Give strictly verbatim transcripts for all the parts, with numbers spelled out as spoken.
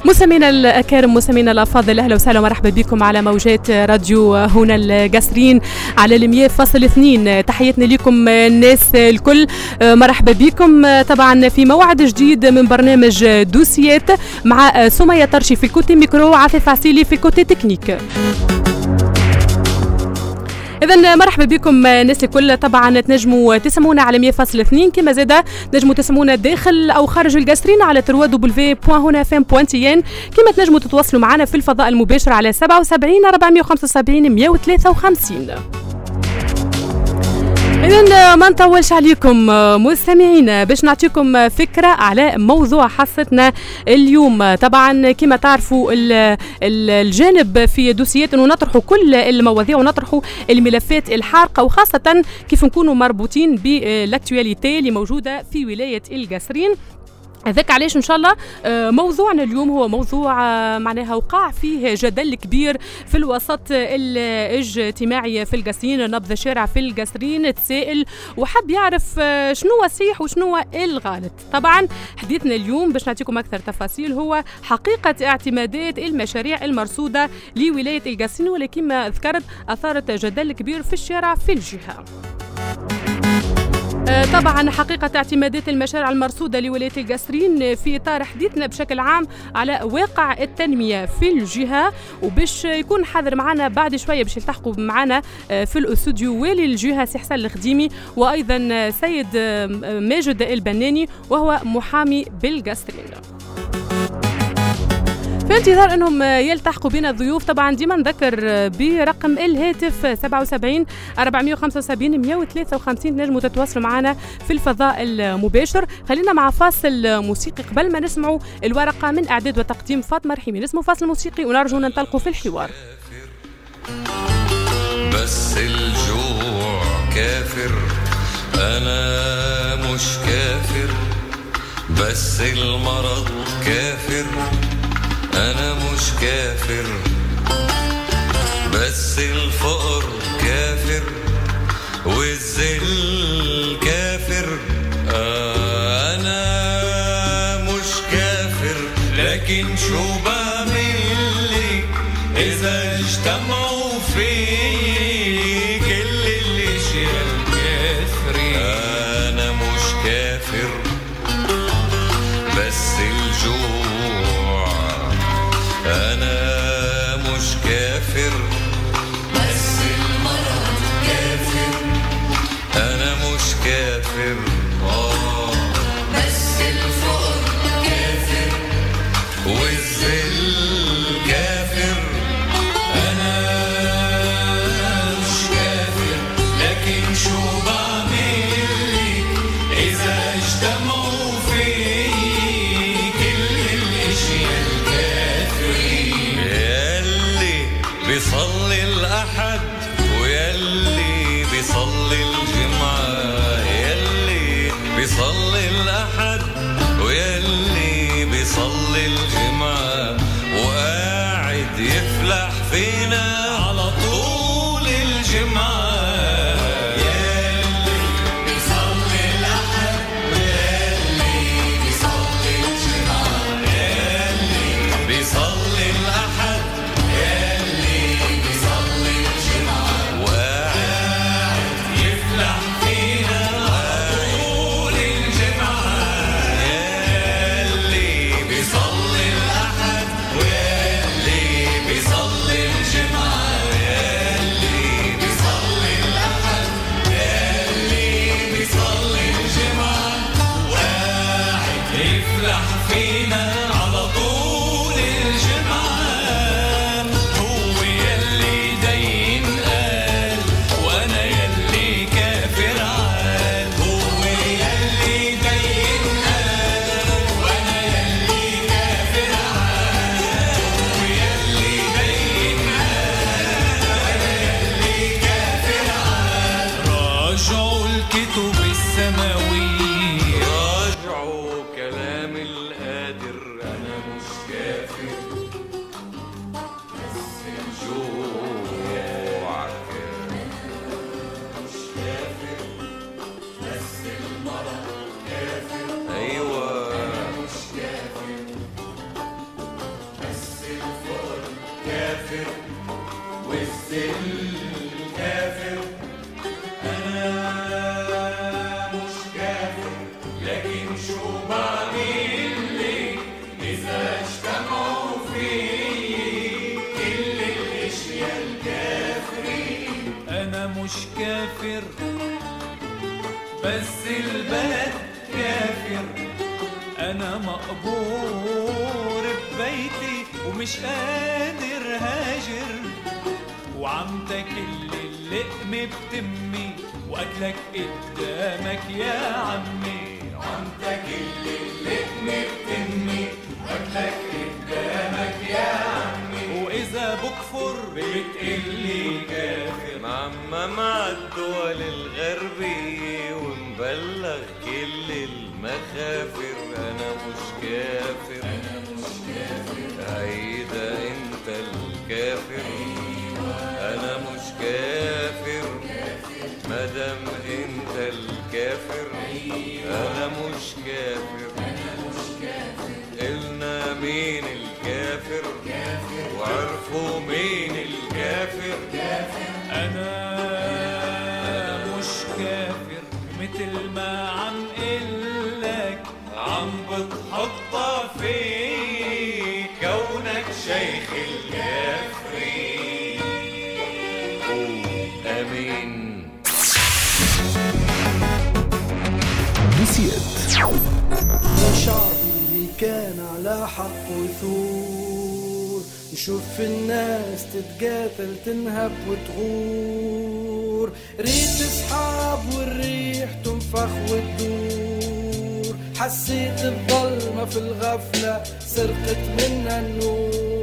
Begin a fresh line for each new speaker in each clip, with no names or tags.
مستمعينا الأكارم، مستمعينا الأفاضل، أهلا وسهلا ومرحبا بكم على موجات راديو هنا القصرين على المية فاصل اثنين. تحياتنا لكم الناس الكل، مرحبا بكم طبعا في موعد جديد من برنامج دوسيات مع سمية طرشي في الكوتي ميكرو، عفيف عسيلي في الكوتي تكنيك. إذن مرحبا بكم الناس الكل. طبعا تنجموا تسمونا على مية فاصل اثنين، كما زادا تنجموا تسمونا داخل أو خارج القصرين على دبليو دبليو دبليو دوت هنا اف ام دوت تي ان. كما تنجموا تتواصلوا معنا في الفضاء المباشر على سبعة وسبعين أربعمية وخمسة وسبعين مية وثلاثة وخمسين. إذن ما نطولش عليكم مستمعين باش نعطيكم فكرة على موضوع حصتنا اليوم. طبعا كما تعرفوا الجانب في دوسيات انه نطرحوا كل المواضيع ونطرحوا الملفات الحارقة، وخاصة كيف نكونوا مربوطين بالاكتواليتي اللي موجودة في ولاية القصرين. هذاك علاش ان شاء الله موضوعنا اليوم هو موضوع معناها وقع فيه جدل كبير في الوسط الاجتماعي في القصرين. نبض شارع في القصرين تسائل وحب يعرف شنو صحيح وشنو الغلط. طبعا حديثنا اليوم باش نعطيكم اكثر تفاصيل هو حقيقة اعتمادات المشاريع المرصودة لولاية القصرين، ولكن ما ذكرت اثارت جدل كبير في الشارع في الجهة. طبعا حقيقة اعتمادات المشاريع المرصودة لولاية القصرين في إطار حديثنا بشكل عام على واقع التنمية في الجهة، وباش يكون حاضر معنا بعد شوية باش يلتحقوا معنا في الاستوديو والي الجهة سي حسن الخديمي، وأيضا سيد ماجد البناني وهو محامي بالقصرين. في انتظار انهم يلتحقوا بنا الضيوف طبعا ديما نذكر برقم الهاتف سبعة وسبعين أربعمية وخمسة وسبعين مية وثلاثة وخمسين تنجموا تتواصلوا معنا في الفضاء المباشر. خلينا مع فاصل موسيقي قبل ما نسمعوا الورقة من اعداد وتقديم فاطمة رحيمي. نسمعوا فاصل موسيقي ونرجو ننطلقوا في الحوار.
بس الجوع كافر، انا مش كافر. بس المرض كافر، أنا مش كافر. بس الفقر كافر والذل كافر، أنا مش كافر. لكن شو بعمل إذا اجتمعوا في كل الأشياء الكافرة؟ أنا مش كافر. بس الجوع أنا مش كافر. بس المرض كافر، أنا مش كافر. آه بس الفقر كافر والذل كافر، أنا مش كافر. لكن شو بعمل إذا اجتمعوا في كل الأشياء بيصلي الأحد ويلي بيصلي الجمعة، يلي بيصلي الأحد ويلي بيصلي الجمعة، وقاعد يفلح فينا على طول الجمعة. يلي بيصلي الأحد ويلي بيصلي الجمعة، يلي بيصلي الأحد الكتب السماوية، راجعوا كلام القادر
وانا مقبور ببيتي ومش قادر هاجر، وعمتك اللي اللقمة بتمي واكلك قدامك يا عمي. عمتك اللي اللقمة بتمي واكلك قدامك يا عمي، واذا بكفر بتقلي كافر.
معمم عالدول الغربية ومبلغ كل المخافر، انا مش كافر انا مش كافر، عيدا انت الكافر. انا مش كافر مادام انت الكافر، انا مش كافر. قلنا مين الكافر وعرفوا مين الكافر.
انا مش كافر مثل ما عم قلك، عم بتحطها في كونك شيخ الكافرين.
امين.
شعبي اللي كان على حق وثور، نشوف الناس تتقاتل تنهب وتغور، ريت اصحاب والريح تنفخ وتدور، حسيت الظلمة في الغفلة سرقت منا النور.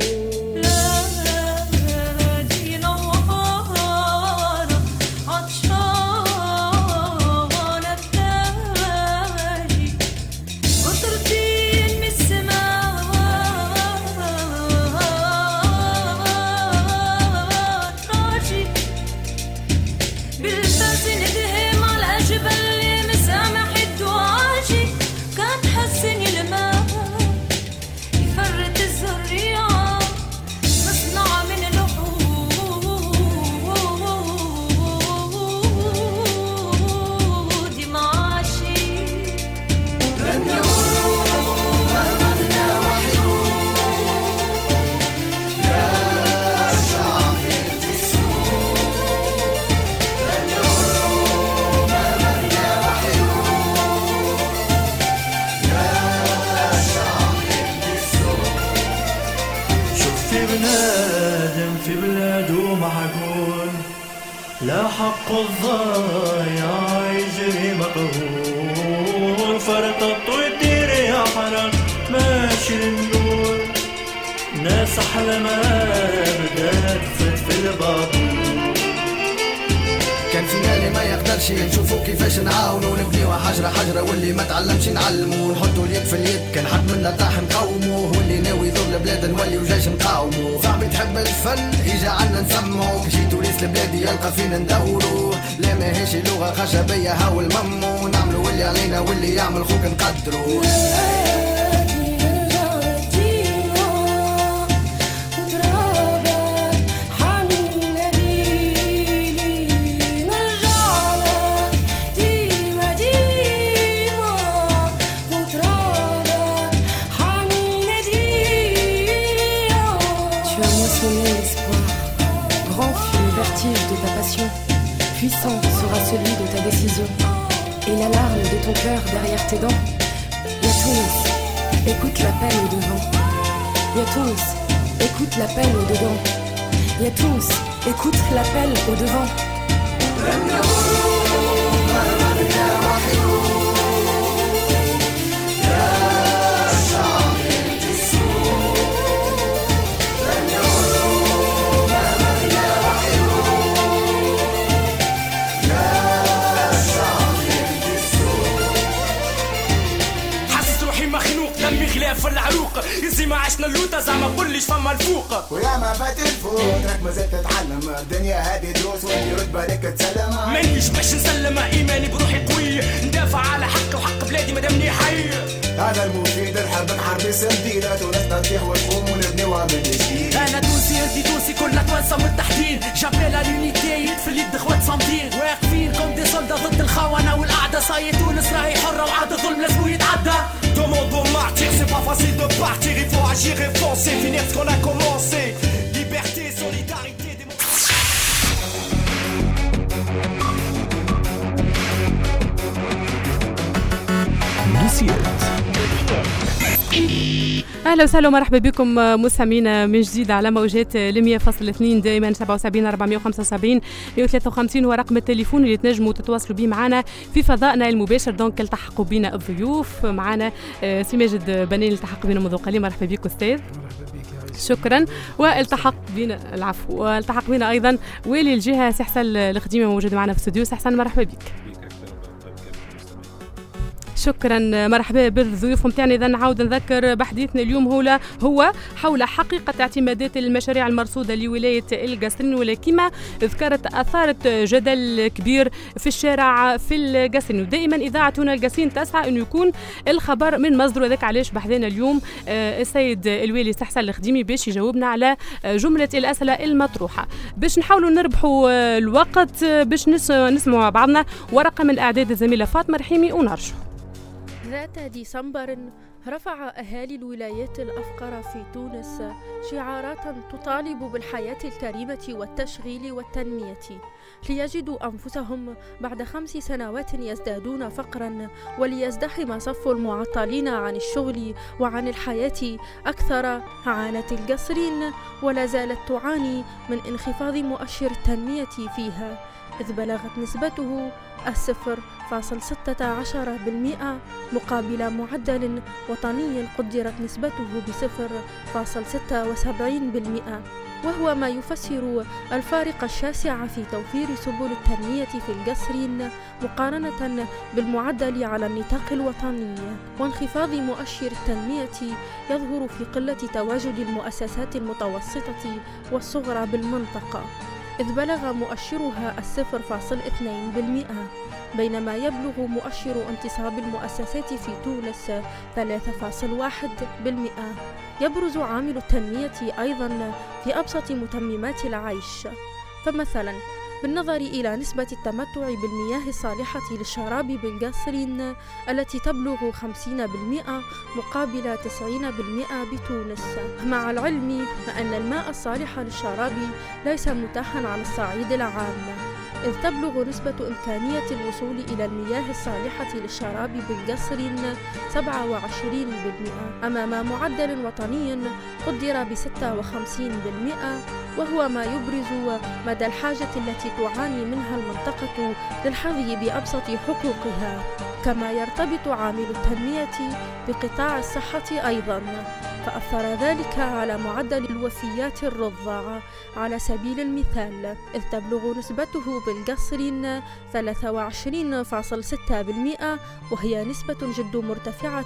لا حق الضايع يجري مقهور، فرطت وتدير يا حرام ماشي النور، ناس أحلى ما بدأت في البابور.
كان فينا اللي ما يقدرش نشوفو كيفاش نعاونو، نبنيوها حجرة حجرة واللي ما تعلمش نعلمو، نحطو اليد في اليد كان حد منا طاح نقوموه، واللي ناوي يضر البلاد نولي وجيش نقاومو. صاحبي تحب الفن يجي عنا نسمو، كي توريس البلاد يلقى فينا ندورو، لا ماهيش لغة خشبية هاو الممو، نعملو واللي علينا واللي يعمل خوك نقدرو.
De ta passion, puissant sera celui de ta décision, et l'alarme de ton cœur derrière tes dents. Yatouns, écoute l'appel au devant. Yatouns, écoute l'appel au dedans. Yatouns, écoute l'appel au devant.
في العروق يزي ما عشنا اللوطة زعما كلش فما الفوق،
ويا ما فات الفوت راك مازال تتعلم، الدنيا هادي دوس واللي رتبة لك تسلم.
مانيش باش نسلم ايماني بروحي قوي، ندافع على حق وحق بلادي مادامني حي.
هذا المفيد نحبك حربي سنديلة، تونس ترتيح وتقوم ونبنيوها من جديد.
انا تونسي انتي تونسي كلنا توانسة متحدين، جابيل لونيتي يد في اليد خوات صامدين، واقفين كوم دي سولدا ضد الخونة والقعدة. صاي تونس راهي حرة وعاد الظلم لازمو يتعدى.
Demande aux martyrs, c'est pas facile de partir, il faut agir et foncer, finir ce qu'on a commencé. Liberté, solidarité, démocratie.
Dossier.
اهلا وسهلا ومرحبا بكم مستمعينا من جديد على موجات مية فاصلة اثنين دائما سبعة وسبعين أربعمية وخمسة وسبعين مية وثلاثة وخمسين هو رقم التليفون اللي تنجموا تتواصلوا به معنا في فضائنا المباشر. دونك التحقوا بنا الضيوف معنا سي ماجد بنين التحق بنا منذ قليل. مرحبا بك استاذ. شكرا. والتحق بنا العفو والتحق بنا ايضا والي الجهه سي حسن الخديمه موجود معنا في الاستوديو. سي حسن مرحبا بك. شكرا مرحبا بالضيوف متاعنا. اذا نعاود نذكر بحديثنا اليوم هو هو حول حقيقه اعتمادات المشاريع المرصوده لولايه القصرين، ولا كما ذكرت اثارت جدل كبير في الشارع في القصرين. ودائما اذاعتنا القصرين تسعى انه يكون الخبر من مصدره. ذاك علاش بحذانا اليوم السيد الوالي سي حسن الخديمي باش يجاوبنا على جمله الاسئله المطروحه، باش نحاولوا نربحوا الوقت باش نسمعوا بعضنا ورقه من اعداد الزميله فاطمه رحيمي ونرجو.
ذات ديسمبر رفع أهالي الولايات الأفقر في تونس شعارات تطالب بالحياة الكريمة والتشغيل والتنمية، ليجدوا أنفسهم بعد خمس سنوات يزدادون فقرا، وليزدحم صف المعطلين عن الشغل وعن الحياة أكثر. عانت القصرين ولا زالت تعاني من انخفاض مؤشر التنمية فيها، إذ بلغت نسبته الصفر فاصل ستة عشر بالمئة مقابل معدل وطني قدرت نسبته بصفر فاصل ستة وسبعين بالمئة، وهو ما يفسر الفارق الشاسع في توفير سبل التنمية في القصرين مقارنة بالمعدل على النطاق الوطني. وانخفاض مؤشر التنمية يظهر في قلة تواجد المؤسسات المتوسطة والصغرى بالمنطقة، إذ بلغ مؤشرها الصفر فاصل اثنين بالمئة، بينما يبلغ مؤشر انتصاب المؤسسات في تونس ثلاثة فاصل واحد بالمئة. يبرز عامل التنمية أيضا في أبسط متممات العيش، فمثلا بالنظر إلى نسبة التمتع بالمياه الصالحة للشراب بالقصرين التي تبلغ خمسين بالمئة مقابل تسعين بالمئة بتونس، مع العلم أن الماء الصالح للشراب ليس متاحا على الصعيد العام، إذ تبلغ نسبة إمكانية الوصول إلى المياه الصالحة للشراب بالقصرين سبعة وعشرين بالمئة أمام معدل وطني قدر بستة وخمسين بالمئة، وهو ما يبرز مدى الحاجة التي تعاني منها المنطقة للحظي بأبسط حقوقها. كما يرتبط عامل التنمية بقطاع الصحة أيضا، فأثر ذلك على معدل الوفيات الرضع على سبيل المثال، إذ تبلغ نسبته بالقصرين ثلاثة وعشرين فاصل ستة بالمئة، وهي نسبة جد مرتفعة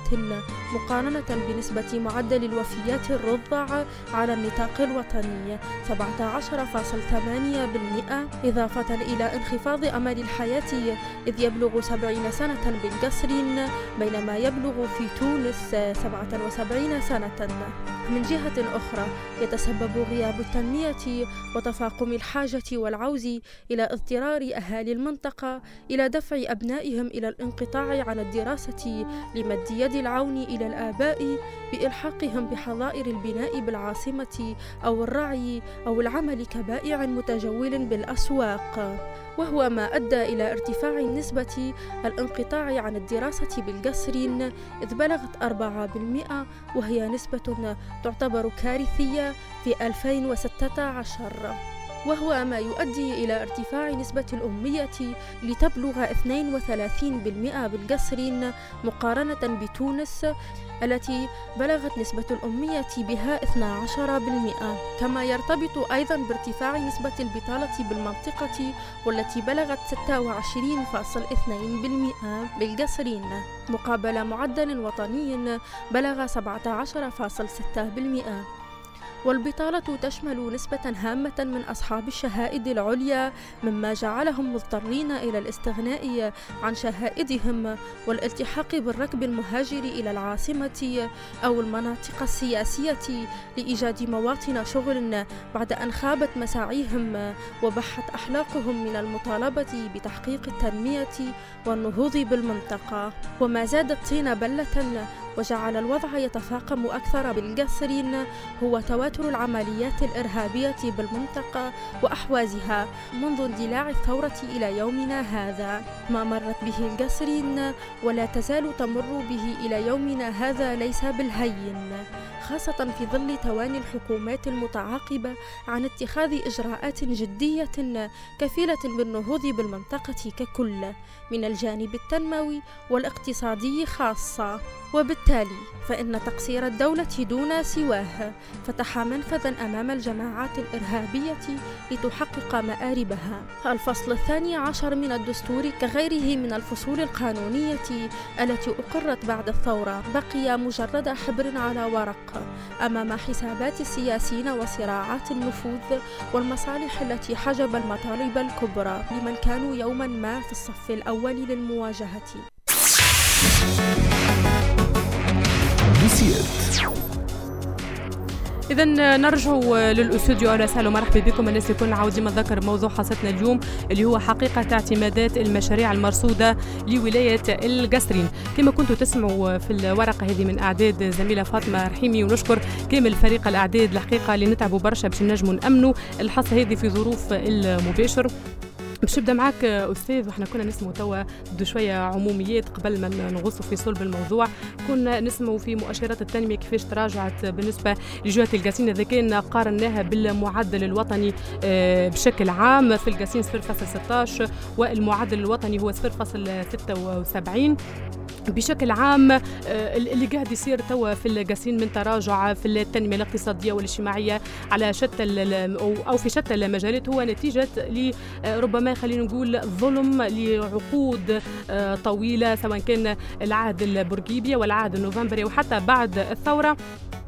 مقارنة بنسبة معدل الوفيات الرضع على النطاق الوطني سبعة عشر فاصل ثمانية بالمئة، إضافة إلى انخفاض أمل الحياة إذ يبلغ سبعين سنة بالقصرين بينما يبلغ في تونس سبعة وسبعين سنة. من جهة أخرى يتسبب غياب التنمية وتفاقم الحاجة والعوز إلى اضطرار أهالي المنطقة إلى دفع أبنائهم إلى الانقطاع عن الدراسة لمد يد العون إلى الآباء بإلحاقهم بحظائر البناء بالعاصمة أو الرعي أو العمل كبائع متجول بالأسواق، وهو ما أدى إلى ارتفاع نسبة الانقطاع عن الدراسة بالقصرين إذ بلغت أربعة بالمئة، وهي نسبة تعتبر كارثية في ألفين وستة عشر، وهو ما يؤدي إلى ارتفاع نسبة الأمية لتبلغ اثنين وثلاثين بالمئة بالقصرين مقارنة بتونس التي بلغت نسبة الأمية بها اثني عشر بالمئة. كما يرتبط أيضا بارتفاع نسبة البطالة بالمنطقة والتي بلغت ستة وعشرين فاصل اثنين بالمئة بالقصرين مقابل معدل وطني بلغ سبعة عشر فاصل ستة بالمئة. والبطالة تشمل نسبة هامة من أصحاب الشهائد العليا، مما جعلهم مضطرين إلى الاستغناء عن شهائدهم والالتحاق بالركب المهاجر إلى العاصمة أو المناطق السياسية لإيجاد مواطن شغل بعد أن خابت مساعيهم وبحت أحلاقهم من المطالبة بتحقيق التنمية والنهوض بالمنطقة. وما زادت طين بلة وجعل الوضع يتفاقم أكثر بالقصرين هو تواتر العمليات الإرهابية بالمنطقة وأحوازها منذ اندلاع الثورة إلى يومنا هذا. ما مرت به القصرين ولا تزال تمر به إلى يومنا هذا ليس بالهين، خاصة في ظل تواني الحكومات المتعاقبة عن اتخاذ إجراءات جدية كفيلة بالنهوض بالمنطقة ككل من الجانب التنموي والاقتصادي خاصة. وبالتالي فإن تقصير الدولة دون سواه فتح منفذا أمام الجماعات الإرهابية لتحقق مآربها. الفصل الثاني عشر من الدستور كغيره من الفصول القانونية التي أقرت بعد الثورة بقي مجرد حبر على ورق أمام حسابات السياسيين وصراعات النفوذ والمصالح التي حجب المطالب الكبرى لمن كانوا يوما ما في الصف الأول للمواجهة.
إذا نرجع للأستوديو. أهلا وسهلا ومرحبا بكم الناس الكل. عاودين نذكر موضوع حصتنا اليوم اللي هو حقيقة اعتمادات المشاريع المرصودة لولاية القصرين. كما كنتوا تسمعوا في الورقة هذه من أعداد زميلة فاطمة رحيمي، ونشكر كامل فريق الأعداد الحقيقة اللي نتعبوا برشا باش نجموا نأمنوا الحصة هذه في ظروف المباشر. باش نبدا معك استاذ، وحنا كنا نسمعوا توا بدو شويه عموميات قبل ما نغوصوا في صلب الموضوع. كنا نسمعوا في مؤشرات التنميه كيفاش تراجعت بالنسبه لجهه القاسين اذا كان قارناها بالمعدل الوطني بشكل عام. في القاسين صفر فاصلة ستة عشر والمعدل الوطني هو صفر فاصلة ستة وسبعين. بشكل عام اللي قاعد يصير توا في القاسين من تراجع في التنميه الاقتصاديه والاجتماعيه على شتى او في شتى المجالات هو نتيجه لربما خلينا نقول ظلم لعقود طويله، سواء كان العهد البورقيبي والعهد النوفمبري وحتى بعد الثوره.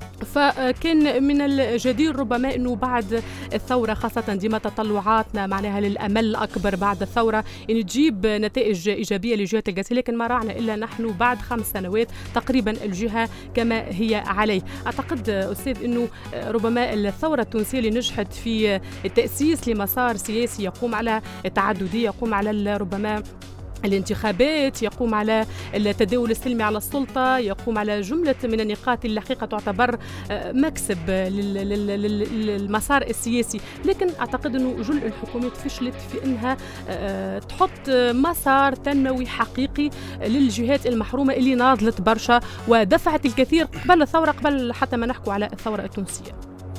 فكان من الجدير ربما أنه بعد الثورة خاصة ديما تطلعاتنا معناها للأمل أكبر بعد الثورة أن تجيب نتائج إيجابية لجهة القاسين، لكن ما رعنا إلا نحن بعد خمس سنوات تقريبا الجهة كما هي عليه. أعتقد أستاذ أنه ربما الثورة التونسية اللي نجحت في التأسيس لمسار سياسي يقوم على التعددية، يقوم على ربما الانتخابات، يقوم على التداول السلمي على السلطة، يقوم على جملة من النقاط اللي حقيقة تعتبر مكسب للمسار السياسي، لكن أعتقد أنه جل الحكومات فشلت في أنها تحط مسار تنموي حقيقي للجهات المحرومة اللي ناضلت برشا ودفعت الكثير قبل الثورة، قبل حتى ما نحكوا على الثورة التونسية.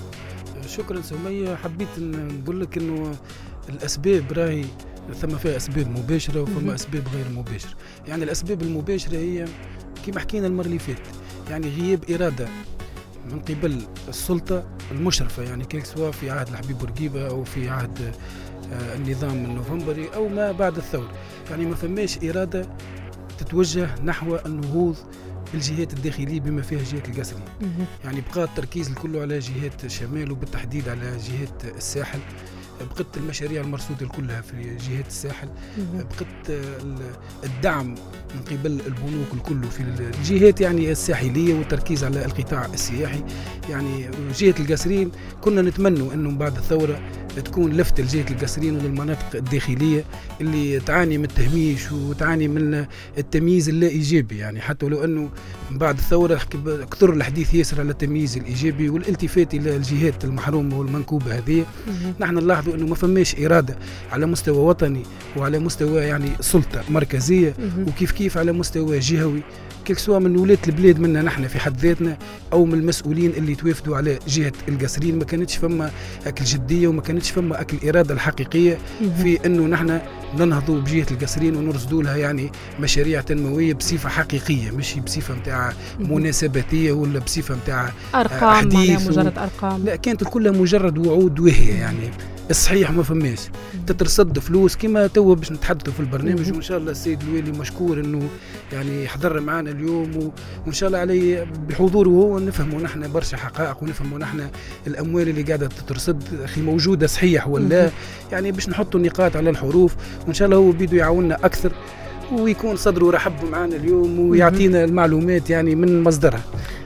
شكرا سمية. حبيت نقول لك أنه الأسباب راهي ثم فيها أسباب مباشرة وفما أسباب غير مباشرة. يعني الأسباب المباشرة هي كما حكينا المرة اللي فاتت، يعني غياب إرادة من قبل السلطة المشرفة، يعني كيك سواء في عهد الحبيب بورقيبة أو في عهد النظام النوفمبري أو ما بعد الثورة. يعني ما فماش إرادة تتوجه نحو النهوض بالجهات الداخلية بما فيها جهة القاسرين. يعني بقى التركيز الكل على جهات الشمال وبالتحديد على جهات الساحل. بقت المشاريع المرصودة كلها في جهات الساحل، بقت الدعم من قبل البنوك الكل في الجهات يعني الساحلية والتركيز على القطاع السياحي. يعني جهة القاسرين كنا نتمنوا أنه بعد الثورة تكون لفت الجهة القاسرين وللمناطق الداخلية اللي تعاني من التهميش وتعاني من التمييز اللا إيجابي. يعني حتى لو أنه بعد الثورة كثر الحديث ياسر على التمييز الإيجابي والالتفات إلى الجهات المحرومة والمنكوبة هذه، نحن نلاحظ أنه ما فماش إرادة على مستوى وطني وعلى مستوى يعني سلطة مركزية وكيف كيف على مستوى جهوي، كل سواء من ولاة البلاد منا نحن في حد ذاتنا أو من المسؤولين اللي توافدوا على جهة القاسرين. ما كانتش فما أكل جدية وما كانتش فما أكل إرادة الحقيقية في أنه نحن ننهضوا بجهة القاسرين ونرصدوا لها يعني مشاريع تنموية بصفة حقيقية، مش بصفة متاع مناسباتية ولا بصفة متاع
أرقام مجرد أرقام،
لا كانت كلها مجرد وعود وهي يعني الصحيح ما فماش تترصد فلوس كما تو باش نتحدثوا في البرنامج. وإن شاء الله السيد الوالي مشكور إنه يعني حضر معنا اليوم، وإن شاء الله عليه بحضوره هو نفهموا نحن برشا حقائق ونفهموا نحن الأموال اللي قاعدة تترصد أخي موجودة صحيح ولا يعني باش نحطوا النقاط على الحروف. وإن شاء الله هو بيدو يعاوننا أكثر ويكون صدره رحب معنا اليوم ويعطينا المعلومات يعني من مصدرها.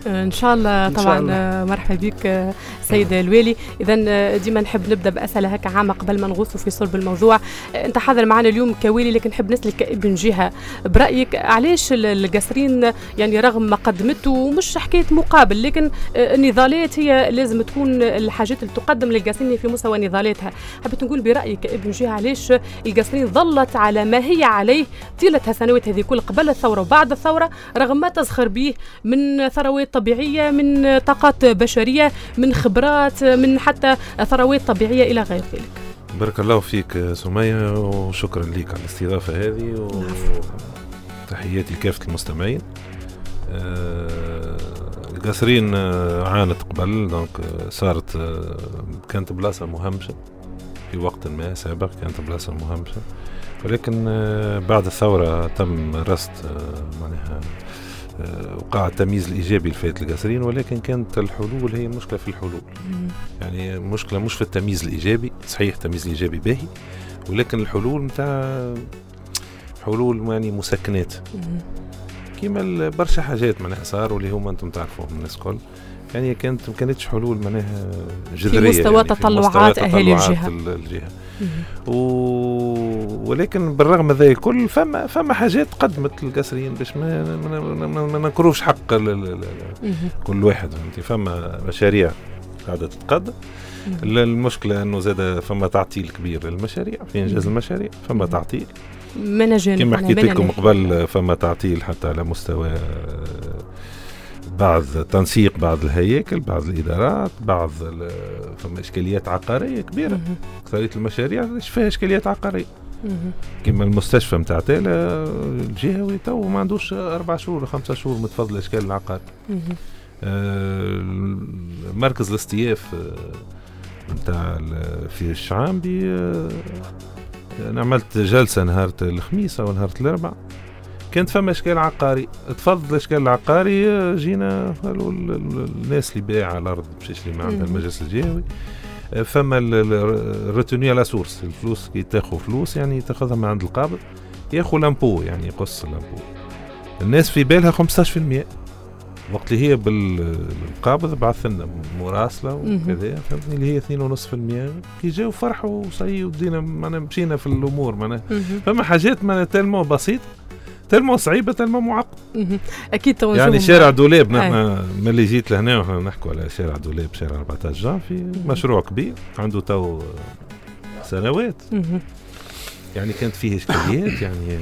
ان شاء الله. طبعا الله. مرحبا بك سيد الوالي. اذا ديما نحب نبدا باسئله هكا عامه قبل ما نغوصوا في صلب الموضوع. انت حاضر معنا اليوم كوالي، لكن نحب نسالك كابن جهه برايك علاش القصرين يعني رغم ما قدمته مش حكايه مقابل، لكن النضالات هي لازم تكون الحاجات اللي تقدم للقصرين في مستوى نضالاتها. حبيت نقول برايك كابن جهه علاش القصرين ظلت على ما هي عليه طيله السنوات هذه كل قبل الثوره وبعد الثوره، رغم ما تزخر به من ثروات طبيعيه، من طاقات بشريه، من خبرات، من حتى ثروات طبيعيه الى غير ذلك.
بارك الله فيك سمية، وشكرا لك على الاستضافه هذه، وتحياتي لكافه المستمعين. أه القصرين عانت قبل، دونك صارت كانت بلاصه مهمشه في وقت ما سابق، كانت بلاصه مهمشه، ولكن بعد الثوره تم رصد معناها وقع التمييز الإيجابي لفئة القصرين، ولكن كانت الحلول هي المشكلة في الحلول. مم. يعني المشكلة مش في التمييز الإيجابي، صحيح التمييز الإيجابي باهي، ولكن الحلول متاع حلول يعني مسكنات كيما برشا حاجات معناها صاروا اللي هما أنتم تعرفوهم الناس كل، يعني كانت ما كانتش حلول معناها جذرية
في مستوى يعني تطلعات أهالي الجهة,
الجهة. و... ولكن بالرغم من ذلك كل فما فما حاجات قدمت القصريين باش ما ما, ما, ما نكروش حق ل... ل... ل... كل واحد، فهمتي. فما مشاريع قاعدة تتقدم، المشكلة أنه زاد فما تعطيل كبير للمشاريع في إنجاز المشاريع، فما تعطيل كما حكيت لكم قبل، فما تعطيل حتى على مستوى بعض تنسيق بعض الهياكل، بعض الإدارات، بعض فما إشكاليات عقارية كبيرة. أكثرية المشاريع فيها إشكاليات عقارية، كما المستشفى متاع تالا الجهوي تو ما عندوش أربع شهور ولا خمسة شهور متفضل الإشكال العقاري. آه مركز الاستياف متاع في الشعامبي، آه أنا عملت جلسة نهار الخميس أو نهار الأربعاء، كانت فما إشكال عقاري، تفضل الإشكال العقاري، جينا قالوا الناس اللي بايعة الأرض مشيش اللي ما عندها المجلس الجهوي، فما الريتوني على سورس، الفلوس كي تاخذ فلوس يعني تاخذها من عند القابض، ياخذ لامبو يعني يقص اللامبو، الناس في بالها خمسة عشر بالمئة، وقت اللي هي بالقابض بعث لنا مراسلة وكذا، فهمتني، اللي هي اثنين ونص في المئة، كي جاو فرحوا وصي ودينا معنا مشينا في الأمور معنا. فما حاجات معنا تلمو بسيط، تلمو صعيبة، تلمو معقد.
أكيد
يعني شارع دولاب، نحن ملي جيت لهنا ونحن نحكوا على شارع دولاب، شارع أربعة عشر جان، في مشروع كبير عنده تو سنوات، يعني كانت فيه إشكاليات، يعني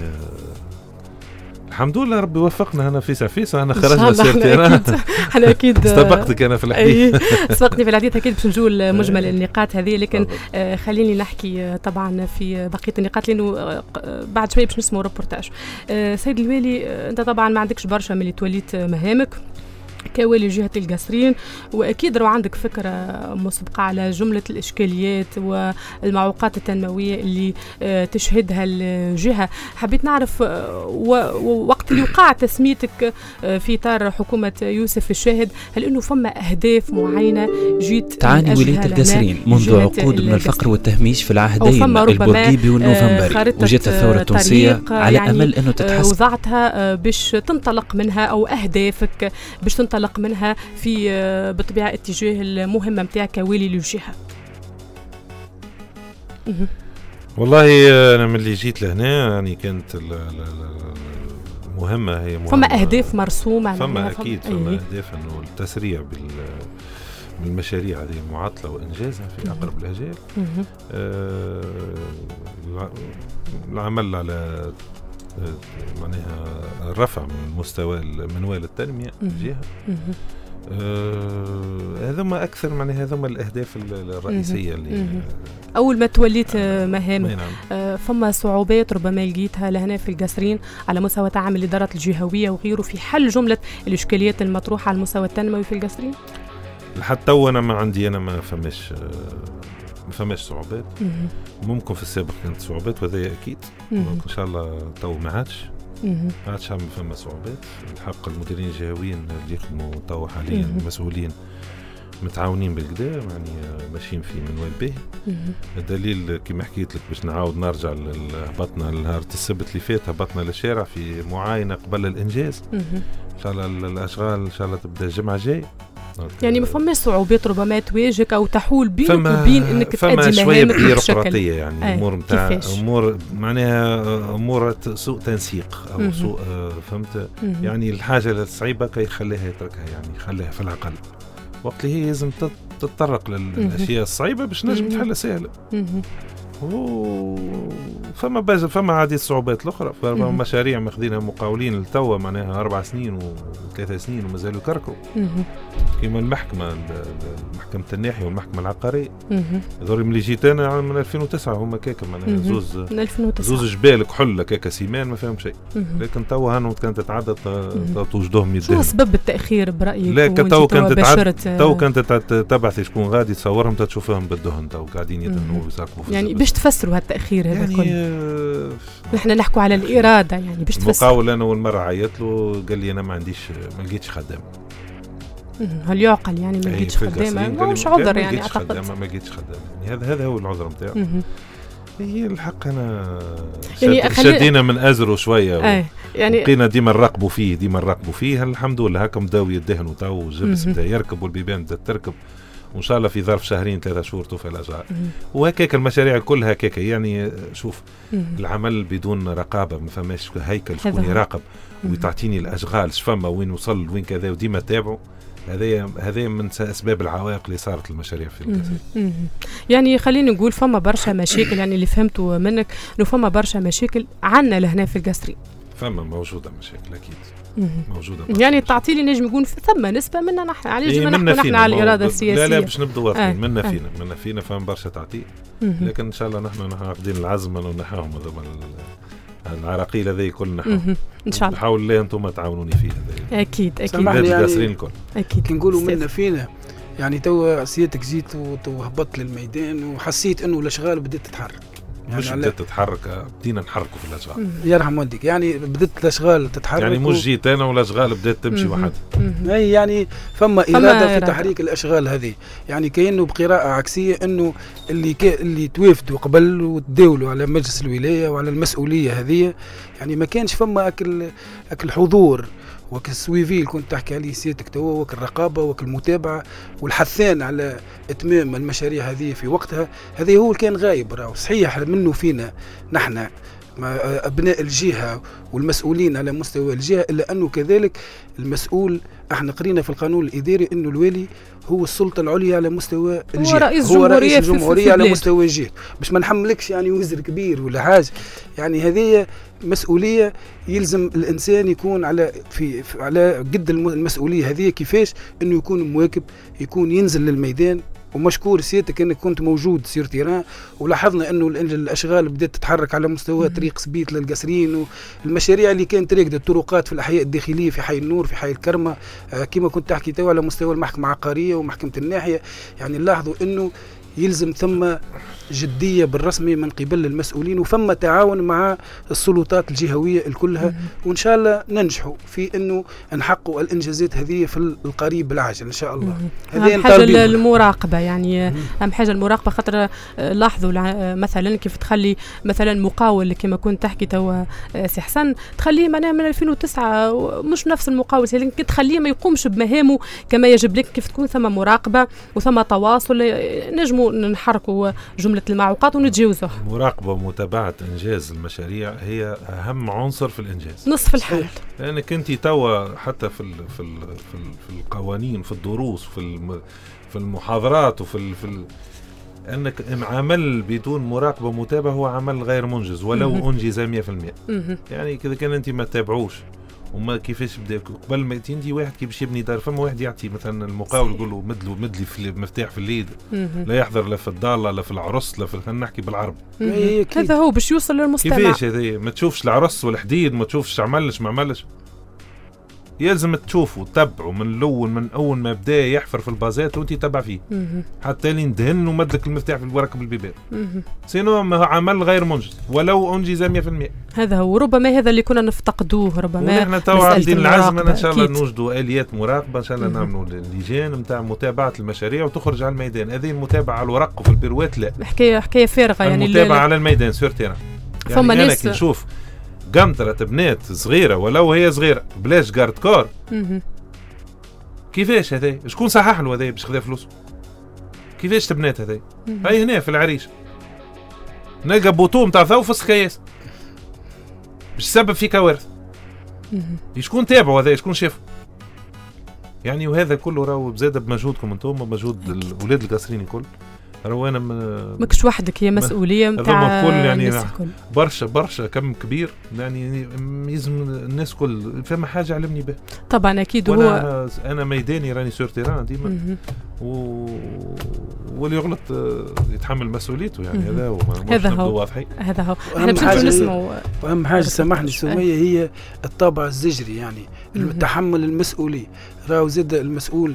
الحمد لله ربي وفقنا هنا في سعفيس، انا خرجنا سيرتي انا
انا اكيد
استبقتك انا في الحديث.
سبقتني في الحديث اكيد باش نجول مجمل النقاط هذه، لكن آه خليني نحكي طبعا في بقيه النقاط لانه آه بعد شويه باش نسمعوا روبورتاج. آه سيد الوالي، آه انت طبعا ما عندكش برشا ملي توليت مهامك كوالي جهة القصرين، وأكيد لو عندك فكرة مسبقة على جملة الإشكاليات والمعوقات التنموية اللي تشهدها الجهة. حبيت نعرف وقت اللي وقع تسميتك في إطار حكومة يوسف الشاهد، هل أنه فما أهداف معينة جيت
تعاني ولاية القصرين منذ عقود من الفقر والتهميش في العهدين البورقيبي والنوفمبري، وجت الثورة التونسية على يعني أمل أنه تتحسن،
وضعتها باش تنطلق منها أو أهدافك باش تنطلق منها في بطبيعة اتجاه المهمة متاعك كوالي للجهة.
والله أنا من اللي جيت لهنا يعني كانت المهمة هي مهمة،
فما أهداف مرسومة،
فما أكيد فما أيه. أهداف أنه التسريع بالمشاريع هذه معطلة وإنجازها في أقرب الأجال، آه العمل على معناها الرفع من مستوى منوال التنمية الجهة. آه هذا ما أكثر معناها هذا ما الأهداف الرئيسية اللي
أول ما توليت مهام. آه فما صعوبات ربما لقيتها لهنا في القصرين على مستوى تعامل الإدارات الجهوية وغيره في حل جملة الإشكاليات المطروحة على المستوى التنموي في القصرين؟
حتى وأنا ما عندي أنا ما فماش ما فماش صعوبات. ممكن في السابق كانت صعوبات وهذا أكيد، إن شاء الله تو ما عادش ما عادش هم فما صعوبات. الحق المديرين الجهويين اللي يخدموا تو حاليا مسؤولين متعاونين بالكدا يعني ماشيين فيه من وين به. الدليل كما حكيت لك باش نعاود نرجع هبطنا نهار السبت اللي فات، هبطنا للشارع في معاينه قبل الانجاز. ان شاء الله الاشغال ان شاء الله تبدا الجمعه الجايه.
يعني ما فماش صعوبات ربما تواجهك او تحول بينك وبين انك تأدي
مهامك بيروقراطيه يعني امور نتاع امور معناها امور سوء تنسيق او مم. سوء فهمت مم. يعني الحاجه الصعيبه كي يخليها يتركها يعني يخليها في العقل وقت اللي هي لازم تتطرق للاشياء الصعيبه باش نجم تحلها سهله. فما باز فما عديد الصعوبات الاخرى. فما مشاريع ماخذينها مقاولين لتوا معناها اربع سنين وثلاث سنين ومازالوا يكركوا كيما المحكمه محكمه الناحيه والمحكمه العقاريه. هذول ملي جيت انا من ألفين وتسعة هما كيكا معناها زوز
من ألفين وتسعة
زوز جبال كحل كيكا سيمان ما فهم شيء. لكن توا هانو كانت تتعدى توجدهم يدهم.
شو سبب التاخير برايك؟
لا تو كانت تتعدى تو كانت تبعث شكون غادي تصورهم تشوفهم بالدهن تو قاعدين يدهنوا ويساقوا
يعني باش تفسروا هالتأخير هذا يعني كله. آه نحن نحكوا على الإرادة يعني باش تفسروا.
المقاول أنا أول مرة عيط له قال لي أنا ما عنديش ما لقيتش خدام.
هل يعقل يعني ما لقيتش خدام؟ مش عذر يعني أعتقد.
ما لقيتش خدام يعني هذا هذا هو العذر نتاعو. هي الحق أنا
يعني
شدينا من أزره شوية
آه يعني
بقينا ديما نراقبوا فيه ديما نراقبوا فيه الحمد لله هكا بداو يدهنوا تو والجبس بدا يركب والبيبان بدات تركب وإن شاء الله في ظرف شهرين ثلاثة شهور توفى الأشغال. وهكاك المشاريع كلها هكاك يعني شوف مم. العمل بدون رقابة ما فماش هيكل شكون يراقب وتعطيني الأشغال شفما وين وصل وين كذا وديما تابعوا. هذا هذا من أسباب العوائق اللي صارت المشاريع في القصير.
يعني خلينا نقول فما برشا مشاكل يعني اللي فهمته منك إنه فما برشا مشاكل عنا لهنا في القصري.
فما موجودة مشاكل أكيد. موجودة
يعني التعطيل نجم يكون ثم نسبة منا نحن على إيه نحكي نحن على الإرادة السياسية.
لا لا باش نبدو واضحين آه. منا فينا آه. منا فينا فما برشا تعطيل لكن إن شاء الله نحن نحن عاقدين العزم ونحاهم العراقيل هذي كلنا
إن شاء الله
نحاول الله أنتم تعاونوني فيها
أكيد أكيد
القاصرين الكل
أكيد
كي نقولوا منا فينا يعني تو سيادتك جيت وهبطت للميدان وحسيت إنه الأشغال بدأت تتحرك.
يعني مش بدأت تتحرك بدينا نحركوا في الأشغال.
يرحم والديك يعني بدأت الأشغال تتحرك
يعني مش جيت أنا والأشغال بدأت تمشي وحدها.
أي يعني فما إرادة في تحريك الأشغال هذه يعني كأنه بقراءة عكسية إنه اللي ك... اللي توافدوا قبل وتداولوا على مجلس الولاية وعلى المسؤولية هذه يعني ما كانش فما أكل أكل حضور وكالسويفي اللي كنت تحكي عليه سيادتك توا وكالرقابة وكالمتابعة والحثان على إتمام المشاريع هذه في وقتها. هذا هو اللي كان غايب راهو صحيح منه فينا نحن أبناء الجهة والمسؤولين على مستوى الجهة إلا أنه كذلك المسؤول احنا قرينا في القانون الإداري أنه الوالي هو السلطة العليا على مستوى الجهة
هو رئيس
هو
الجمهورية,
رئيس الجمهورية على
بلاد.
مستوى الجهة باش ما نحملكش يعني وزر كبير ولا حاجة يعني هذه مسؤولية يلزم الإنسان يكون على في, في على قد المسؤولية هذه كيفاش أنه يكون مواكب يكون ينزل للميدان. ومشكور سيادتك انك كنت موجود سير تيران ولاحظنا انه الاشغال بدات تتحرك على مستوى طريق سبيت للقصرين والمشاريع اللي كانت راكده الطرقات في الاحياء الداخليه في حي النور في حي الكرمه آه كما كنت تحكي تو على مستوى المحكمه العقاريه ومحكمه الناحيه يعني نلاحظوا انه يلزم ثم جدية بالرسمي من قبل المسؤولين وثم تعاون مع السلطات الجهوية الكلها وإن شاء الله ننجحوا في أنه نحققوا الإنجازات هذه في القريب العاجل إن شاء الله.
أهم حاجة المراقبة يعني أهم حاجة المراقبة خاطر لاحظوا مثلا كيف تخلي مثلا مقاول كما كنت تحكي تو سي حسن تخليه معناها من ألفين وتسعة مش نفس المقاول لكن تخليه ما يقومش بمهامه كما يجب لك كيف تكون ثم مراقبة وثم تواصل نجموا نحركوا جملة المعوقات ونتجاوزها.
مراقبة ومتابعة إنجاز المشاريع هي أهم عنصر في الإنجاز.
نصف الحل.
لأنك أنت توا حتى في ال في ال في, ال في القوانين في الدروس في في المحاضرات وفي ال في ال أنك عمل بدون مراقبة ومتابعة هو عمل غير منجز ولو أنجز مية في المية. يعني كذا كان أنت ما تتابعوش وما كيفاش بدا قبل ما تندي واحد كي باش يبني دار فما واحد يعطي مثلا المقاول يقول له مدلو مدلي في المفتاح في اليد لا يحضر لا في الضاله لا في العرس لا في خلينا نحكي بالعرب
هذا هو باش يوصل للمستمع
كيفاش هذا ما تشوفش العرس والحديد ما تشوفش عملش ما عملش يلزم تشوفه تتبعه من الاول، من اول ما بدا يحفر في البازات وانت تتبع فيه حتى لين دهن ومدك المفتاح في الورق بالبيبان، سينو ما عمل غير منجز ولو انجز مية بالمية.
هذا هو، ربما هذا اللي كنا نفتقدوه، ربما
احنا تو عاملين العزم ان شاء الله نوجدوا اليات مراقبه ان شاء الله، نعملوا لجان نتاع متابعه المشاريع وتخرج على الميدان. هذه المتابعه على الورق وفي البيروات لا،
حكايه حكايه فارغه يعني.
المتابعه على الميدان سور تيران، يعني
فما
انا
ناس
كي نشوف قنطرة بنات صغيرة ولو هي صغيرة بلاش جارد كور، كيفاش هذا؟ شكون صحح له هذا باش خذا فلوس؟ كيفاش تبنات هذا؟ هاي هنا في العريش نلقى بوطوم تاع ثو في السكاياس باش سبب في كوارث. شكون تابعوا هذا؟ شكون شافه؟ يعني وهذا كله راهو بزاد بمجهودكم انتم ومجهود الاولاد القاصرين الكل. راهو انا
ماكش وحدك، هي مسؤوليه نتاع
يعني
الناس الكل.
برشا برشا كم كبير يعني يلزم الناس كل فما حاجه علمني بها
طبعا اكيد. هو
انا ميداني راني سور تيران ديما و... واللي يغلط يتحمل مسؤوليته يعني. هذا هو
هذا هو
واضحين.
هذا هو احنا باش نسمعوا.
واهم حاجه سامحني سمية هي الطابع الزجري، يعني تحمل المسؤوليه. راهو زاد المسؤول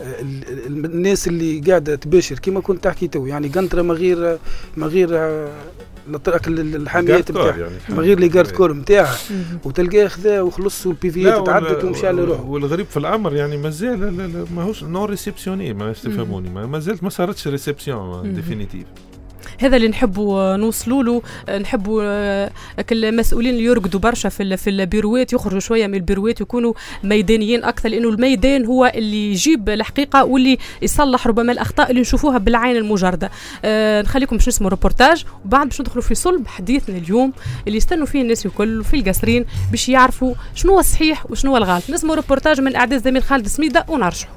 الناس اللي قاعده تباشر كما كنت تحكي تو، يعني قنطره ما غير ما غير الطرق الحاميات نتاعها يعني، ما غير لي جارد كور نتاعها، وتلقاه خذا وخلص والبي في تعدت ومشى على روحه.
والغريب في الامر يعني مازال ماهوش نو ريسبسيوني، ما تفهموني، ما زالت ما صارتش ريسبسيون ديفينيتيف.
هذا اللي نحبوا نوصلوا له. نحبوا المسؤولين اللي يرقدوا برشا في في البيروات يخرجوا شويه من البيروات ويكونوا ميدانيين اكثر، لانه الميدان هو اللي يجيب الحقيقه واللي يصلح ربما الاخطاء اللي نشوفوها بالعين المجرده. أه نخليكم باش نسمعوا ريبورتاج وبعد باش ندخلوا في صلب حديثنا اليوم اللي يستنوا فيه الناس الكل وفي القصرين باش يعرفوا شنو هو الصحيح وشنو هو الغلط. نسمعوا ريبورتاج من اعداد زميل خالد سميده ونرجعوا.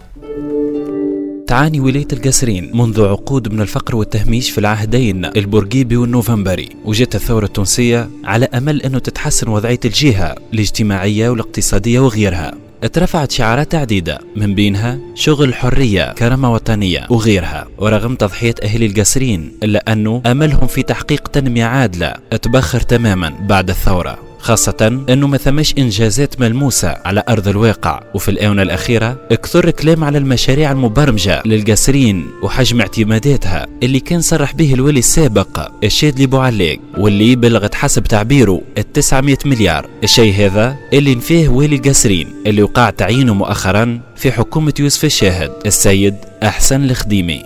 تعاني ولاية القصرين منذ عقود من الفقر والتهميش في العهدين البورقيبي والنوفمبري، وجت الثورة التونسية على أمل أنه تتحسن وضعية الجهة الاجتماعية والاقتصادية وغيرها. اترفعت شعارات عديدة من بينها شغل الحرية، كرامة وطنية وغيرها. ورغم تضحية أهل القصرين إلا أنه أملهم في تحقيق تنمية عادلة اتبخر تماما بعد الثورة، خاصة أنه ما ثمش إنجازات ملموسة على أرض الواقع. وفي الآونة الأخيرة اكثر كلام على المشاريع المبرمجة للقصرين وحجم اعتماداتها اللي كان صرح به الولي السابق الشادلي بوعلاق، واللي بلغت حسب تعبيره التسعمائة مليار. الشيء هذا اللي نفيه والي القصرين اللي وقع تعيينه مؤخرا في حكومة يوسف الشاهد السيد أحسن الخديمي.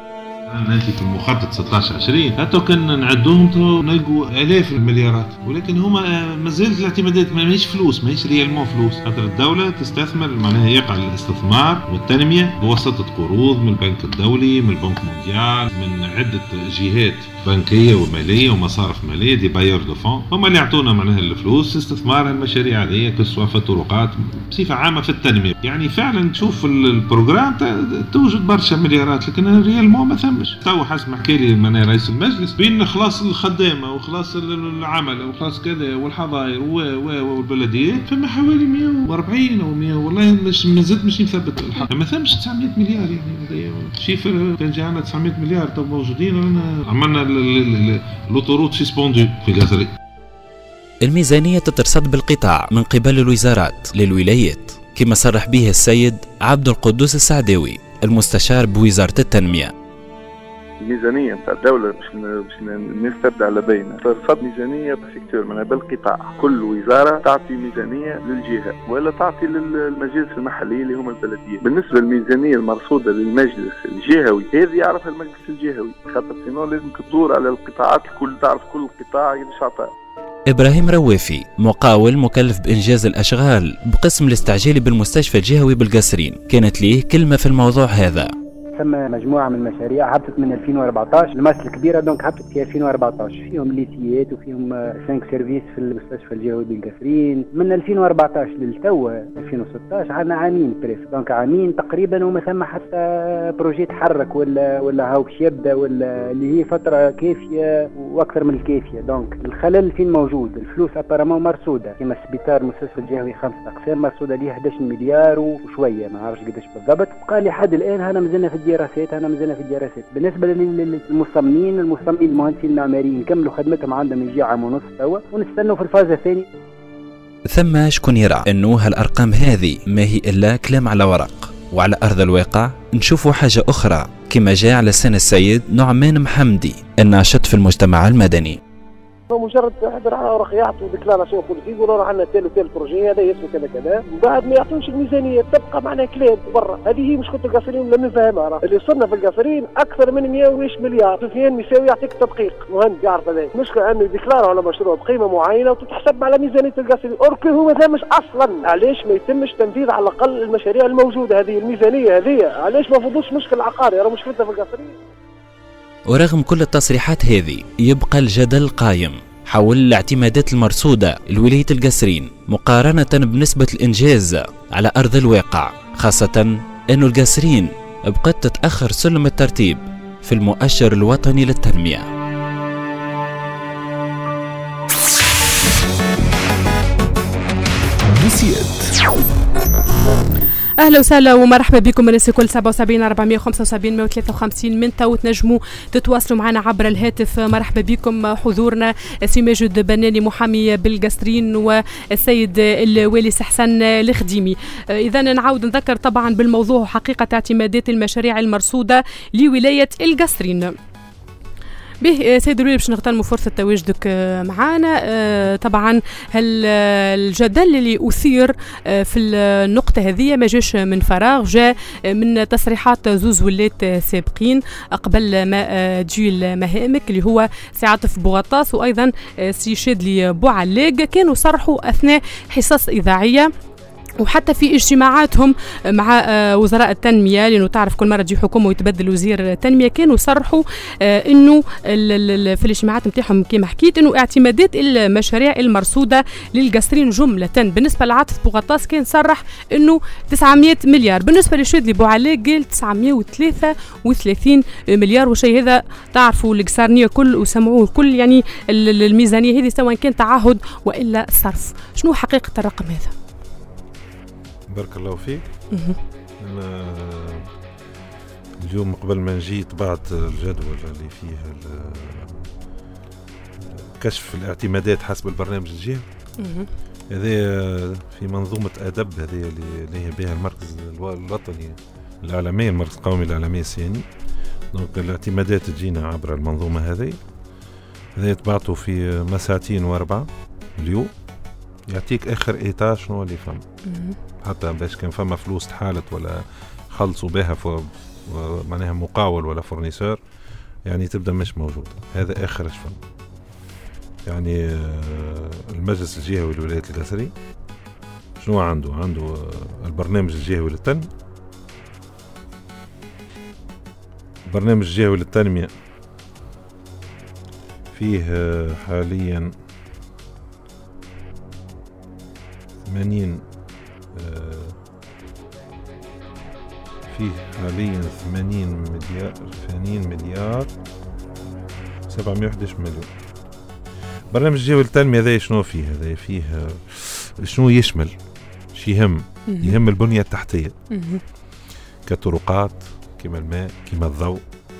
ناتي في المخطط ستة عشر عشرين حتى كان نعدوهم تو نلقوا آلاف المليارات، ولكن هما مازالت الاعتمادات ماهيش فلوس، ماهيش ريالمون فلوس. خاطر الدولة تستثمر معناها يقع الاستثمار والتنمية بواسطة قروض من البنك الدولي، من البنك مونديال، من عدة جهات بنكية ومالية ومصارف مالية دي بايور دو فون، هما اللي يعطونا معناها الفلوس استثمار المشاريع هذه كسوا في الطرقات بصفة عامة في التنمية. يعني فعلا تشوف البروجرام توجد برشا مليارات، لكن ريالمون ما ثمش. تو حسب ما حكى لي معناها رئيس المجلس بين خلاص الخدامة وخلاص العمل وخلاص كذا والحظائر والبلديات فما حوالي مئة وأربعين أو مئة، والله مش مازلت مش مثبت الحق، ما ثمش تسعمائة مليار. يعني شيفر كان جانا تسعمائة مليار تو موجودين، رانا عملنا لوطوروت سيسبوندو في القصرين.
الميزانية تترصد بالقطاع من قبل الوزارات للولايات كما صرح به السيد عبد القدوس السعداوي المستشار بوزارة التنمية.
الميزانية نتاع الدولة باش باش الناس تبدا على بينة، ترصد ميزانية بالسيكتور من بالقطاع، كل وزارة تعطي ميزانية للجهة ولا تعطي للمجالس المحلية اللي هم البلدية. بالنسبة للميزانية المرصودة للمجلس الجهوي هذه يعرفها المجلس الجهوي، خاطر سينو لازم تدور على القطاعات الكل، تعرف كل قطاع قداش عطاه.
إبراهيم روافي مقاول مكلف بإنجاز الأشغال بقسم الاستعجالي بالمستشفى الجهوي بالقصرين، كانت ليه كلمة في الموضوع هذا.
ثم مجموعة من المشاريع هبطت من ألفين وأربعطاش، المسألة الكبيرة دونك هبطت في ألفين وأربعطاش، فيهم ليسيات وفيهم خمسة سيرفيس في المستشفى الجهوي بالقصرين. من ألفين وأربعطاش للتو ألفين وستطاش عندنا عامين بريس، دونك عامين تقريبا وما ثم حتى بروجي تحرك ولا ولا هاو باش يبدا ولا اللي هي فترة كافية واكثر من الكافية. دونك الخلل فين موجود؟ الفلوس ابارامون مرصودة كما السبيطار المستشفى الجهوي خمسة اقسام مرصودة ليه إحدى عشر مليار وشوية، ما عرفش قداش بالضبط. قال لي حد الان هذا مازلنا في الدراسات، أنا مازلنا في الدراسات. بالنسبة للمصممين المصممين المهندسين المعماريين كملوا خدمتهم عندهم يجي عام ونص توا ونستنوا في الفازة الثانية.
ثم شكون يرى أنه هالأرقام هذه ما هي إلا كلام على ورق، وعلى أرض الواقع نشوفوا حاجة أخرى كما جاء على لسان السيد نعمان محمدي الناشط في المجتمع المدني.
مجرد حضر راح يعطوا ديكلاراسيون بوليتيك يقولوا راه عندنا تيل وتيل بروجي هذا يسوى كذا كذا، وبعد ما يعطونش الميزانيه تبقى معنا كلاب برا. هذه هي مشكله القصرين لم نفهمها. راه اللي صرنا في القصرين اكثر من مئة وعشرين مليار. سفيان مساوي يعطيك تدقيق مهندس يعرف هذا. المشكله انه يديكلاروا على مشروع بقيمه معينه وتتحسب على ميزانيه القصرين، اوركو هو ما ثمش اصلا. علاش ما يتمش تنفيذ على الاقل المشاريع الموجوده هذه الميزانيه هذه؟ علاش ما فضوش مشكل عقاري؟ راه مشكلتها في القصرين.
ورغم كل التصريحات هذه يبقى الجدل قايم حول الاعتمادات المرصودة لولاية القصرين مقارنة بنسبة الإنجاز على أرض الواقع، خاصة أن القصرين بقت تتأخر سلم الترتيب في المؤشر الوطني للتنمية.
اهلا وسهلا ومرحبا بكم من كل سبعة وسبعين أربعمية وخمسة وسبعين مئة وثلاثة وخمسين من تو تنجموا تتواصلوا معنا عبر الهاتف. مرحبا بكم حضورنا سي ماجد بناني محامي بالقصرين والسيد الوالي سحسن الخديمي. اذا نعاود نذكر طبعا بالموضوع حقيقة اعتمادات المشاريع المرصودة لولاية القصرين. به سيد الوالي باش نغتنموا فرصة تواجدك معنا. طبعا الجدل اللي أثير في النقطة هذه ما جاش من فراغ، جاء من تصريحات زوز ولات سابقين قبل ما تجي المهامك اللي هو سي عاطف بوغطاس وأيضا سي شادلي بوعلاق، كانوا صرحوا أثناء حصص إذاعية وحتى في اجتماعاتهم مع وزراء التنمية، لأنه تعرف كل مرة تجي حكومة ويتبدل وزير التنمية، كانوا صرحوا أنه في الاجتماعات متاعهم كما حكيت أنه اعتمادات المشاريع المرصودة للقصرين جملة بالنسبة لعاطف بوغطاس كان صرح أنه تسعمائة مليار، بالنسبة لشادلي بوعلاق قال تسعمائة وثلاثة وثلاثين مليار. وشيء هذا تعرفوا القصارنية كل وسمعوه الكل، يعني الميزانية هذه سواء كان تعهد وإلا صرف. شنو حقيقة الرقم هذا؟
بارك الله فيك. أنا اليوم قبل ما نجي طبعت الجدول اللي فيه كشف الاعتمادات حسب البرنامج الجهوي. هذا في منظومة أدب هذه اللي هي بها المركز الوطني الإعلامي، المركز القومي الإعلامي السياني. دونك الاعتمادات تجينا عبر المنظومة هذه. هذا طبعته في مساعتين وأربعة اليوم، يعطيك آخر إيتاج شنو اللي فهم. حتى باش كان فما فلوس تحالت ولا خلصوا بها معناها مقاول ولا فورنيسور، يعني تبدأ مش موجود. هذا آخر شفن. يعني المجلس الجهوي لولاية القصرين شنو عنده؟ عنده البرنامج الجهوي للتنمية. البرنامج الجهوي للتنمية فيه حاليا ثمانين فيه حاليا ثمانين مليار ثمانين مليار سبعمائة وأحد عشر مليون. برنامج الجهوي للتنمية هذا شنو فيه؟ هذا فيه شنو يشمل؟ شي يهم يهم البنية التحتية كطرقات كما الماء كما الضوء.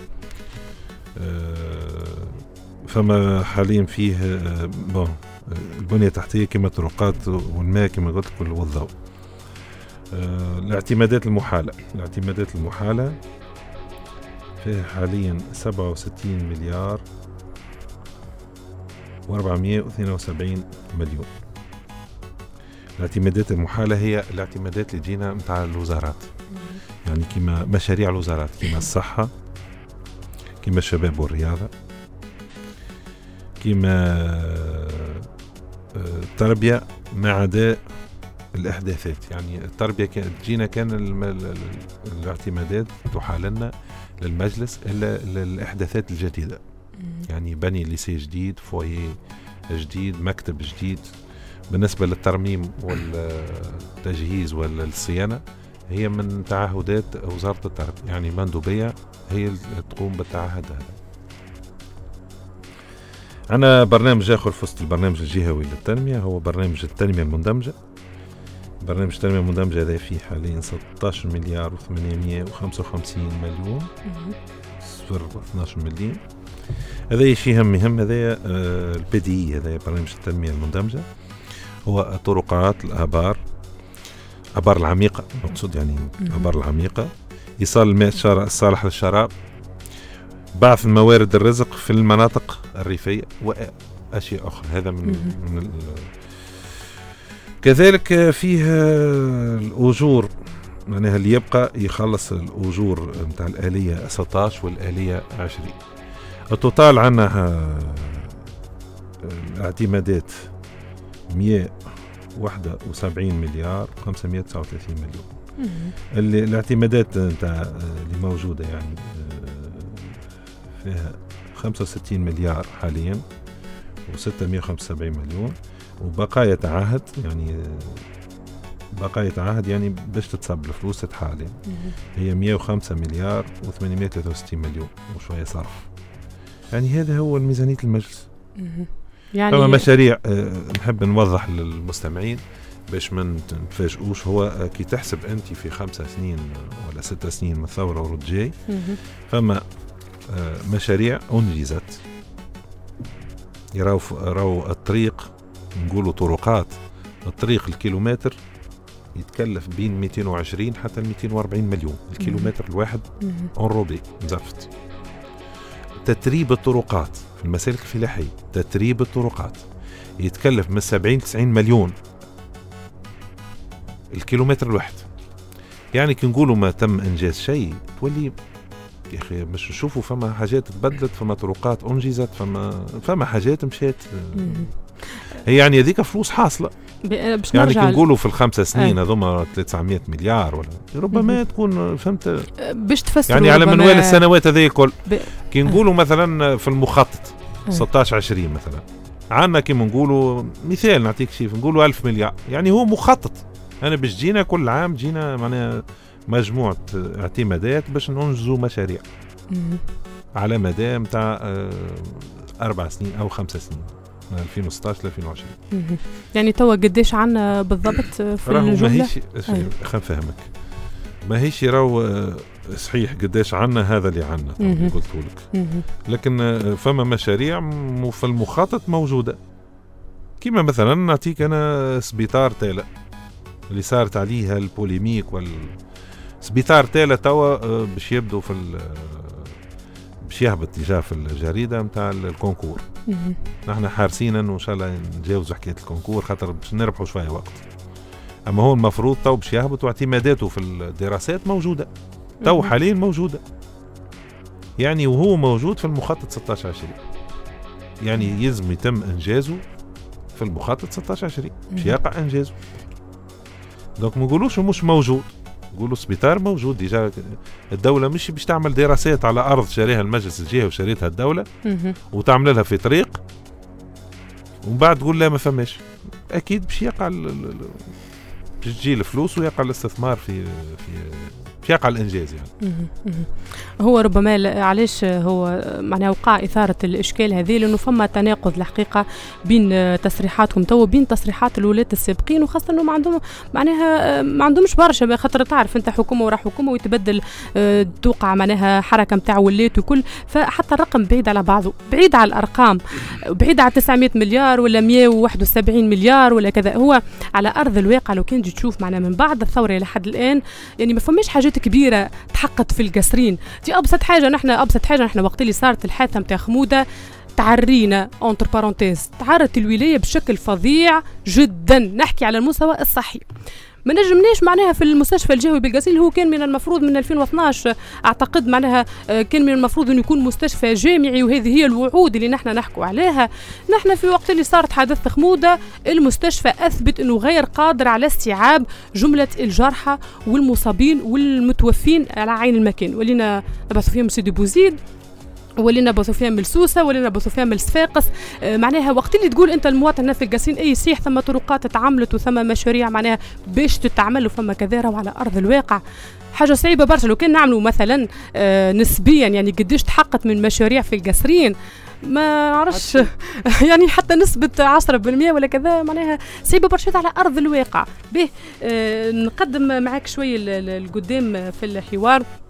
فما حاليا فيه بون البنية التحتية كما الطرقات والماء كما قلت لك والضوء. آه الاعتمادات المحالة الاعتمادات المحالة فيها حاليا سبعة وستين مليار وأربعمائة واثنين وسبعين مليون. الاعتمادات المحالة هي الاعتمادات اللي جينا متاع الوزارات، يعني كما مشاريع الوزارات كما الصحة كما الشباب والرياضة كما التربية ما عدا الإحداثات. يعني التربية كانت جينا كان الاعتمادات تحالنا للمجلس إلا للإحداثات الجديدة، يعني بني ليسي جديد، فويه جديد، مكتب جديد. بالنسبة للترميم والتجهيز والصيانة هي من تعهدات وزارة التربية، يعني مندوبية هي تقوم بالتعهد هذا. أنا برنامج آخر في وسط البرنامج الجهوي للتنمية هو برنامج التنمية المندمجة. برنامج التنمية المندمجة هذا فيه حاليا ستة عشر مليار وثمانمائة وخمسة وخمسين مليون صفر اثني عشر مليون. هذا شيء هم مهم. هذا البي دي هذا برنامج التنمية المندمجة هو الطرقات الآبار، آبار العميقة مقصود، يعني آبار العميقة، إيصال الماء الصالح للشراب، بعث الموارد الرزق في المناطق الريفية وأشياء أخرى. هذا من, من ال... كذلك فيها الأجور، معناها اللي يبقى يخلص الأجور متاع الآلية ستة عشر والآلية عشرين. التوتال عنا الاعتمادات مئة وواحد وسبعين مليار خمسمئة وتسعة وثلاثين مليون. اللي الاعتمادات نتاع اللي موجودة يعني فيها خمسة وستين مليار حاليا وستمئة وخمسة وسبعين مليون، وبقايا تعهد يعني بقايا تعهد يعني باش تتصب الفلوس تتحالي هي مئة وخمسة مليار وثمانمئة وثلاثة وستين مليون وشوية صرف. يعني هذا هو الميزانية المجلس. يعني فما مشاريع أه نحب نوضح للمستمعين باش ما نتفاجئوش. هو كي تحسب أنت في خمسة سنين ولا ستة سنين من الثورة ورد جاي، فما أه مشاريع أنجزت. يراو راو الطريق، نقولوا طرقات الطريق الكيلومتر يتكلف بين مئتين وعشرين حتى مئتين وأربعين مليون الكيلومتر الواحد انروبي مزفت. تتريب الطرقات في المسالك الفلاحية، تتريب الطرقات يتكلف من سبعين تسعين مليون الكيلومتر الواحد. يعني كي نقولوا ما تم إنجاز شيء تولي يا أخي مش نشوفوا فما حاجات تبدلت، فما طرقات أنجزت، فما فما حاجات مشات. هي يعني هذيك فلوس حاصلة. يعني كي نقولوا في الخمسة سنين هذوما ثلاثمئة مليار ولا ربما تكون فهمت
باش تفسر
يعني على منوال السنوات هذه الكل. كي نقولوا مثلا في المخطط ستة عشر عشرين مثلا عندنا كي نقولوا مثال نعطيك شيء نقولوا ألف مليار، يعني هو مخطط. أنا باش جينا كل عام جينا معناها مجموعة اعتمادات باش ننجزوا مشاريع على مدى متاع أربع سنين أو خمسة سنين من ألفين وستة عشر ل ألفين وعشرين.
يعني توا قديش عنا بالضبط في الجملة؟
ما هيش خلينا نفهمك، ما هيش راهو صحيح قديش عنا هذا اللي عنا قلت لك، لكن فما مشاريع في المخطط موجودة. كما مثلا نعطيك أنا سبيطار تالا اللي صارت عليها البوليميك وال سبيطار تالا توا باش يبدو في باش يهبط تجاه في الجريدة متاع الكونكور. نحن حارسين انه ان شاء الله نتجاوزوا حكاية الكونكور خاطر باش نربحوا شوية وقت. اما هو المفروض تو باش يهبط واعتماداته في الدراسات موجودة تو حاليا موجودة، يعني وهو موجود في المخطط ستة عشر عشرين. يعني يلزم يتم انجازه في المخطط ستة عشر عشرين باش يقع انجازه. دونك ما نقولوش مش موجود، نقولوا سبيطار موجود ديجا. الدولة مش باش تعمل دراسات على أرض شاريها المجلس الجهوي وشاريتها الدولة وتعمل لها في طريق ومن بعد تقول لا ما فماش. أكيد باش يقع باش تجي الفلوس ويقع الاستثمار في في باش يقع الإنجاز يعني.
هو ربما علاش هو معناها وقع إثارة الإشكال هذه لأنه فما تناقض الحقيقة بين تصريحاتكم تو بين تصريحات الولاة السابقين، وخاصة إنه ما عندهم معناها ما عندهمش برشا، خاطر تعرف أنت حكومة ورا حكومة ويتبدل توقع معناها حركة متاع ولات وكل، فحتى الرقم بعيد على بعضه، بعيد على الأرقام، بعيد على تسعمئة مليار ولا مئة وواحد وسبعين مليار ولا كذا. هو على أرض الواقع لو كان تشوف معناها من بعد الثورة لحد الآن يعني ما فماش حاجات كبيرة تحققت في القصرين. دي أبسط حاجة، نحن أبسط حاجة نحن وقت اللي صارت الحادثة متاع خمودة تعرينا انتر بارونتيز تعرت الولاية بشكل فظيع جدا، نحكي على المستوى الصحي. ما نجمناش معناها في المستشفى الجهوي بالقصير هو كان من المفروض من ألفين واثناش اعتقد معناها كان من المفروض انه يكون مستشفى جامعي، وهذه هي الوعود اللي نحن نحكوا عليها. نحن في وقت اللي صارت حادثة خمودة المستشفى اثبت انه غير قادر على استيعاب جملة الجرحى والمصابين والمتوفين على عين المكان. ولينا نبعثوا فيهم سيدي بوزيد، ولينا بثوا فيها من السوسه، ولينا بثوا فيها من الصفاقس. آه معناها وقت اللي تقول انت المواطن في القاسين اي صحيح ثم طرقات تعملت وثم مشاريع معناها باش تتعمل وفما كذا، وعلى ارض الواقع حاجه صعيبه برشا. لو كان نعملوا مثلا آه نسبيا يعني قديش تحققت من مشاريع في القصرين ما نعرفش يعني حتى نسبة عشرة بالمئة ولا كذا معناها صعيبة برشا على أرض الواقع. به آه نقدم معك شوية القدام في الحوار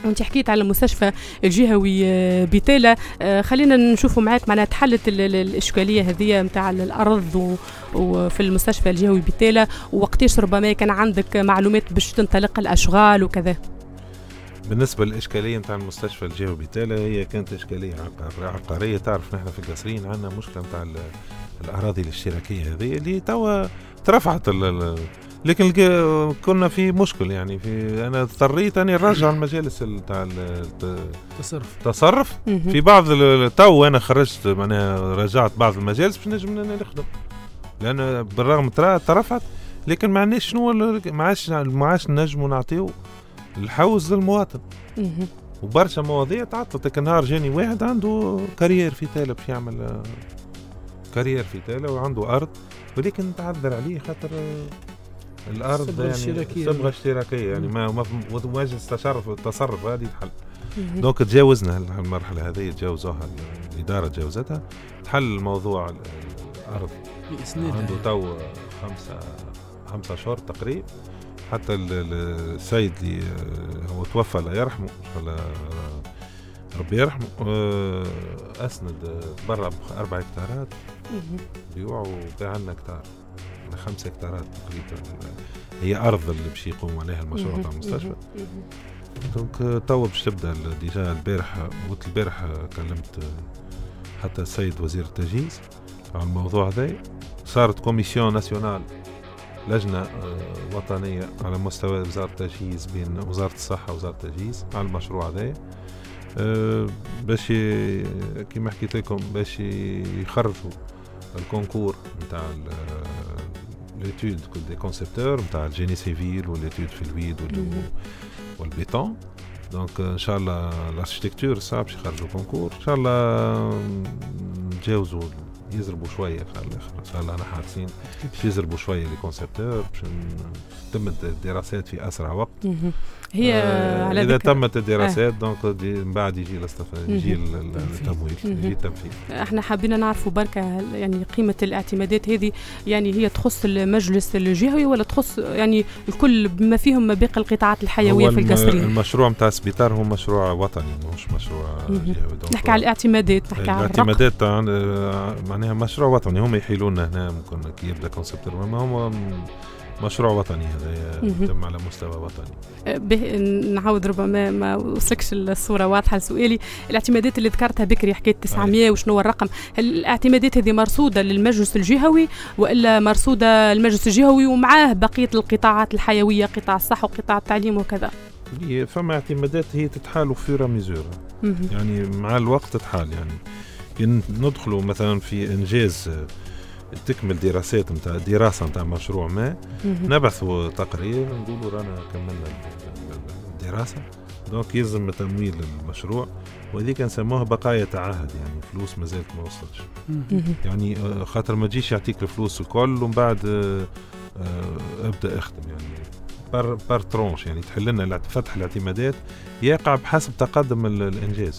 وانت حكيت على المستشفى الجهوي بيتيلا، خلينا نشوفوا معاك معناها تحلت الاشكاليه هذه نتاع الارض وفي المستشفى الجهوي بيتيلا، ووقتاش ربما كان عندك معلومات باش تنطلق الاشغال وكذا؟
بالنسبه للاشكاليه نتاع المستشفى الجهوي بيتيلا هي كانت اشكاليه عقاريه. تعرف نحن في القصرين عندنا مشكله نتاع الاراضي الاشتراكيه هذه اللي توا ترفعت، لكن كنا في مشكل يعني في انا اضطريت اني نرجع المجالس تاع
التصرف
تصرف في بعض تو انا خرجت معناها رجعت بعض المجالس باش نجم نخدم، لان بالرغم ترفعت لكن ما عندناش شنو معاش معاش نجموا نعطيو الحوز للمواطن. وبرشا مواضيع تعطلت. لكن نهار جاني واحد عنده كارير في تالا باش يعمل كارير في تالا وعنده ارض، ولكن تعذر عليه خاطر الارض يعني صبغه اشتراكيه يعني ما مجلس التصرف التصرف هذه تحل. دونك تجاوزنا المرحله هذه، تجاوزوها الاداره تجاوزتها، تحل الموضوع الارض عنده تو خمسه خمسه اشهر تقريبا. حتى السيد اللي هو توفى الله يرحمه ولا ربي يرحمه اسند برا اربع هكتارات بيوع وباع لنا هكتار خمسة هكتارات تقريبا هي ارض اللي باش يقوم عليها المشروع تاع المستشفى. دونك تو باش تبدا ديجا البارح قلت البارح كلمت حتى السيد وزير التجهيز على الموضوع هذا. صارت كوميسيون ناسيونال لجنة وطنية على مستوى وزارة التجهيز بين وزارة الصحة ووزارة التجهيز على المشروع هذا باش كما حكيت لكم باش يخرجوا الكونكور نتاع ليتود دي كونسبتور نتاع الجيني سيفيل وليتود في الويد والبيتون. دونك ان شاء الله الاركتيكتور صعب باش يخرجوا كونكور ان شاء الله نتجاوزوا يزربوا شويه في الاخر ان شاء الله. انا حاسين يزربوا شويه لي كونسبتور باش تم الدراسات في اسرع وقت.
هي
آه
على
اذا
ذكر
تمت الدراسات آه. دونك من بعد يجي يجي التمويل يجي التنفيذ.
احنا حابين نعرفوا بركه يعني قيمه الاعتمادات هذه، يعني هي تخص المجلس الجهوي ولا تخص يعني الكل بما فيهم باقي القطاعات الحيويه في القصرين؟
المشروع نتاع السبيطار هو مشروع وطني مش مشروع جهوي.
نحكي على الاعتمادات، نحكي على
الاعتمادات معناها مشروع وطني. هم يحيلوا لنا هنا ممكن كي يبدا كونسبتور ما هم مشروع وطني هذا يتم على مستوى وطني.
نعاود ربما ما وصلكش الصورة واضحة لسؤالي. الاعتمادات اللي ذكرتها بكري حكيت تسعمية وشنو الرقم، هل الاعتمادات هذه مرصودة للمجلس الجهوي وإلا مرصودة المجلس الجهوي ومعاه بقية القطاعات الحيوية قطاع الصحة وقطاع التعليم وكذا؟
فما اعتمادات هي تتحال فيورا ميزور يعني مع الوقت تتحال. يعني كي ندخلوا مثلا في إنجاز تكمل دراسات نتاع دراسه نتاع مشروع ما نبعثوا تقرير نقولوا رانا كملنا الدراسه دونك يلزم تمويل المشروع، وهذيك نسموها بقايا تعهد يعني فلوس ما زالت ما وصلتش. يعني خاطر ما تجيش يعطيك الفلوس الكل ومن بعد ابدا اخدم يعني بار بار ترونش يعني تحل لنا فتح الاعتمادات يقع بحسب تقدم الانجاز.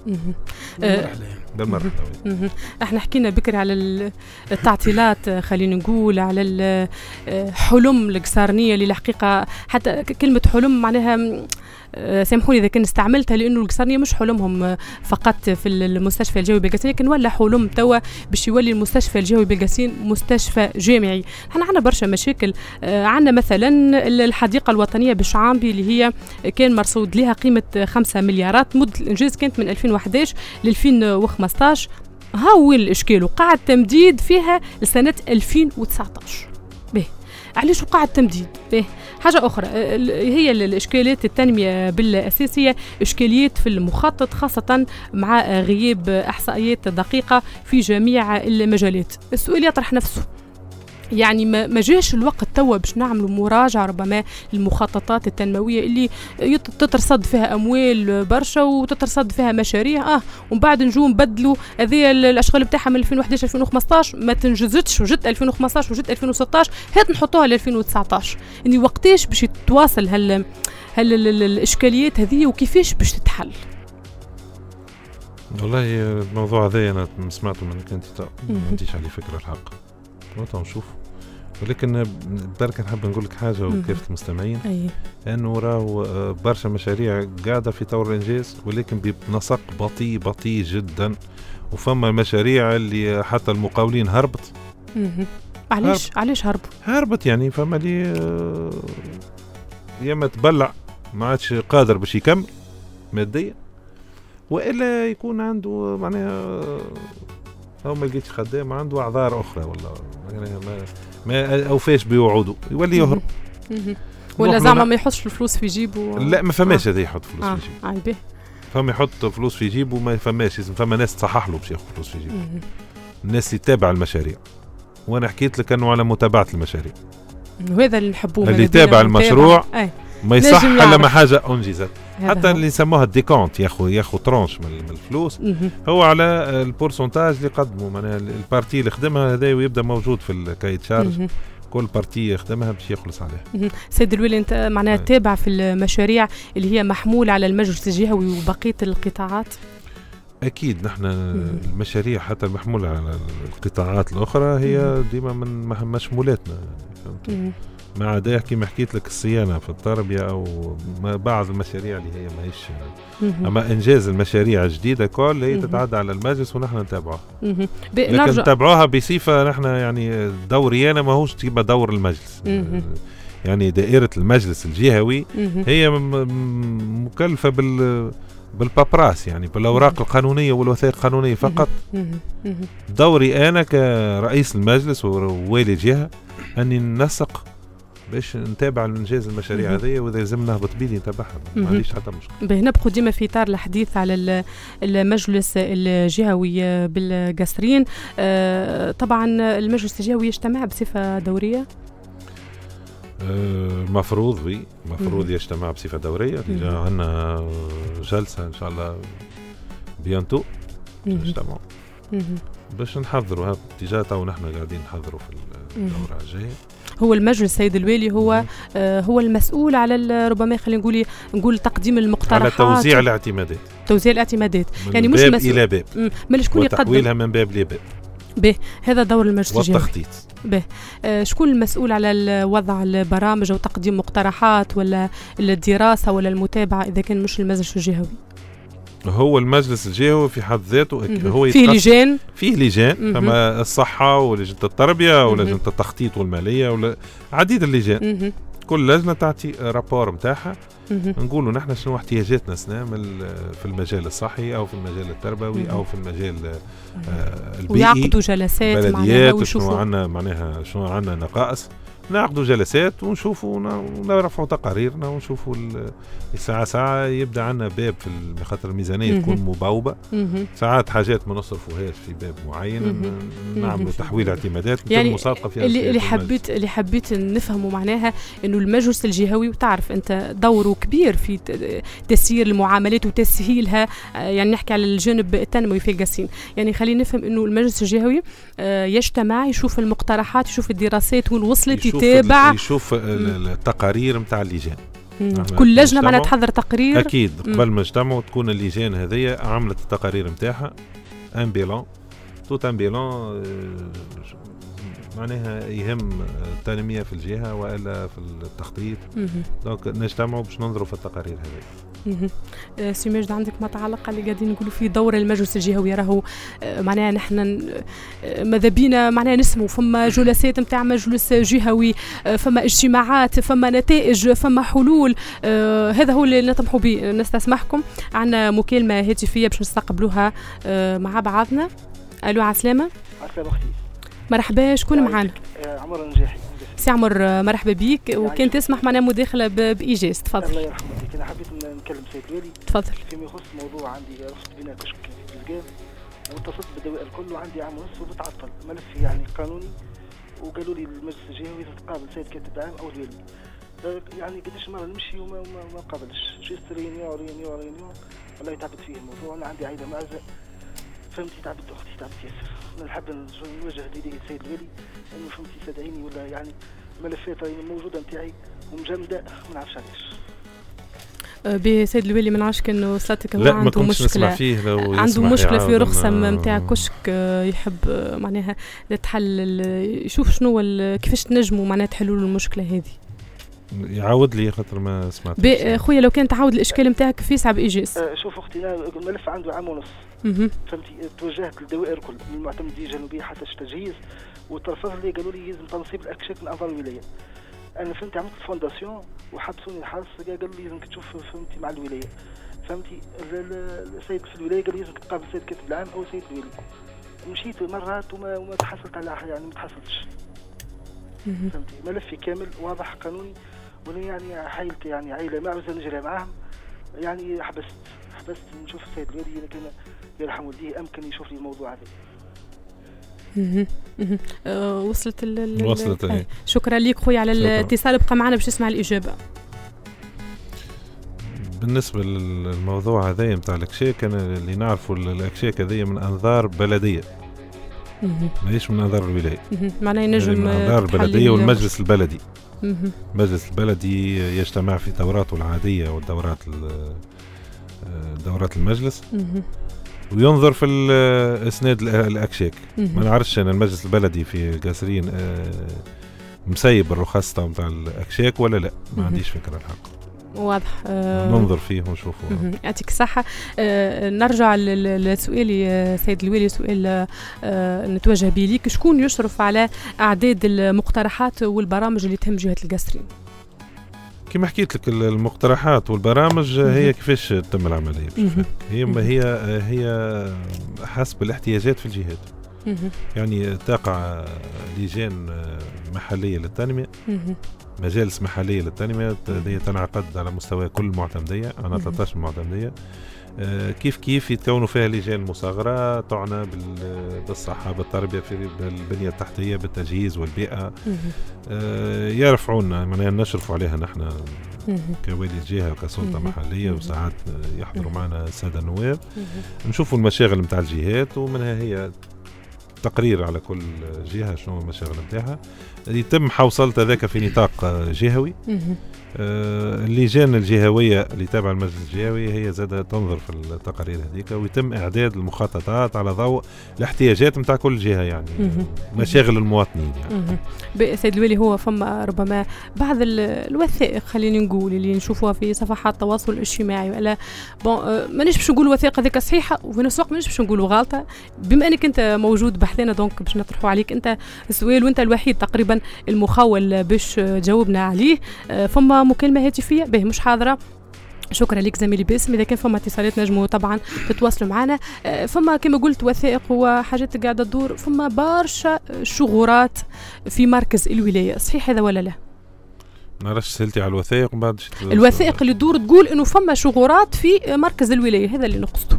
بالمرحلة.
احنا حكينا بكري على التعطيلات، خلينا نقول على الحلم القصارنية اللي الحقيقة حتى كلمة حلم معناها سامحوني إذا كان استعملتها لأنه القصارنية مش حلمهم فقط في المستشفى الجوي بالقاسين، لكن ولا حلم توا باش يولي المستشفى الجوي بالقاسين مستشفى جامعي. احنا عندنا برشا مشاكل. عندنا مثلا الحديقة الوطنية بشعامبي اللي هي كان مرصود لها قيمة خمسة مليارات، مدة الإنجاز كانت من ألفين وإحدى عشر ل ألفين وخمسطاش. ها وين الإشكال؟ وقع التمديد فيها لسنة ألفين وتسعة عشر. به علاش وقع التمديد؟ به حاجة أخرى هي الإشكاليات التنمية بالأساسية إشكاليات في المخطط خاصة مع غياب إحصائيات دقيقة في جميع المجالات. السؤال يطرح نفسه، يعني ما جاش الوقت توا باش نعملوا مراجعة ربما المخططات التنموية اللي تترصد فيها أموال برشا وتترصد فيها مشاريع اه ومن بعد نجوا نبدلوا هذه الأشغال بتاعها من ألفين وإحدى عشر ألفين وخمسطاش ما تنجزتش وجت ألفين وخمسطاش وجت ألفين وستطاش هات نحطوها ل ألفين وتسعطاش. يعني وقتاش باش تتواصل هال هال الإشكاليات هذه وكيفاش باش تتحل؟
والله الموضوع هذا أنا سمعته منك أنت ما عنديش عليه فكرة الحق. وطن نشوف ولكن برك نحب نقول لك حاجه وكيف المستمعين
أيه.
انه راهو برشا مشاريع قاعده في طور الانجاز ولكن بنسق بطيء بطيء جدا، وفما مشاريع اللي حتى المقاولين هربت.
علاش علاش هربوا؟
هربت يعني فما اللي يا ما تبلع ما عادش قادر باش يكمل ماديا، والا يكون عنده معناها او ما لقيتش خدام عنده اعذار اخرى ولا ما ما اوفاش بوعوده يولي يهرب.
ولا زعما ما يحطش الفلوس في جيبه.
لا ما فماش هذا يحط فلوس
آه.
في جيبه.
عيبه
فما يحط فلوس في جيبه وما فماش، لازم فما ناس تصحح له باش ياخذ فلوس في جيبه. الناس اللي تتابع المشاريع، وانا حكيت لك انه على متابعه المشاريع،
وهذا اللي نحبوه
اللي يتابع المشروع
أي.
ما يصح الا ما حاجه انجزت. حتى اللي يسموها الديكونت ياخذ ياخذ ترونش من الفلوس هو على البورسنتاج اللي قدمه، معناها البارتي اللي خدمها هذا ويبدا موجود في الكايت شارج، كل بارتي يخدمها باش يخلص عليها.
سيد الولي انت معناها تتابع في المشاريع اللي هي محموله على المجلس الجهوي وبقيه القطاعات؟
اكيد نحن المشاريع حتى المحموله على القطاعات الاخرى هي ديما من مشمولاتنا، فهمت؟ ما عدا كيما حكيت لك الصيانه في التربيه او بعض المشاريع اللي هي ماهيش، اما انجاز المشاريع الجديده كل هي تتعدى على المجلس ونحن نتابعوها. لكن نتابعوها بصفه نحن يعني دوري انا ماهوش كيما دور المجلس. يعني دائره المجلس الجهوي هي مكلفه بال بالبابراس، يعني بالاوراق القانونيه والوثائق القانونيه فقط. دوري انا كرئيس المجلس ووالي جهه اني ننسق باش نتابع الانجاز المشاريع هذه، واذا لازم نهبط بيدي نتابعها ما عنديش حتى مشكل.
به نبقوا ديما في اطار الحديث على المجلس الجهوي بالقصرين. آه طبعا المجلس الجهوي يجتمع بصفه دوريه.
آه مفروض وي مفروض يجتمع بصفه دوريه. عندنا جلسه ان شاء الله بيانتو نجتمعوا باش نحضروا هذا الاتجاه، ونحن قاعدين نحضروا في الدوره الجايه.
هو المجلس سيد الوالي هو آه هو المسؤول على ربما خلينا نقول نقول تقديم المقترحات
على توزيع الاعتمادات
توزيع الاعتمادات
يعني مش مسؤول الى باب
من شكون يقدم
وتحويلها من باب لباب.
به هذا دور المجلس الجهوي
والتخطيط.
به آه شكون المسؤول على وضع البرامج او تقديم مقترحات ولا الدراسه ولا المتابعه اذا كان مش المجلس الجهوي؟
هو المجلس الجهوي في حد ذاته هو
فيه لجان
فيه لجان فما الصحة ولجنة التربية ولجنة التخطيط والمالية ولا عديد اللجان. كل لجنة تعطي رابور متاعها نقولوا نحن شنو احتياجاتنا سنعمل في المجال الصحي او في المجال التربوي او في المجال البيئي،
ويعقدوا جلسات
معناها شنو عندنا معناها شنو عندنا نقائص، نعقدوا جلسات ونشوفوا ونرفعوا تقاريرنا ونشوفوا ساعة ساعة يبدأ عنا باب في خاطر الميزانية تكون مبوبة. ساعات حاجات ما نصرفوهاش في باب معين نعملوا تحويل اعتمادات
يعني
مصادقة فيها.
اللي, اللي حبيت اللي حبيت نفهمه معناها انه المجلس الجهوي وتعرف انت دوره كبير في تسيير المعاملات وتسهيلها، يعني نحكي على الجانب التنموي في القصيم. يعني خلينا نفهم انه المجلس الجهوي يجتمع يشوف المقترحات يشوف الدراسات وين وصلت يتابع
يشوف التقارير نتاع اللجان.
كل لجنه معناها تحضر تقرير
اكيد قبل ما نجتمعوا تكون اللجان هذه عملت التقارير نتاعها ان بيلان توت ان بيلان معناها يهم التنميه في الجهه والا في التخطيط. دونك نجتمعوا باش ننظروا في التقارير هذه.
سي ماجد عندك ما تعلق اللي قاعدين نقولوا فيه دور المجلس الجهوي؟ راهو معناها نحن ماذا بينا معناها نسمو فما جلسات نتاع مجلس جهوي، فما اجتماعات، فما نتائج، فما حلول. آه هذا هو اللي نطمحوا به. نستسمحكم عندنا مكالمه هاتفيه باش نستقبلوها آه مع بعضنا. الو عسلامه.
عسلامه اختي.
مرحبا شكون معانا؟
عمر النجاحي.
سي عمر مرحبا بيك، وكان تسمح معنا مداخله بايجاز تفضل.
الله يرحمك. انا حبيت نكلم سيد الوالي
تفضل
فيما يخص موضوع عندي رصد بناء كشك في الجام واتصلت بالدوائر الكل وعندي عام ونص وبتعطل ملف يعني قانوني، وقالوا لي المجلس الجهوي تتقابل سيد كاتب عام او الوالي. يعني قداش مره نمشي وما ما, ما قابلش جيست رينيون رينيون رينيون والله تعبت فيه الموضوع. انا عندي عائله معزه فهمتي، تعبت اختي تعبت ياسر. انا نحب نوجه نداء السيد الوالي انه فهمتي تدعيني ولا يعني ملفات راهي موجوده نتاعي ومجمده ما نعرفش علاش.
بسيد الوالي ما نعرفش كانه وصلتك هو
لا ما
عنده
كنتش
مشكله
نسمع فيه لو
عنده مشكله في رخصه
ما...
نتاع كشك يحب معناها تحل يشوف شنو كيفاش تنجموا معناها تحلوا له المشكله هذه.
يعاود لي خاطر ما سمعت.
خويا لو كان تعاود الاشكال نتاعك في صعب ايجاز.
أه شوف اختي الملف عنده عام ونص فهمتي. توجهت للدوائر كل من المعتمديه الجنوبيه حتى التجهيز والترفض اللي قالوا لي يلزم تنصيب الاكشاك من اعضاء الولايه. انا فهمتي عملت الفونداسيون وحبسوني الحرس قال لي لازمك تشوف فهمتي مع الولايه فهمتي. السيد في الولايه قال لي لازمك تقابل السيد كاتب العام او سيد الوالي. مشيت مرات وما وما تحصلت على يعني ما تحصلتش فهمتي. ملفي كامل واضح قانوني وانا يعني عائلتي يعني عائله ما عاوز نجري معاهم يعني حبست حبست نشوف السيد الوالي انا كان يرحم والديه امكن يشوف لي الموضوع هذا.
أه وصلت ال
وصلت
ال شكرا لك خويا على الاتصال. بقى معنا باش نسمع الاجابه.
بالنسبه للموضوع هذا نتاع الاكشاك انا اللي نعرفوا الاكشاك هذه من انظار بلديه ماهيش من انظار الولايه.
معناه ينجم
من انظار البلديه والمجلس البلدي. المجلس البلدي يجتمع في دوراته العاديه والدورات دورات المجلس وينظر في اسناد الاكشاك. ما نعرفش انا المجلس البلدي في قاسرين مسيب الرخص تاع الاكشاك ولا لا ما عنديش فكره الحق.
واضح.
أه ننظر فيه ونشوفه.
يعطيك الصحة. أه نرجع لسؤالي سيد الوالي سؤال أه نتوجه به ليك. شكون يشرف على أعداد المقترحات والبرامج اللي تهم جهة القاسرين؟
كما حكيت لك المقترحات والبرامج هي كيفاش تتم العملية هي هي هي حسب الاحتياجات في الجهات. يعني تقع لجان محلية للتنمية مجالس محلية للتنمية هي تنعقد على مستوى كل معتمدية أنا ثلاثة عشر معتمدية. كيف كيف يتكونوا فيها لجان مصغرة تعنى بالصحة بالتربية في البنية التحتية بالتجهيز والبيئة يرفعونا معناها نشرفوا عليها نحن كوالي الجهة وكسلطة محلية وساعات يحضروا معنا السادة النواب نشوفوا المشاغل متاع الجهات ومنها هي تقرير على كل جهة شنو المشاغل نتاعها يتم حوصلة ذاك في نطاق جهوي. آه اللجان الجهوية اللي تابعة المجلس الجهوي هي زادة تنظر في التقارير هذيك ويتم إعداد المخططات على ضوء الاحتياجات متاع كل جهة يعني مشاغل المواطنين
يعني. سيد الوالي هو فما ربما بعض الوثائق خليني نقول اللي نشوفوها في صفحات التواصل الاجتماعي ولا بون آه ما نجمش نقول وثائق هذيك صحيحة وفي نفس الوقت ما نجمش نقولوا غلطة. بما انك انت موجود بحثنا دونك باش نطرحوا عليك انت السؤال وانت الوحيد تقريبا المخول باش تجاوبنا عليه. آه فما مكالمة هاتفية به مش حاضرة. شكرا لك زميلي باسم. اذا كان فما اتصالات نجموا طبعا تتواصلوا معنا. فما كما قلت وثائق وحاجات قاعده تدور فما برشا شغورات في مركز الولايه صحيح هذا ولا لا؟
نعرفش سالتي على الوثائق بعد
الوثائق اللي تدور تقول انه فما شغورات في مركز الولايه هذا اللي نقصده.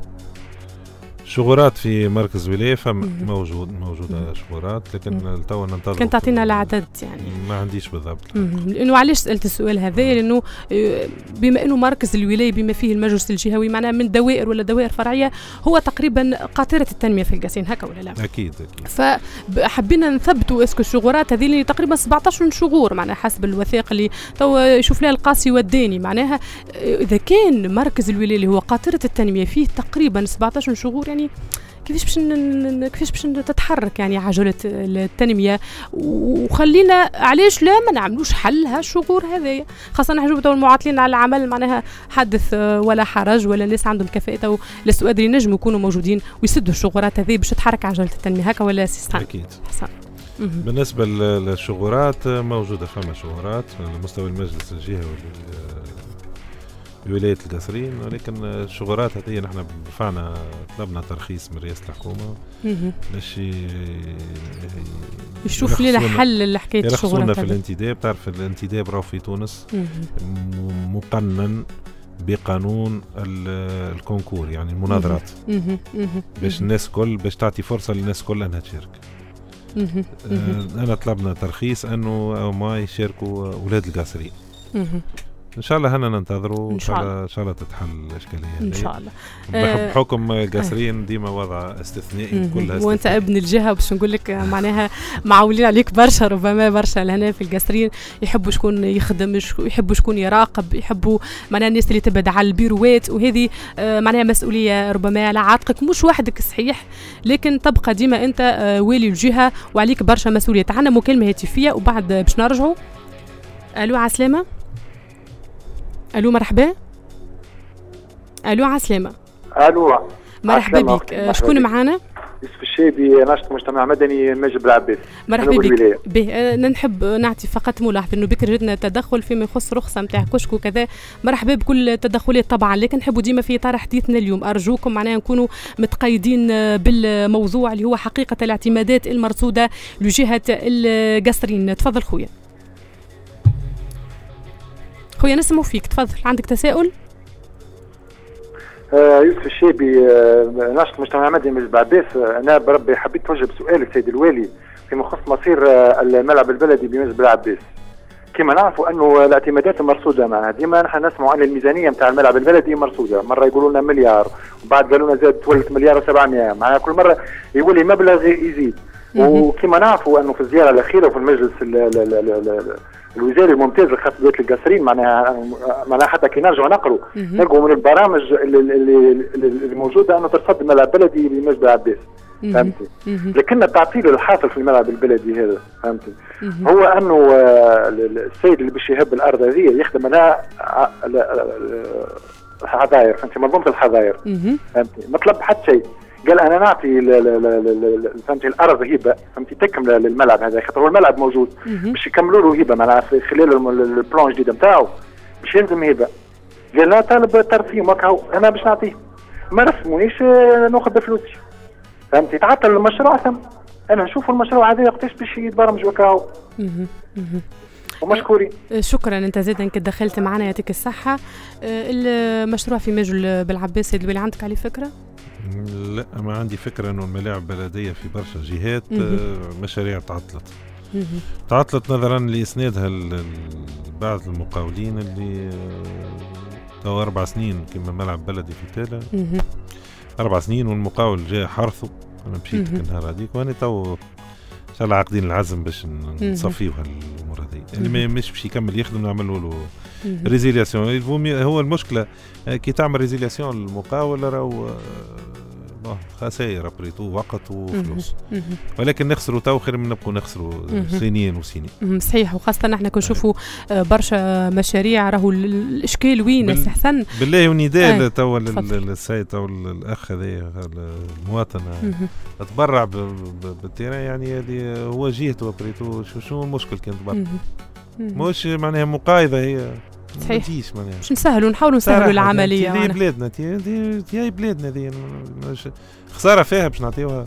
شغورات في مركز ولاية فما موجود موجودة شغورات لكن تو ننتظر.
كان تعطينا العدد يعني
ما عنديش بالضبط.
لأنه علاش سألت السؤال هذا لأنه بما أنه مركز الولاية بما فيه المجلس الجهوي معناه من دوائر ولا دوائر فرعية هو تقريبا قاطرة التنمية في القاسين هكا ولا لا؟
أكيد أكيد.
فحبينا نثبتوا اسكو الشغورات هذه اللي تقريبا سبعطاش شغور معناها حسب الوثائق اللي تو يشوف لها القاسي والداني معناها إذا كان مركز الولاية اللي هو قاطرة التنمية فيه تقريبا سبعطاش شغور يعني كيفاش باش كيفاش باش تتحرك يعني عجلة التنمية وخلينا علاش لا ما نعملوش حل هالشغور هذايا خاصة نحن تو المعاطلين على العمل معناها حدث ولا حرج ولا الناس عندهم كفاءة للسؤال ينجموا يكونوا موجودين ويسدوا الشغورات هذه باش تتحرك عجلة التنمية هكا ولا سيستان.
أكيد. بالنسبة للشغورات موجودة فما شغورات على مستوى المجلس الجهوي ولاية القاسرين ولكن الشغورات هذه نحن رفعنا طلبنا ترخيص من رئاسة الحكومة باش
يشوف لنا حل لحكاية الشغورات
في الانتداب. تعرف الانتداب راهو في تونس مقنن بقانون الكونكور يعني المناظرات باش الناس كل باش تعطي فرصة للناس كل أنها تشارك. أنا طلبنا ترخيص أنه ما يشاركوا أولاد القاسرين ان شاء الله هنا ننتظروا
ان شاء الله
ان شاء الله تتحل الاشكاليه
ان شاء الله.
بحكم قصرين ديما وضع استثنائي كلها
وانت ابن الجهه باش نقول لك معناها معولين عليك برشا، ربما برشا لهنا في القصرين يحبوا شكون يخدم، يحبوا شكون يراقب، يحبوا معناها الناس اللي تبعد على البيروات، وهذه معناها مسؤوليه ربما على عاتقك مش وحدك صحيح، لكن تبقى ديما انت والي الجهه وعليك برشا مسؤوليه. عندنا مكالمه هاتفيه وبعد باش نرجعوا. الو عسلامه. الو مرحبا. الو عسلامه.
الو
مرحبا بك. شكون معانا؟
يوسف الشيبي، ناشط مجتمع مدني ماجد بالعباس.
مرحبا بك. به نحب نعطي فقط ملاحظه انه بكر جدنا تدخل فيما يخص رخصه نتاع كشك وكذا، مرحبا بكل التدخلات طبعا، لكن نحبوا ديما في اطار حديثنا اليوم ارجوكم معناها نكونوا متقيدين بالموضوع اللي هو حقيقه الاعتمادات المرصوده لجهه القصرين. تفضل خويا. خويا نسمعوا فيك، تفضل. عندك تساؤل؟
آه يوسف الشيبي، آه ناشط مجتمع مدني مجد بعباس. آه انا بربي حبيت توجه بسؤال السيد الوالي فيما يخص مصير آه الملعب البلدي بمجد بالعباس. كما نعرفوا انه الاعتمادات المرصوده معنا ديما نحن نسمعوا عن الميزانيه نتاع الملعب البلدي مرصوده، مره يقولوا لنا مليار وبعد قالوا لنا زاد تولت مليار وسبعمائة، معناها كل مره يولي مبلغ يزيد. وكما نعرفوا انه في الزياره الاخيره في المجلس الوزاري الممتاز لخاص بيت القصرين، معناها معناها حتى كي نرجعوا نقروا نلقوا من البرامج اللي موجوده انه ترصد الملعب البلدي بمجد العباس، فهمتي؟ لكن التعطيل الحاصل في الملعب البلدي هذا، فهمتي؟ هو انه السيد اللي باش يهب الارض هذه يخدم لها حظاير، فهمتي؟ منظومه الحظاير، فهمتي؟ ما طلب حتى شيء، قال انا نعطي فهمتي الارض هبه، فهمتي؟ تكمل للملعب هذا، خاطر هو الملعب موجود باش يكملوا له هبه معناها في خلال البلان الجديد نتاعو باش يلزم هبه. قال لا طالب ترسيم هكا، انا باش نعطيه ما رسمونيش ناخذ بفلوسي، فهمتي؟ تعطل المشروع ثم انا نشوف المشروع هذا وقتاش باش يتبرمج وكاو. ومشكورين.
شكرا. انت زيد انك دخلت معنا، يعطيك الصحه. المشروع في مجل بالعباس اللي عندك عليه فكره؟
لا ما عندي فكرة انه الملاعب بلدية في برشا جهات مشاريع تعطلت تعطلت نظرا لإسنادها بعض المقاولين اللي تو أربع سنين كما ملعب بلدي في تالا أربع سنين والمقاول جاء حرثه. أنا مشيت النهار هذيك وأنا تو إن شاء الله عاقدين العزم باش نصفيوها الأمور هذه، اللي مش باش يكمل يخدم نعملوا له ريزيلياسيون. هو المشكلة كي تعمل ريزيلياسيون للمقاول راهو خسائر بريتو وقت وفلوس، ولكن نخسروا تو خير من نبقوا نخسروا سنين وسنين.
صحيح، وخاصة احنا كنشوفوا برشا مشاريع راهو الاشكال وين بال... احسن
بالله ونداء تو السيد تو الاخ هذا المواطن تبرع بالتيران، يعني هذه هو جهته بريتو. شو شو المشكل كان تبرع؟ مش معناها مقايضة هي
صحيح، مش نسهلوا نحاولوا نسهلوا العمليه.
دي بلادنا دي بلادنا دي خساره فيها باش نعطيوها،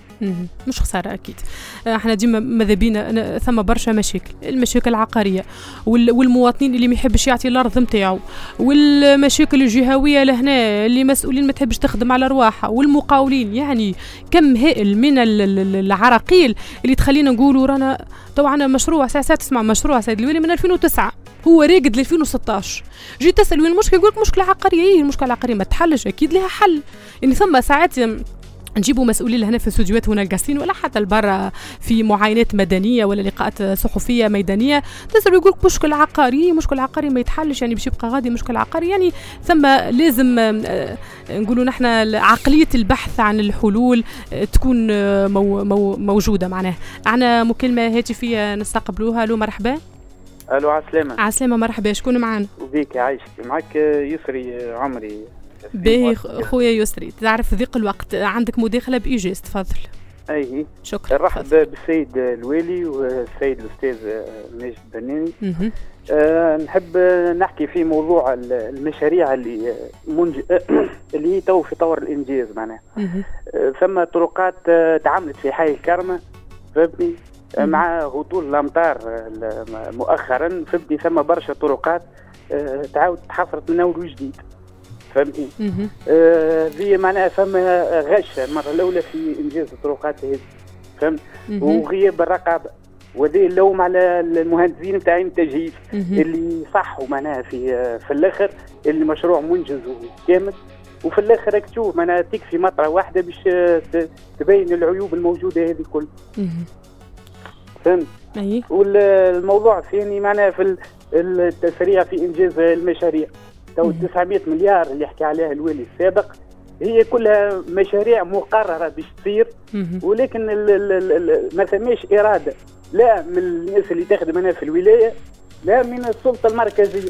مش خساره اكيد. احنا ديما ماذا بينا ثم برشا مشاكل، المشاكل العقاريه والمواطنين اللي ما يحبش يعطي الارض نتاعو، والمشاكل الجهويه لهنا اللي مسؤولين ما تحبش تخدم على رواحها، والمقاولين. يعني كم هائل من العراقيل اللي تخلينا نقولوا رانا تو عندنا مشروع ساعات تسمع مشروع سيد الوالي من ألفين وتسعة هو راقد ل ألفين وستة عشر. جيت تسال وين المشكله يقول لك مشكله عقاريه. ايه المشكله العقاريه ما تحلش، اكيد لها حل. يعني ثم ساعات نجيبوا مسؤولين لهنا في استوديوهات هنا القاسين ولا حتى البرة في معاينات مدنيه ولا لقاءات صحفيه ميدانيه، تسال يقول لك مشكل عقاري مشكل عقاري ما يتحلش، يعني باش يبقى غادي مشكل عقاري. يعني ثم لازم نقولوا نحن عقليه البحث عن الحلول تكون مو مو موجوده. معناه عنا مكالمه هاتفيه نستقبلوها. الو مرحبا.
الو عسلامة.
عسلامة مرحبا. شكون معانا؟
وبيك عايشتي معك يسري عمري.
باهي خويا يسري، تعرف ضيق الوقت عندك مداخلة بإيجاز، تفضل.
اي
شكرا.
نرحب بالسيد الوالي والسيد الأستاذ ماجد بناني. أه نحب نحكي في موضوع المشاريع اللي منج... اللي هي تو في طور الإنجاز معناها. أه ثم طرقات تعاملت في حي الكرمة، فهمتني؟ مع هطول الامطار مؤخرا، فهمتني؟ ثم برشا طرقات أه تعاود تحفرت من اول وجديد، فهمتني؟ ذي آه معناها ثم غش المره الاولى في انجاز الطرقات هذه، فهمت؟ وغياب الرقابه، وهذا اللوم على المهندسين نتاع التجهيز اللي صحوا معناها في في الاخر اللي مشروع منجز وكامل، وفي الاخر راك تشوف معناها تكفي مطره واحده باش تبين العيوب الموجوده هذه كل. فهمت؟
اي.
والموضوع الثاني معناها في التسريع في انجاز المشاريع. تو تسعمائة مليار اللي حكى عليها الوالي السابق هي كلها مشاريع مقرره باش تصير، ولكن ما ثماش اراده لا من الناس اللي تخدم هنا في الولايه لا من السلطه المركزيه.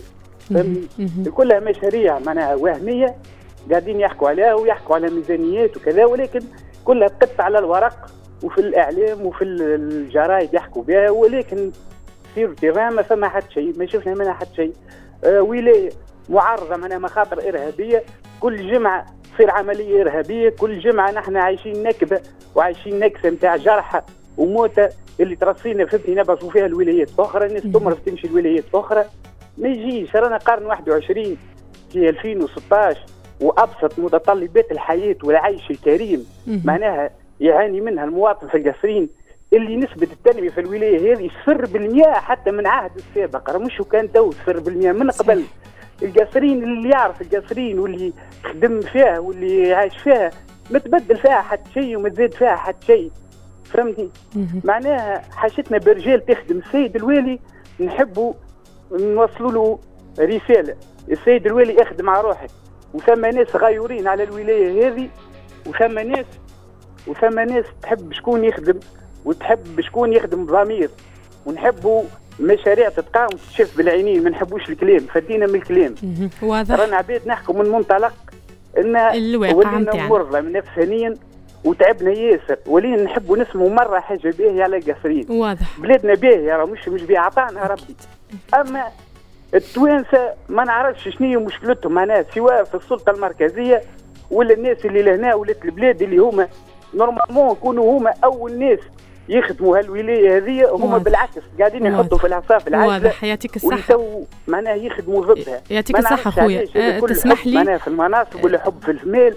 كلها مشاريع معناها وهميه قاعدين يحكوا عليها ويحكوا على ميزانيات وكذا، ولكن كلها تقط على الورق وفي الاعلام وفي الجرايد يحكوا بها، ولكن سير تيران ما فما حد شيء، ما شفنا منها حد شيء. آه ولايه معرضه معناها مخاطر ارهابيه، كل جمعه تصير عمليه ارهابيه، كل جمعه نحن عايشين نكبه وعايشين نكسه نتاع جرحى وموتى اللي ترصينا فهمتني نبعثوا فيها الولايات الاخرى، الناس تمرض تمشي الولايات الاخرى. ما يجيش رانا قرن واحد وعشرين في ألفين وستة عشر وابسط متطلبات الحياه والعيش الكريم معناها يعاني منها المواطن في القصرين، اللي نسبه التنميه في الولايه هذه صفر بالمئة حتى من عهد السابق، راه مش كان تو صفر بالمئة من قبل. القصرين اللي يعرف القصرين واللي خدم فيها واللي عايش فيها ما تبدل فيها حتى شيء وما تزيد فيها حتى شيء. فهمتني؟ معناها حاجتنا برجال تخدم. السيد الوالي نحبوا نوصلوا له رساله، السيد الوالي يخدم على روحك، وثم ناس غايورين على الولايه هذه، وثم ناس وثم ناس تحب شكون يخدم وتحب شكون يخدم بضمير، ونحبوا مشاريع تتقام وتشوف بالعينين، ما نحبوش الكلام، فدينا من الكلام.
واضح.
رانا عباد نحكم من منطلق ان ولينا مرضى نفسانيا وتعبنا ياسر، ولينا نحبوا نسمعوا مره حاجه باهيه على القصرين.
واضح.
بلادنا باهيه راه مش مش بيعطانا ربي. اما التوانسه ما نعرفش شنو هي مشكلتهم معناها، سواء في السلطه المركزيه ولا الناس اللي لهنا ولات البلاد اللي هما نورمالمون يكونوا هما اول ناس يخدموا هالولايه هذه، هما بالعكس قاعدين يحطوا في العصا في العجله.
واضح. يعطيك الصحه.
ويسووا معناها يخدموا ضدها.
يعطيك الصحه خويا. أه تسمح لي
معناها في المناصب ولا حب في المال.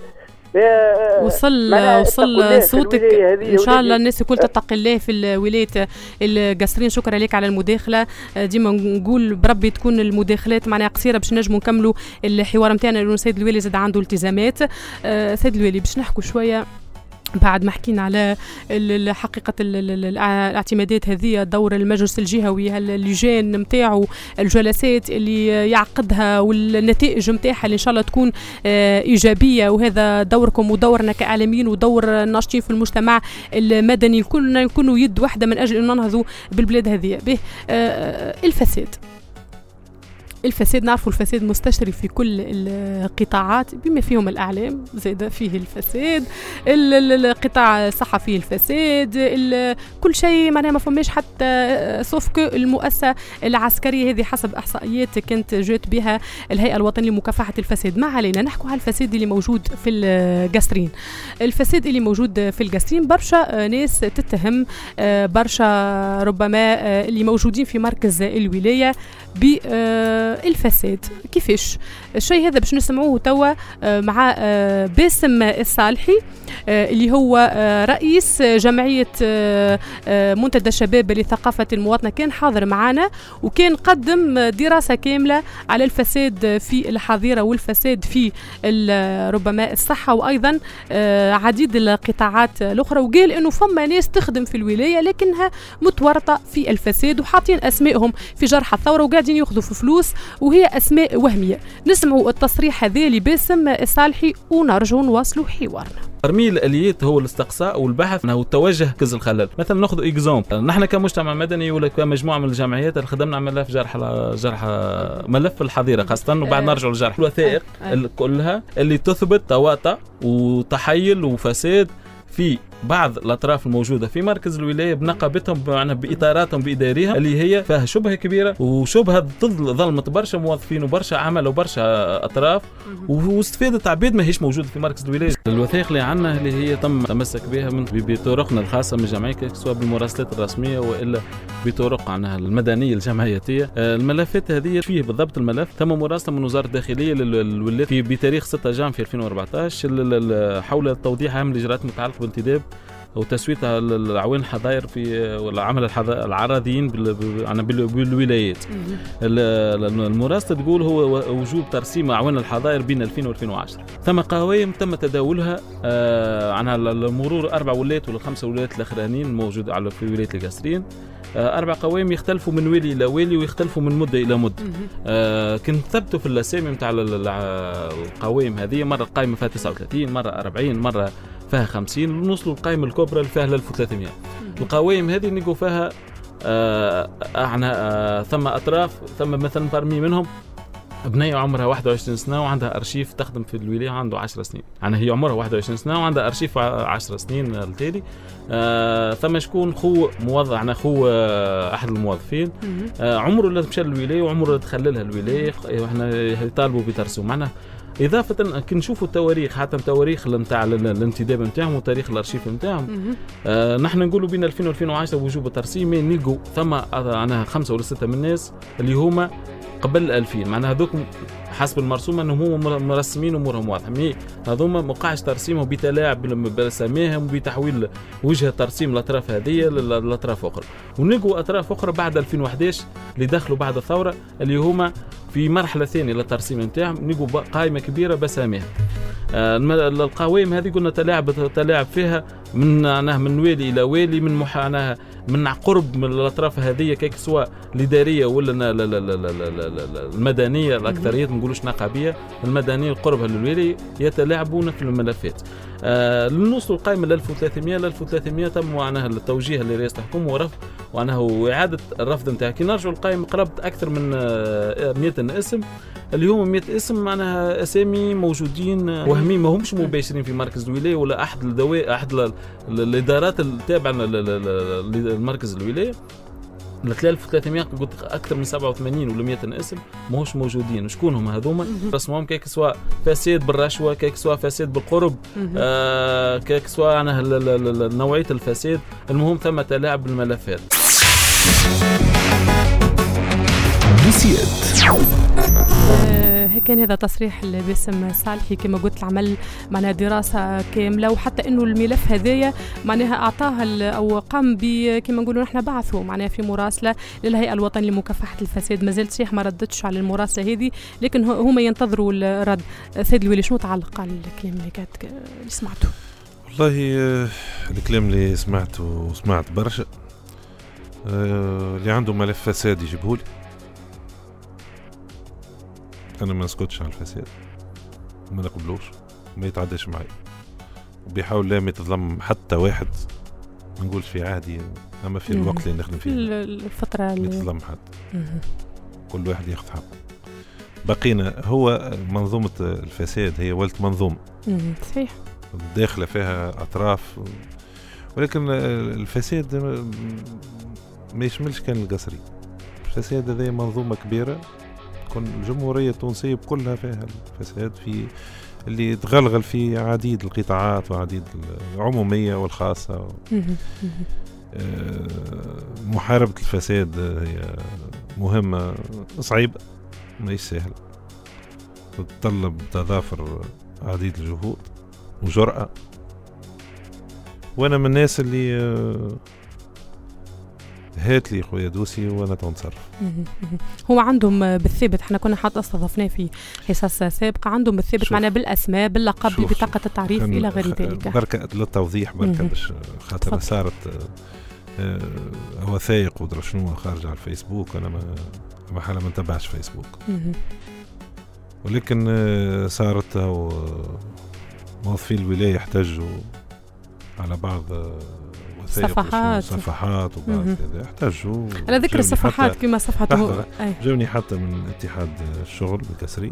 وصل وصل صوتك ان شاء الله الناس الكل تتقي الله في ولايه القصرين. شكرا لك على المداخله. ديما نقول بربي تكون المداخلات معناها قصيره باش نجموا نكملوا الحوار نتاعنا، لانه السيد الوالي زاد عنده التزامات. سيد الوالي باش نحكوا شويه بعد ما حكينا على حقيقة الاعتمادات هذه، دور المجلس الجهوي، اللجان نتاعو، الجلسات اللي يعقدها والنتائج نتاعها اللي ان شاء الله تكون ايجابيه، وهذا دوركم ودورنا كاعلاميين ودور الناشطين في المجتمع المدني، كلنا نكونوا يد واحده من اجل ان ننهضوا بالبلاد هذه. به الفساد الفساد نعرفوا الفساد مستشري في كل القطاعات بما فيهم الأعلام، زاد فيه الفساد، القطاع الصحة فيه الفساد، كل شيء معناها ما فماش حتى سوف المؤسسة العسكرية هذه حسب إحصائيات كانت جات بها الهيئة الوطنية لمكافحة الفساد. ما علينا نحكوا على الفساد اللي موجود في القصرين. الفساد اللي موجود في القصرين برشا ناس تتهم برشا ربما اللي موجودين في مركز الولاية بالفساد. كيفاش الشيء هذا؟ باش نسمعوه توا مع باسم الصالحي اللي هو رئيس جمعية منتدى الشباب لثقافة المواطنة، كان حاضر معنا وكان قدم دراسة كاملة على الفساد في الحظيرة والفساد في ربما الصحة وأيضا عديد القطاعات الأخرى، وقال إنه فما ناس تخدم في الولاية لكنها متورطة في الفساد وحاطين أسمائهم في جرح الثورة وقاعدين يأخذوا في فلوس وهي أسماء وهمية. نسمعوا التصريح هذا لباسم الصالحي ونرجو نواصلوا حوارنا.
ترميل الاليات هو الاستقصاء والبحث او التوجه كز الخلل. مثلا ناخذ اكزامبل، نحن كمجتمع مدني ولا كمجموعه من الجمعيات اللي خدمنا على ملف جرح جرح ملف الحظيره خاصه، وبعد نرجع للجرح. الوثائق كلها اللي تثبت تواطؤ وتحيل وفساد في بعض الأطراف الموجودة في مركز الولاية بنقابتهم معنا بإطاراتهم بإداريها اللي هي فيها شبهة كبيرة وشبهة ظلمة برشا موظفين وبرشا عمل وبرشا أطراف واستفادت عبيد ما هيش موجودة في مركز الولاية. الوثائق اللي عنا اللي هي تم تمسك بها من بطرقنا الخاصة من الجمعية سواء بالمراسلات الرسمية وإلا بطرق عنها المدنية الجمعياتية. الملفات هذه فيه بالضبط الملف تم مراسلة من وزارة الداخلية للولاية في بتاريخ ستة جانفي ألفين وأربعة عشر حول توضيح أهم الإجراءات المتعلقة بانتداب وتسويتها للعوين الحظائر في والعمل العراضيين بالولايات. المراسلة تقول هو وجوب ترسيم أعوان الحظائر بين ألفين و ألفين وعشرة. ثم قوائم تم تداولها عن المرور أربع ولايات ولا خمسة ولايات الأخرانيين الموجود على في ولاية القصرين. أربع قوائم يختلفوا من والي إلى والي ويختلفوا من مدة إلى مدة. آه كنت ثبتوا في الأسامي متاع القوائم هذه، مرة القائمة فيها تسعة وثلاثين، مرة أربعين، مرة فيها خمسين، ونوصلوا القائمة الكبرى اللي فيها ألف وثلاثمائة. القوائم هذه نلقوا فيها آه آه ثم أطراف، ثم مثلا برمي منهم بنية عمرها واحد وعشرين سنة وعندها أرشيف تخدم في الولاية عنده عشر سنين، يعني هي عمرها واحد وعشرين سنة وعندها أرشيف عشر سنين التالي. آه ثم شكون خو موظف، أنا خو آه أحد الموظفين آه عمره اللي مشى للولاية وعمره اللي تخللها الولاية، وإحنا يطالبوا بترسيم معنا. إضافة كي نشوفوا التواريخ، حتى التواريخ نتاع الانتداب نتاعهم وتاريخ الأرشيف نتاعهم، آه نحن نقولوا بين ألفين و ألفين وعشرة وجوب الترسيم، نلقوا ثم أنا خمسة ولا ستة من الناس اللي هما قبل ألفين، معناها هذوك حسب المرسومة أنهم هم مرسمين أمورهم واضحة، مي هذوما مقاعش ترسيمهم بتلاعب برساميهم وبتحويل وجه ترسيم الأطراف هذه للأطراف أخرى. ونلقوا أطراف أخرى بعد ألفين وأحد عشر اللي دخلوا بعد الثورة اللي هما في مرحلة ثانية للترسيم نتاعهم، نلقوا قائمة كبيرة بساميها. آه القوائم هذه قلنا تلاعب تلاعب فيها من أنا من والي إلى والي، من محاناها من قرب من الأطراف هذه كيك سواء الإدارية ولا المدنية، الأكثرية ما نقولوش نقابية، المدنية قربها للوالي يتلاعبون في الملفات. آه لنوصل القائمة ل ألف وثلاثمائة ل ألف وثلاثمائة تم معناها التوجيه لرئاسة الحكومة ورفض، وأنه إعادة الرفض نتاعها. كي نرجعوا القائمة قربت أكثر من آه مئة اسم، اللي هم مئة اسم معناها أسامي موجودين وهمين ما همش مباشرين في مركز الولاية ولا أحد الدواء أحد الإدارات التابعة للمركز الولاية. ألف وثلاثمائة قلت أكثر من سبعة وثمانين ولا مئة اسم ماهوش موجودين. شكون هم هذوما؟ رسمهم كيك سواء فساد بالرشوة، كيك سواء فساد بالقرب، آه كيك سواء أنا نوعية الفساد. المهم ثم تلاعب بالملفات.
آه كان هذا تصريح لباسم صالحي كما قلت، العمل معناها دراسة كاملة، وحتى انه الملف هذايا معناها اعطاها او قام ب كما نقولوا نحن بعثوا معناها في مراسلة للهيئة الوطنية لمكافحة الفساد. ما زالت صحيح ما ردتش على المراسلة هذه، لكن هما ينتظروا الرد. سيد الولي شنو تعلق على الكلام اللي كانت اللي سمعته؟
والله الكلام اللي سمعته وسمعت برشا، اللي عنده ملف فساد يجيبهولي، أنا ما نسكتش على الفساد، ما نقبلوش، ما يتعداش معي، وبيحاول لا ما يتظلم حتى واحد، ما نقولش في عهدي أما في الوقت اللي نخدم فيه
الفترة اللي
ما يتظلم حد، كل واحد ياخذ حقه. بقينا هو منظومة الفساد هي ولت منظومة
صحيح
داخلة فيها أطراف، ولكن الفساد ما يشملش كان القصري. الفساد هذه منظومة كبيرة، كون الجمهورية التونسية كلها فيها الفساد في اللي تغلغل في عديد القطاعات وعديد العمومية والخاصة. محاربة الفساد هي مهمة صعيبة ما سهل، تتطلب تضافر عديد الجهود وجرأة. وانا من الناس اللي هات لي خويا دوسي وانا تنصرف.
هو عندهم بالثابت، احنا كنا حتى استضفناه في حصص سابقه، عندهم بالثابت معنا بالاسماء باللقب ببطاقه التعريف الى غير ذلك.
بركه للتوضيح بركه باش خاطر صارت آه وثائق ودرا شنو خارجه على الفيسبوك، انا ما ما حاله ما نتبعش فيسبوك، ولكن آه صارت موظفي الولايه يحتاجوا على بعض آه
صفحات
صفحات وبعض كذا يحتاجوا
على ذكر الصفحات كما صفحته
جاوني حتى من اتحاد الشغل بكسري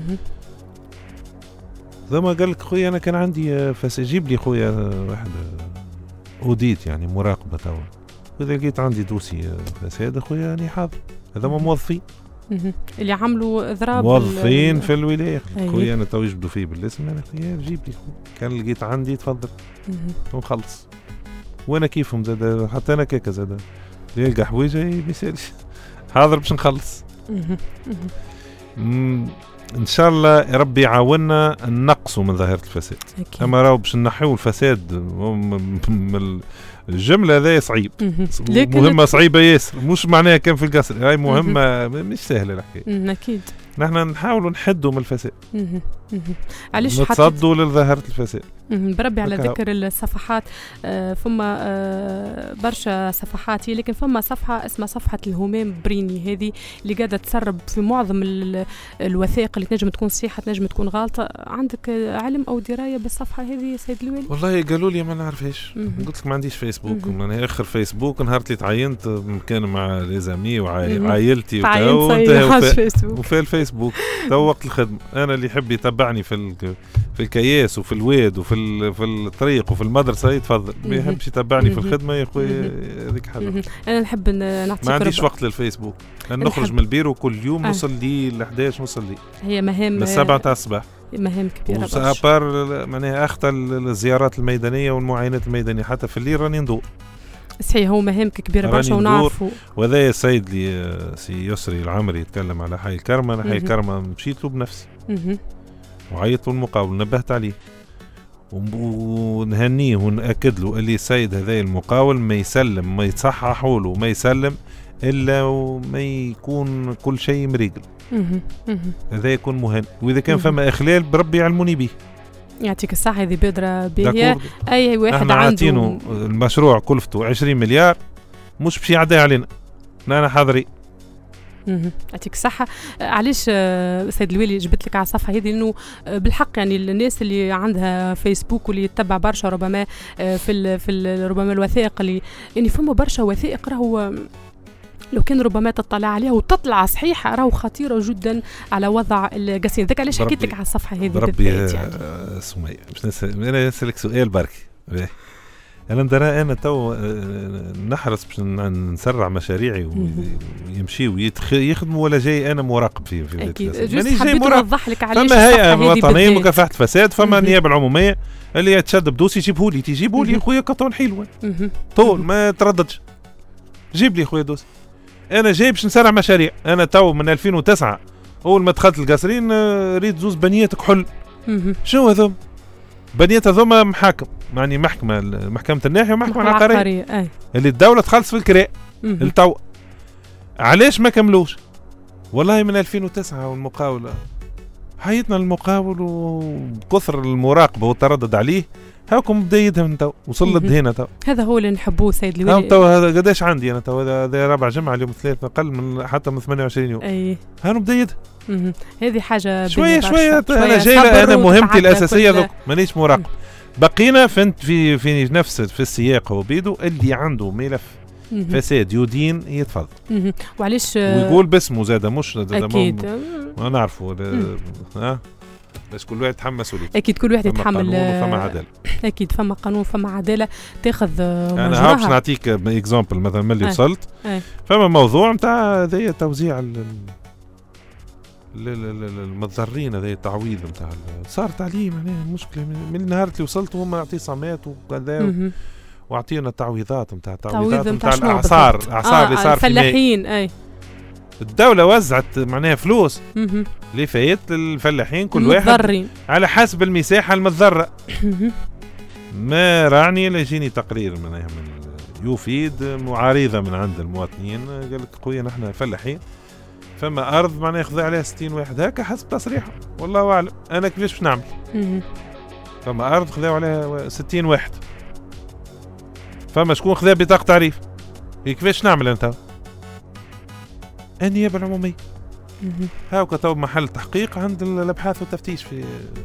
ذا ما قال لك خويا انا كان عندي فاس جيب لي خويا واحد اوديت يعني مراقبه توا، واذا لقيت عندي دوسي فساد خويا اني حاضر. هذا ما موظفين
اللي عملوا اضراب
موظفين في الولايه خويا انا تو يجبدوا فيه بالاسم، انا خويا جيب لي كان لقيت عندي تفضل ونخلص. وانا كيفهم زاد حتى انا كيكا زاد يلقى حويجه بيسالش حاضر باش نخلص. ان شاء الله ربي يعاوننا نقصوا من ظاهره الفساد. أكيد. اما راهو باش نحيو الفساد من الجمله هذا صعيب، مهمه صعيبه ياسر، مش معناها كان في القصر، هاي مهمه مش سهله الحكايه.
اكيد
نحن نحاولوا نحدوا من الفساد،
علاش
نتصدوا لظاهره الفساد.
بربي على ذكر الصفحات، آه فما آه برشا صفحات، لكن فما صفحه اسمها صفحه الهمام بريني، هذه اللي قاعده تسرب في معظم الوثائق اللي تنجم تكون صحيحه تنجم تكون غلطه. عندك علم او درايه بالصفحه هذه سيد الوالي؟
والله قالوا لي ما نعرفش، قلت لك ما عنديش فيسبوك. انا اخر فيسبوك نهار اللي تعينت كان مع ليزامي وعائلتي وفي الفيسبوك تو وقت الخدمه. انا اللي يحب يتبعني في في الكياس وفي الواد وفي في الطريق وفي المدرسه يتفضل، ما يحبش يتبعني في الخدمه يا خويا هذيك حاجه.
انا نحب نعطيك،
ما عنديش وقت للفيسبوك، لان نخرج من البيرو كل يوم نوصل لي ل إحدى عشر نوصل لي
هي مهام
من السبعة تاع الصباح،
مهام كبيره برشا.
وسابار معناها اخطى الزيارات الميدانيه والمعاينات الميدانيه، حتى في الليل راني ندور.
صحيح هو مهام كبيره برشا ونعرفوا.
وهذا السيد لي سي يسري العمري يتكلم على حي الكرمه، انا حي الكرمه مشيت له بنفسي وعيطت له المقاول نبهت عليه ونهنيه ونأكد له اللي السيد هذا المقاول ما يسلم ما يتصحح له ما يسلم إلا وما يكون كل شيء مريقل. هذا يكون مهم، وإذا كان فما إخلال بربي يعلموني به.
يعطيك الصحة، هذه بادرة باهية. أي واحد
عنده المشروع كلفته عشرين مليار مش باش يعدي علينا، أنا حاضري.
يعطيك الصحة. علاش سيد الوالي جبت لك على الصفحة هذه؟ لأنه بالحق يعني الناس اللي عندها فيسبوك واللي يتبع برشا ربما في ال في ال ربما الوثائق اللي يعني فما برشا وثائق راهو لو كان ربما تطلع عليها وتطلع صحيحة راهو خطيرة جدا على وضع القاسين. ذاك علاش حكيت لك على الصفحة هذه
بربي يعني. سمية باش أنا نسألك سؤال برك. أنا ندرى أنا تو نحرص باش نسرع مشاريعي ويمشي ويخدموا ولا جاي أنا مراقب فيه في
أكيد. جوست حبيت نوضح لك علاش
فما هيئة وطنية مكافحة الفساد، فما النيابة العمومية اللي يتشد بدوس يجيبه لي تجيبه لي خويا قطون حلوة طول ما ترددش جيب لي خويا دوس. أنا جاي باش نسرع مشاريع. أنا تو من ألفين وتسعة أول ما دخلت القصرين ريد زوز بنيات كحل. شنو هذوم بنيات هذوما محاكم يعني محكمة محكمة الناحية ومحكمة العقارية اللي الدولة تخلص في الكراء التو. علاش ما كملوش؟ والله من ألفين وتسعة والمقاولة حيتنا المقاول وكثر المراقبة والتردد عليه هاكم بدا يدهم تو وصل للدهينة تو.
هذا هو اللي نحبوه سيد الوالي.
تو هذا قداش عندي أنا تو هذا رابع جمعة اليوم ثلاثة أقل من حتى من ثمانية وعشرين يوم.
أي
هانو بدا يدهم.
هذه حاجة
شوية شوية. أنا جاي أنا مهمتي الأساسية ذوك مانيش مراقب. بقينا فهمت في في نفس في السياق وبيدو اللي عنده ملف فساد يدين يتفضل.
وعلاش
ويقول باسمه زاده مش
أكيد
ما نعرفه ها بس كل واحد يتحمل مسؤوليته.
اكيد كل واحد يتحمل.
فما عداله.
اكيد فما قانون فما عداله تاخذ مجراها.
انا باش نعطيك اكزامبل مثلا من اللي أي. وصلت أي. فما موضوع نتاع هذايا توزيع المتضررين هذايا التعويض نتاع صار تعليم معناها المشكله من النهار اللي وصلت هما اعتصامات وكذا واعطينا التعويضات نتاع التعويضات نتاع الاعصار الاعصار اللي صار في
الفلاحين. اي
الدولة وزعت معناها فلوس اللي فايت للفلاحين كل واحد
مضرين.
على حسب المساحة المتضرة. ما راني اللي يجيني تقرير معناها من يفيد معارضة من عند المواطنين قال لك خويا نحن فلاحين فما أرض معناها ياخذ عليها ستين واحد هكا حسب تصريحه والله أعلم أنا كيفاش باش نعمل. فما أرض خذاو عليها ستين واحد فما شكون خذا بطاقة تعريف كيفاش نعمل أنت؟ النيابة العمومية هاو كتب محل تحقيق عند الابحاث والتفتيش في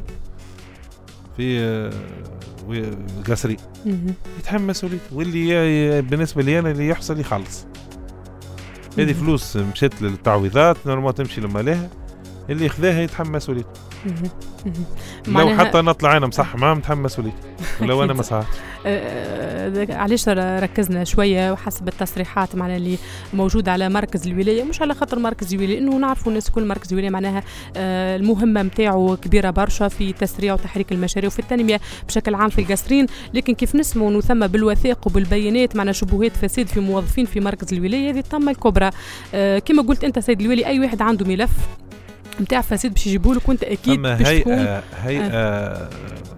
في القصري يتحمل مسؤوليته واللي بالنسبة لي أنا اللي يحصل يخلص. هذه فلوس مشت للتعويضات نورمال تمشي لما لها اللي خذاها يتحمل مسؤوليته. لو حتى نطلع انا مصح معاه متحمل مسؤوليته ولو انا ما صحتش.
علاش ركزنا شويه وحسب التصريحات معنا اللي موجوده على مركز الولايه مش على خاطر مركز الولايه انه نعرفوا الناس كل مركز الولايه معناها المهمه نتاعو كبيره برشا في تسريع وتحريك المشاريع وفي التنميه بشكل عام في القصرين. لكن كيف نسمعوا انه ثم بالوثائق وبالبيانات معنا شبهات فساد في موظفين في مركز الولايه هذه الطامه الكبرى. كما قلت انت سيد الوالي اي واحد عنده ملف نتاع فساد باش يجيبوا لك وانت اكيد باش
هيئة
تكون
هيئة آه.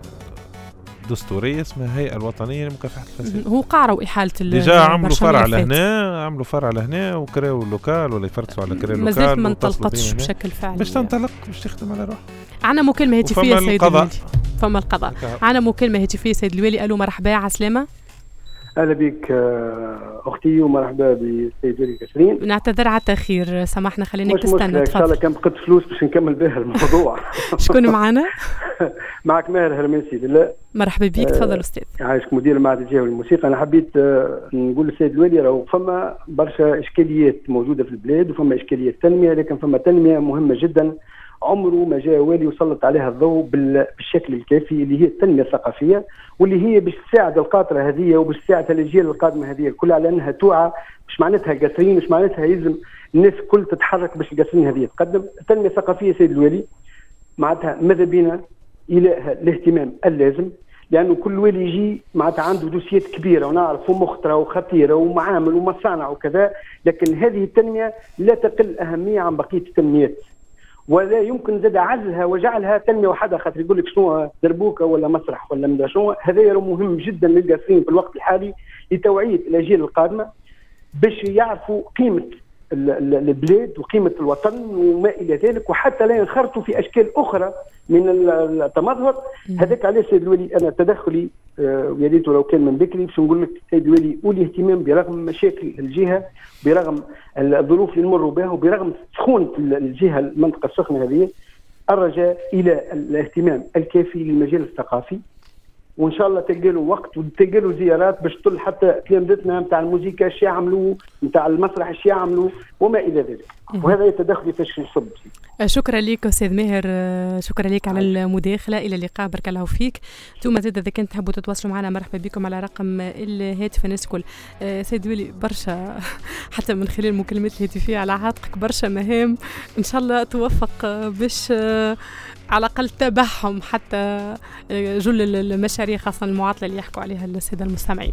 دستوريه اسمها الهيئه الوطنيه لمكافحه الفساد.
هو قاروا احاله
ديجا عملوا فرع لهنا، عملوا فرع لهنا وكراو اللوكال ولا يفرطوا على كراو اللوكال.
مازال ما انطلقتش بشكل فعلي
باش تنطلق باش تخدم على روحها.
عندنا مكالمه هاتفيه سيد الوالي. فما القضاء. عندنا مكالمه هاتفيه سيد الوالي. الو مرحبا عسلامه.
اهلا بك اختي ومرحبا بالسيد ولي كسرين.
نعتذر على التاخير، سامحنا خليناك تستنى.
تفضل. ان شاء الله كان بقيت فلوس باش نكمل بها الموضوع.
شكون معنا؟
معك ماهر هرمانسي لله.
مرحبا بك، تفضل استاذ.
عايشك مدير معهد الجهوي للموسيقى. انا حبيت نقول للسيد الوالي راهو فما برشا اشكاليات موجوده في البلاد وفما اشكاليات تنميه، لكن فما تنميه مهمه جدا عمره ما جاء والي وسلط عليها الضوء بالشكل الكافي، اللي هي التنميه الثقافيه، واللي هي باش تساعد القاطره هذه وباش تساعد الاجيال القادمه هذه الكل على انها توعى. مش معناتها قاسرين، مش معناتها يلزم الناس الكل تتحرك باش القاسرين هذه تقدم. التنميه الثقافيه سيد الوالي معناتها ماذا بينا الى الاهتمام اللازم، لانه كل والي يجي معناتها عنده دوسيات كبيره ونعرفوا مخطره وخطيره ومعامل ومصانع وكذا، لكن هذه التنميه لا تقل اهميه عن بقيه التنميات، ولا يمكن زاد عزلها وجعلها تنميه وحدها، خاطر يقول لك شنو دربوكه ولا مسرح ولا من شنو. هذا مهم جدا للقاسرين في الوقت الحالي لتوعيه الاجيال القادمه باش يعرفوا قيمه البلاد وقيمه الوطن وما الى ذلك، وحتى لا ينخرطوا في اشكال اخرى من التمظهر. هذاك علاش سيد الولي انا تدخلي ويا ريت لو كان من بكري باش نقول لك سيد الولي ولي اهتمام برغم مشاكل الجهه، برغم الظروف اللي نمروا بها، وبرغم سخونه الجهه المنطقه السخنه هذه، الرجاء الى الاهتمام الكافي للمجال الثقافي، وان شاء الله تلقى له وقت وتلقى له زيارات باش تطل حتى تلامذتنا نتاع الموسيقى اش يعملوا، نتاع المسرح اش يعملوا وما الى ذلك. وهذا يتدخل فاش نصب.
شكرا لك استاذ ماهر، شكرا لك على المداخله. الى اللقاء، بارك الله فيك. ثم زاد اذا كنت تحبوا تتواصلوا معنا مرحبا بكم على رقم الهاتف الناس الكل. سيد ولي برشا حتى من خلال المكالمات الهاتفيه على عاتقك برشا مهام، ان شاء الله توفق باش على الاقل تتابعهم حتى جل المشاريع خاصه المعاطله اللي يحكوا عليها الساده المستمعين.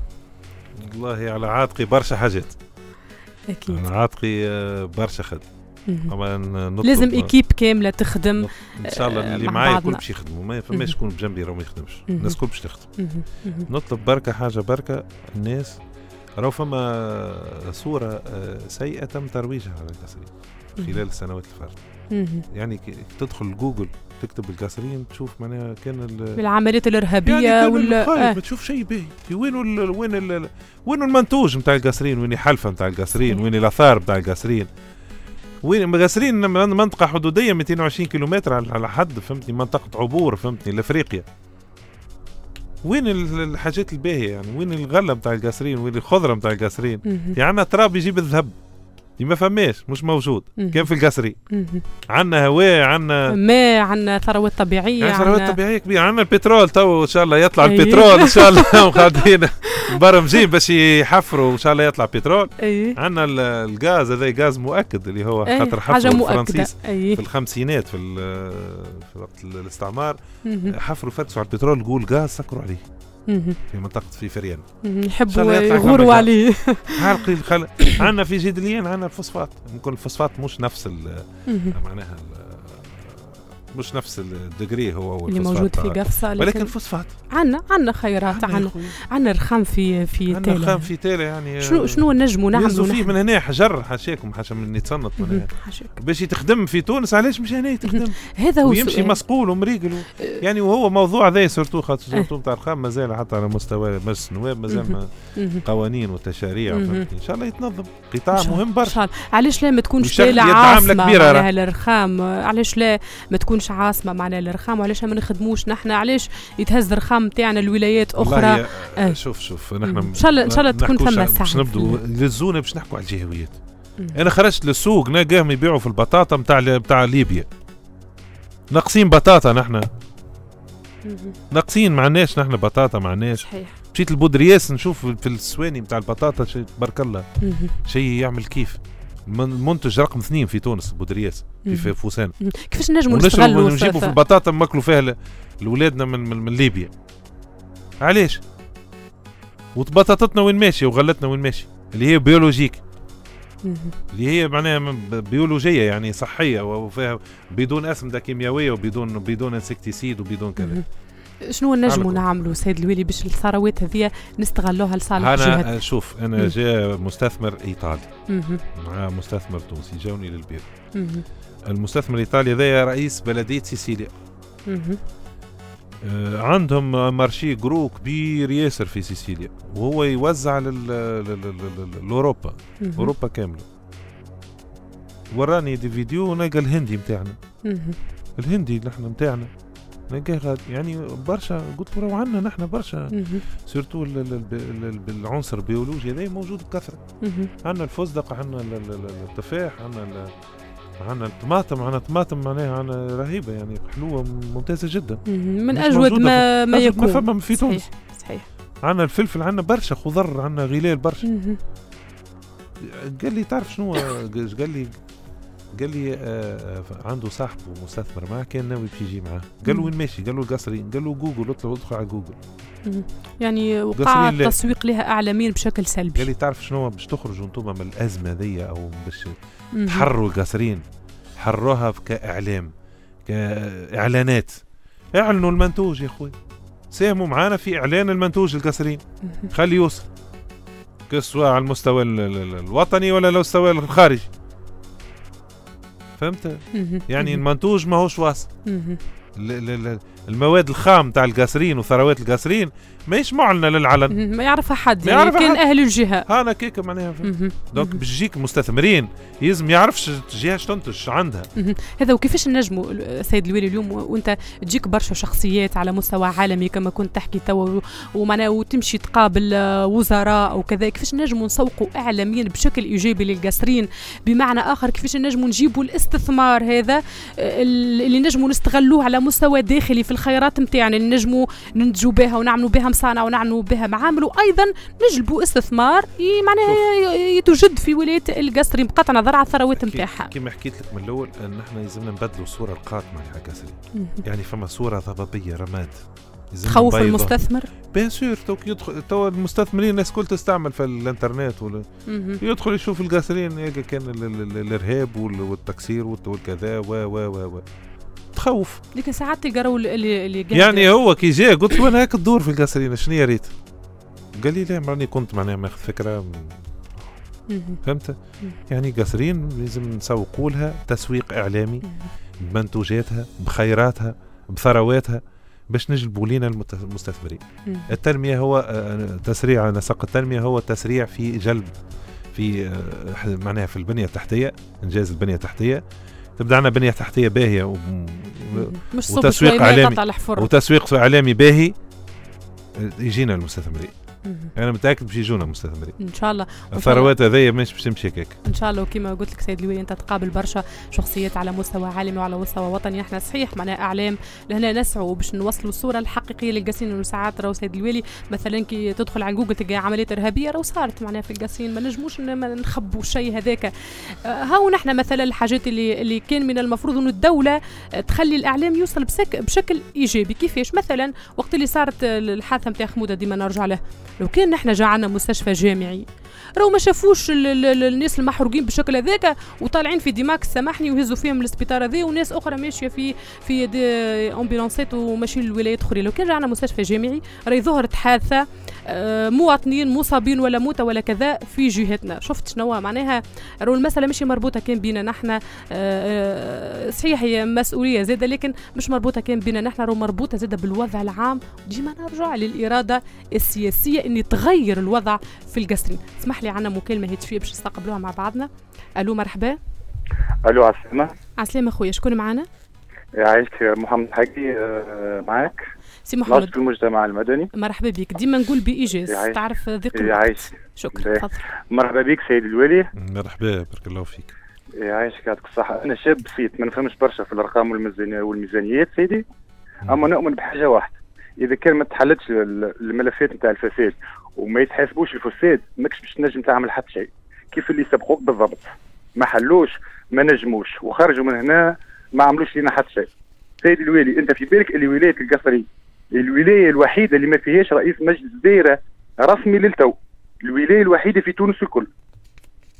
والله على عاتقي برشا حاجات
اكيد،
على عاتقي برشا خدمه. طبعا
لازم ايكيب كامله تخدم
ان شاء الله. اللي معايا الكل باش يخدموا، ما فماش يكون بجنبي راه ما يخدمش، الناس الكل باش تخدم. نطلب بركه حاجه بركه الناس. راهو فما صوره سيئه تم ترويجها على القاسرين خلال السنوات الفارطه. يعني تدخل جوجل تكتب القاسرين تشوف معناها كان
العمليات الارهابيه يعني
ولا آه. ما تشوف شيء باهي. وين ال وين ال وين المنتوج نتاع القاسرين، وين الحلفه نتاع القاسرين، وين الاثار نتاع القاسرين، وين القاسرين منطقه حدوديه مئتين وعشرين كيلومتر على حد فهمتني، منطقه عبور فهمتني لافريقيا. وين الحاجات الباهيه يعني، وين الغله نتاع القاسرين، وين الخضره نتاع القاسرين. يعني تراب يجيب الذهب ما فماش، مش موجود. كان في القاسرين عندنا هواء، عندنا
ماء، عندنا ثروات طبيعيه،
عندنا ثروات طبيعيه كبيره، عندنا البترول. تو ان شاء الله يطلع أيه. البترول ان شاء الله وقاعدين مبرمجين باش يحفروا ان شاء الله يطلع بترول.
أيه.
عندنا الغاز، هذا غاز مؤكد اللي هو
أيه.
خاطر حفروا الفرنسيس
أيه.
في الخمسينات في, في وقت الاستعمار حفروا فتشوا على البترول، نقول غاز سكروا عليه في منطقة في فريان،
يحبوا يغوروا عليه.
حرقي الخل... عندنا في جدليين عندنا الفوسفات، ممكن الفوسفات مش نفس ال معناها مش نفس الدجري هو
اللي موجود في قفصة،
ولكن فوسفات
عندنا عندنا خيرات، عندنا عندنا رخام في في
تاله، رخام في تاله يعني.
شنو شنو نجموا نعملوا
فيه من هنا حجر حاشاكم حاشا من يتصنت من هنا باش تخدم في تونس. علاش مش هنا تخدم؟
هذا هو
ويمشي مسقول ومريقل يعني. وهو موضوع ذا سورتو خاطر سورتو نتاع الرخام مازال حتى على مستوى مجلس النواب مازال قوانين وتشاريع ان شاء الله يتنظم. قطاع مهم برشا.
علاش لا ما تكونش تاله عاصمه معناها الرخام؟ علاش لا ما تكونش عاصمه معناها الرخام؟ وعلاش ما نخدموش نحن؟ علاش يتهز الرخام تاعنا لولايات اخرى؟
آه. شوف شوف نحن
ان شاء الله ان شاء الله تكون ثم ساعه
باش نبدو للزونه باش نحكوا على الجهويات. انا خرجت للسوق نلقاهم يبيعوا في البطاطا نتاع نتاع ليبيا، ناقصين بطاطا نحن، ناقصين، ما عندناش نحن بطاطا، ما عندناش. مشيت البودرياس نشوف في السواني نتاع البطاطا شيء تبارك الله، شيء يعمل كيف. المنتج رقم اثنين في تونس بودرياس في فوسان.
كيفاش نجموا نستغلوا
نجيبوا في البطاطا ناكلوا فيها لولادنا من, من, من ليبيا؟ علاش؟ وبطاطتنا وين ماشيه وغلتنا وين ماشيه اللي هي بيولوجيك. اللي هي معناها بيولوجيه يعني صحيه وفيها بدون اسمده كيميائيه وبدون بدون انسكتيسيد وبدون كذا.
شنو نجموا نعملوا سيد الويلي باش الثروات هذه نستغلوها لصالح الجهات؟
انا شوف انا جاء مستثمر ايطالي مع مستثمر تونسي جاوني للبيت. المستثمر الايطالي هذا رئيس بلديه سيسيليا. آه عندهم مارشي جرو كبير ياسر في سيسيليا وهو يوزع لأوروبا أوروبا كاملة. وراني دي فيديو نلقى الهندي متاعنا الهندي نحن متاعنا نلقى يعني برشا. قلت له عنا نحن برشا سيرتو بالعنصر البيولوجي هذا موجود بكثرة. عنا الفستق عنا التفاح عنا عنا الطماطم عنا طماطم معناها عنا رهيبة يعني حلوة ممتازة جدا
من أجود ما ما يكون.
ما فما في تونس.
صحيح صحيح.
عنا الفلفل عنا برشا خضر عنا غلال برشا. قال لي تعرف شنو قال لي قال لي آه عنده صاحبه مستثمر معه كان ناوي باش يجي معاه. قال له وين ماشي؟ قال له القصرين. قال له جوجل اطلع ادخل على جوجل.
يعني وقع التسويق لها اعلاميا بشكل سلبي.
قال لي تعرف شنو باش تخرجوا انتم من الازمه ذي او باش تحرروا القصرين حروها كاعلام كاعلانات. اعلنوا المنتوج يا اخوي ساهموا معانا في اعلان المنتوج القصرين خلي يوصل سواء على المستوى الوطني ولا المستوى الخارجي. فهمت؟ يعني المنتوج ما هوش واصل. المواد الخام تاع القصرين وثروات القصرين ماهيش معلنه للعلن.
ما يعرفها حد يعني كان اهل الجهه.
انا كيك معناها. دونك باش يجيك المستثمرين يلزم يعرفش الجهه اش تنتج عندها.
هذا وكيفاش نجموا سيد الويلي اليوم وانت تجيك برشا شخصيات على مستوى عالمي كما كنت تحكي توا ومعناها وتمشي تقابل وزراء او كذا، كيفاش نجموا نسوقوا اعلاميا بشكل ايجابي للقصرين؟ بمعنى اخر كيفاش نجموا نجيبوا الاستثمار هذا اللي نجموا نستغلوه على مستوى داخلي في الخيارات نتاعنا اللي نجموا ننتجوا بها ونعملوا بها مصانع ونعملوا بها معامل، وايضا نجلبوا استثمار معناها يتوجد في ولايه القصرين بقطع نظر على الثروات نتاعها.
كما حكيت لك من الاول ان احنا لازمنا نبدلوا الصوره القاتمه على القصرين. يعني فما صوره ضبابيه رماد
تخوف المستثمر.
بيان سور توك يدخل تو المستثمرين الناس كل تستعمل في الانترنت ولا يدخل يشوف القصرين يلقى كان الارهاب والتكسير والكذا و و و تخوف.
لكن ساعات تلقاو اللي اللي
يعني هو كي جاء قلت له انا هاك الدور في القصرين شنو يا ريت؟ قال لي لا ماني كنت معناها ماخذ فكره. فهمت؟ يعني قصرين لازم نسوقوا لها تسويق اعلامي بمنتوجاتها بخيراتها بثرواتها باش نجلبوا لينا المستثمرين. التنميه هو تسريع نسق التنميه هو تسريع في جلب في معناها في البنيه التحتيه انجاز البنيه التحتيه. تبدا عنا بنيه تحتيه باهيه و... وتسويق اعلامي وتسويق اعلامي باهي يجينا المستثمرين. انا متاكد باش يجونا المستثمرين
ان شاء الله.
الثروات هذيا مش باش تمشي هكاك
ان شاء الله. وكما قلت لك سيد الويلي انت تقابل برشا شخصيات على مستوى عالمي وعلى مستوى وطني. احنا صحيح معناها اعلام لهنا نسعوا باش نوصلوا الصوره الحقيقيه للقصرين. انه ساعات راهو سيد الويلي مثلا كي تدخل على جوجل تلقى عمليات ارهابيه راهو صارت معناها في القصرين ما نجموش نخبوا الشيء هذاك. هاو نحن مثلا الحاجات اللي اللي كان من المفروض انه الدوله تخلي الاعلام يوصل بشكل ايجابي. كيفاش؟ مثلا وقت اللي صارت الحادثه نتاع خموده ديما نرجع له، لو كان نحن جا عنا مستشفى جامعي راهو ما شافوش الناس المحروقين بالشكل هذاك وطالعين في ديماك سامحني ويهزوا فيهم للسبيطار هذا وناس اخرى ماشيه في في دي امبولانسات وماشيين للولايات اخرى. لو كان جا عنا مستشفى جامعي راهي ظهرت حادثه مواطنين مصابين ولا موتى ولا كذا في جهتنا. شفت شنو معناها؟ راهو المساله مش مربوطه كان بينا نحن صحيح هي مسؤوليه زاده لكن مش مربوطه كان بينا نحن، راهو مربوطه زاده بالوضع العام. ديما نرجع للاراده السياسيه اني تغير الوضع في القصرين. اسمح لي عنا مكالمه هاتفيه باش نستقبلوها مع بعضنا. الو مرحبا.
الو عسلامة.
عسلامة خويا شكون معنا؟
عايشك محمد حقي معاك
سي محمد
ناشط المجتمع المدني.
مرحبا بك. ديما نقول بايجاز تعرف ذيق الوقت. شكرا تفضل.
مرحبا بك سيد الوالي.
مرحبا بارك الله فيك.
يعيشك يعطيك الصحة. أنا شاب بسيط ما نفهمش برشا في الأرقام والميزانيات سيدي، أما نؤمن بحاجة واحدة، إذا كان ما تحلتش الملفات نتاع الفساد وما يتحاسبوش الفساد ماكش باش تنجم تعمل حتى شيء. كيف اللي سبقوك بالضبط ما حلوش ما نجموش وخرجوا من هنا ما عملوش لنا حتى شيء. سيدي الوالي أنت في بالك اللي ولاية القصرين الولاية الوحيدة اللي ما فيهاش رئيس مجلس دائرة رسمي للتو، الولاية الوحيدة في تونس الكل.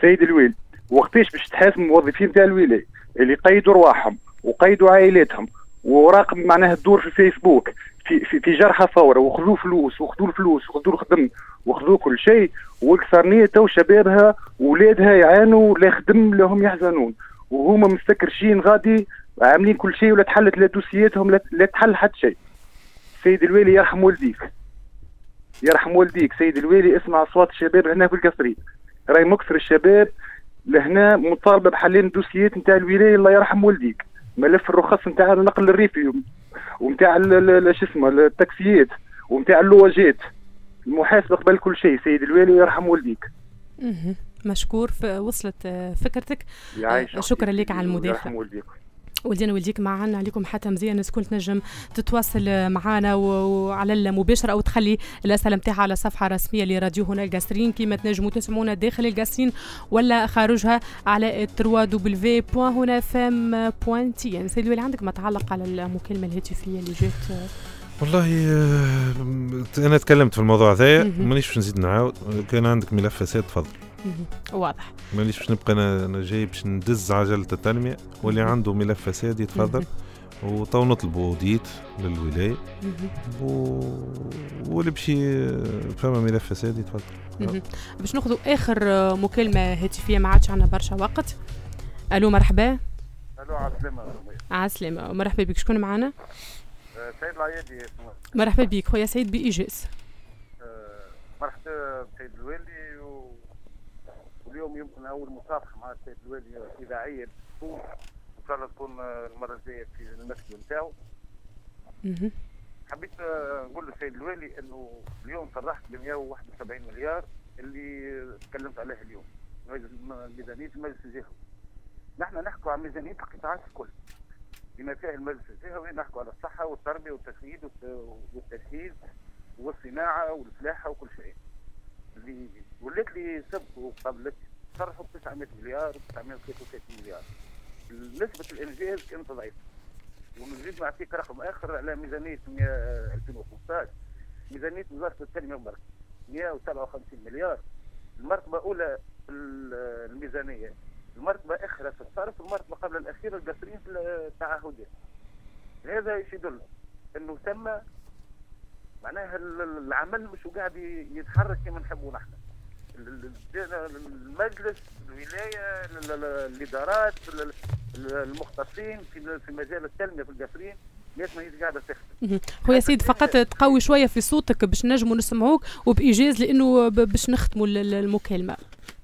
سيد الوالي وقتاش باش تحاسب الموظفين تاع الولايه اللي قيدوا رواحهم وقيدوا عائلاتهم وراقب معناها الدور في الفيسبوك في في, في جرحى ثوره وخذوا فلوس وخذوا الفلوس وخذوا الخدم وخذوا كل شيء، والكسرنيه تو شبابها وولادها يعانوا لا خدم لهم يحزنون وهما مستكرشين غادي عاملين كل شيء ولا تحلت لا دوسياتهم لا, لا تحل حتى شيء. سيد الوالي يرحم والديك يرحم والديك سيد الوالي، اسمع اصوات الشباب هنا في القصرين، راي مكثر الشباب لهنا مطالبه بحلين الدوسيات نتاع الولايه. الله يرحم والديك، ملف الرخص نتاع النقل الريفي ومتاع شو اسمه التاكسيات ومتاع اللواجات، المحاسبه قبل كل شيء. سيد الوالي يرحم والديك.
اها مشكور، وصلت فكرتك. شكرا لك على المداخله. ولدينا ولديك معنا عليكم حتى مزيان الناس كل تنجم تتواصل معنا وعلى المباشر او تخلي الاسئله نتاعها على صفحه رسميه لراديو هنا القاسرين، كيما تنجموا تسمعونا داخل القاسرين ولا خارجها على دبليو دبليو دبليو دوت هنا اف ام دوت تي ان. سيدي عندك ما تعلق على المكالمه الهاتفيه اللي جات؟
والله انا تكلمت في الموضوع هذا، مانيش باش نزيد نعاود. كان عندك ملف فساد تفضل.
واضح،
مانيش باش نبقى انا جاي باش ندز عجله التنميه، واللي عنده ملف فساد يتفضل. وطو نطلبوا اوديت للولايه و... واللي بشي فما ملف فساد يتفضل.
باش ناخذوا اخر مكالمه هاتفيه، ما عادش عندنا برشا وقت. الو مرحبا.
الو عسلامه.
عسلامه، مرحبا بك. شكون معنا؟
سيد العيادي.
مرحبا بك خويا سيد بإيجاز.
مرحبا سيد الوالي، و... واليوم يمكن اول مصافحه مع السيد الوالي اذاعيه تكون ان شاء الله تكون المره الجايه في المسجد نتاعو. حبيت نقول للسيد الوالي انه اليوم صرحت ب مئة وواحد وسبعين مليار اللي تكلمت عليه اليوم، ميزانيه المجلس الجهوي. نحن نحكوا عن ميزانيه القطاعات الكل بما فيه المجلس الجهوي، نحكوا على الصحه والتربيه والتسويد والتجهيز والصناعه والفلاحه وكل شيء. اللي ولات لي سبقوا قبلك صرفوا ب تسعمائة مليار و تسعمائة وثلاثة وثلاثين مليار. نسبه الانجاز كانت ضعيفه. ونزيد نعطيك رقم اخر على ميزانيه ألفين وخمسطاش، ميزانيه وزاره التنميه والبركه مئة وسبعة وخمسين مليار. المرتبه الاولى الميزانيه، المرتبه اخرى في الصرف، المرتبه قبل الاخيره القاصرين في التعهدات. هذا ايش يدل؟ انه ثم معناها العمل مش قاعد يتحرك كما نحبوا نحن. المجلس، الولايه، الادارات، المختصين في مجال التنميه في القاصرين الناس ما هي قاعده تخدم.
خويا سيد فقط تقوي شويه في صوتك باش نجموا نسمعوك وبايجاز، لانه باش نختموا المكالمه.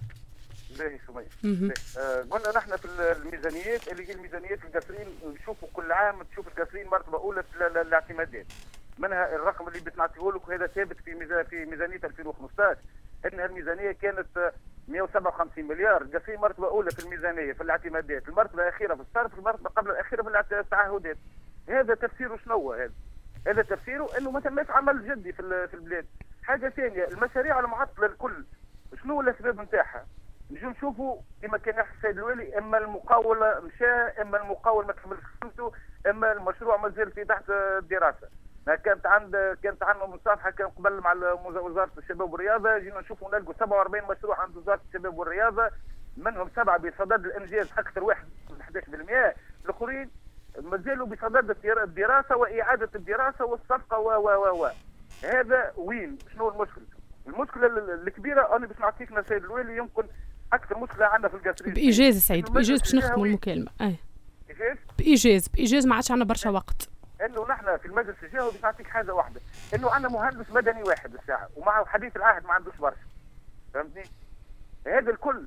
باهي سمية. آه قلنا نحن في الميزانيات اللي هي الميزانيات القاصرين نشوفوا كل عام تشوف القاصرين مرتبه اولى في الاعتمادات. منها الرقم اللي بتنعطيه لك وهذا ثابت في ميزانيه في ميزانيه ألفين وخمسطاش، انها الميزانيه كانت مئة وسبعة وخمسين مليار. القاصرين مرتبه اولى في الميزانيه في الاعتمادات، المرتبه الاخيره في الصرف، المرتبه قبل الاخيره في التعهدات. هذا تفسيره شنو؟ هذا هذا تفسيره انه ما تمش عمل جدي في في البلاد. حاجه ثانيه، المشاريع المعطله الكل شنو الاسباب نتاعها؟ نجم نشوفوا كما كان يحكي السيد الوالي، اما المقاول مشى، اما المقاول ما كملش خدمته، اما المشروع مازال في تحت الدراسه. كانت عند كانت عندنا مصافحه كان قبل مع وزاره الشباب والرياضه، جينا نشوفوا نلقوا سبعة وأربعين مشروع عند وزاره الشباب والرياضه، منهم سبعه بصدد الانجاز اكثر واحد أحد عشر بالمئة، الاخرين مازالوا بصدد الدراسه واعاده الدراسه والصفقه و و و هذا وين؟ شنو المشكله؟ المشكله الكبيره انا باش نعطيك السيد الوالي، يمكن اكثر مشكله عندنا في القاصرين.
بايجاز سعيد، بايجاز باش نختموا المكالمه. اه
بايجاز
بايجاز بايجاز ما عادش عندنا برشا وقت.
انه نحن في المجلس الجهوي باش نعطيك حاجه واحده، انه عندنا مهندس مدني واحد الساعه ومع حديث العهد ما عندوش برشا. فهمتني؟ هذا الكل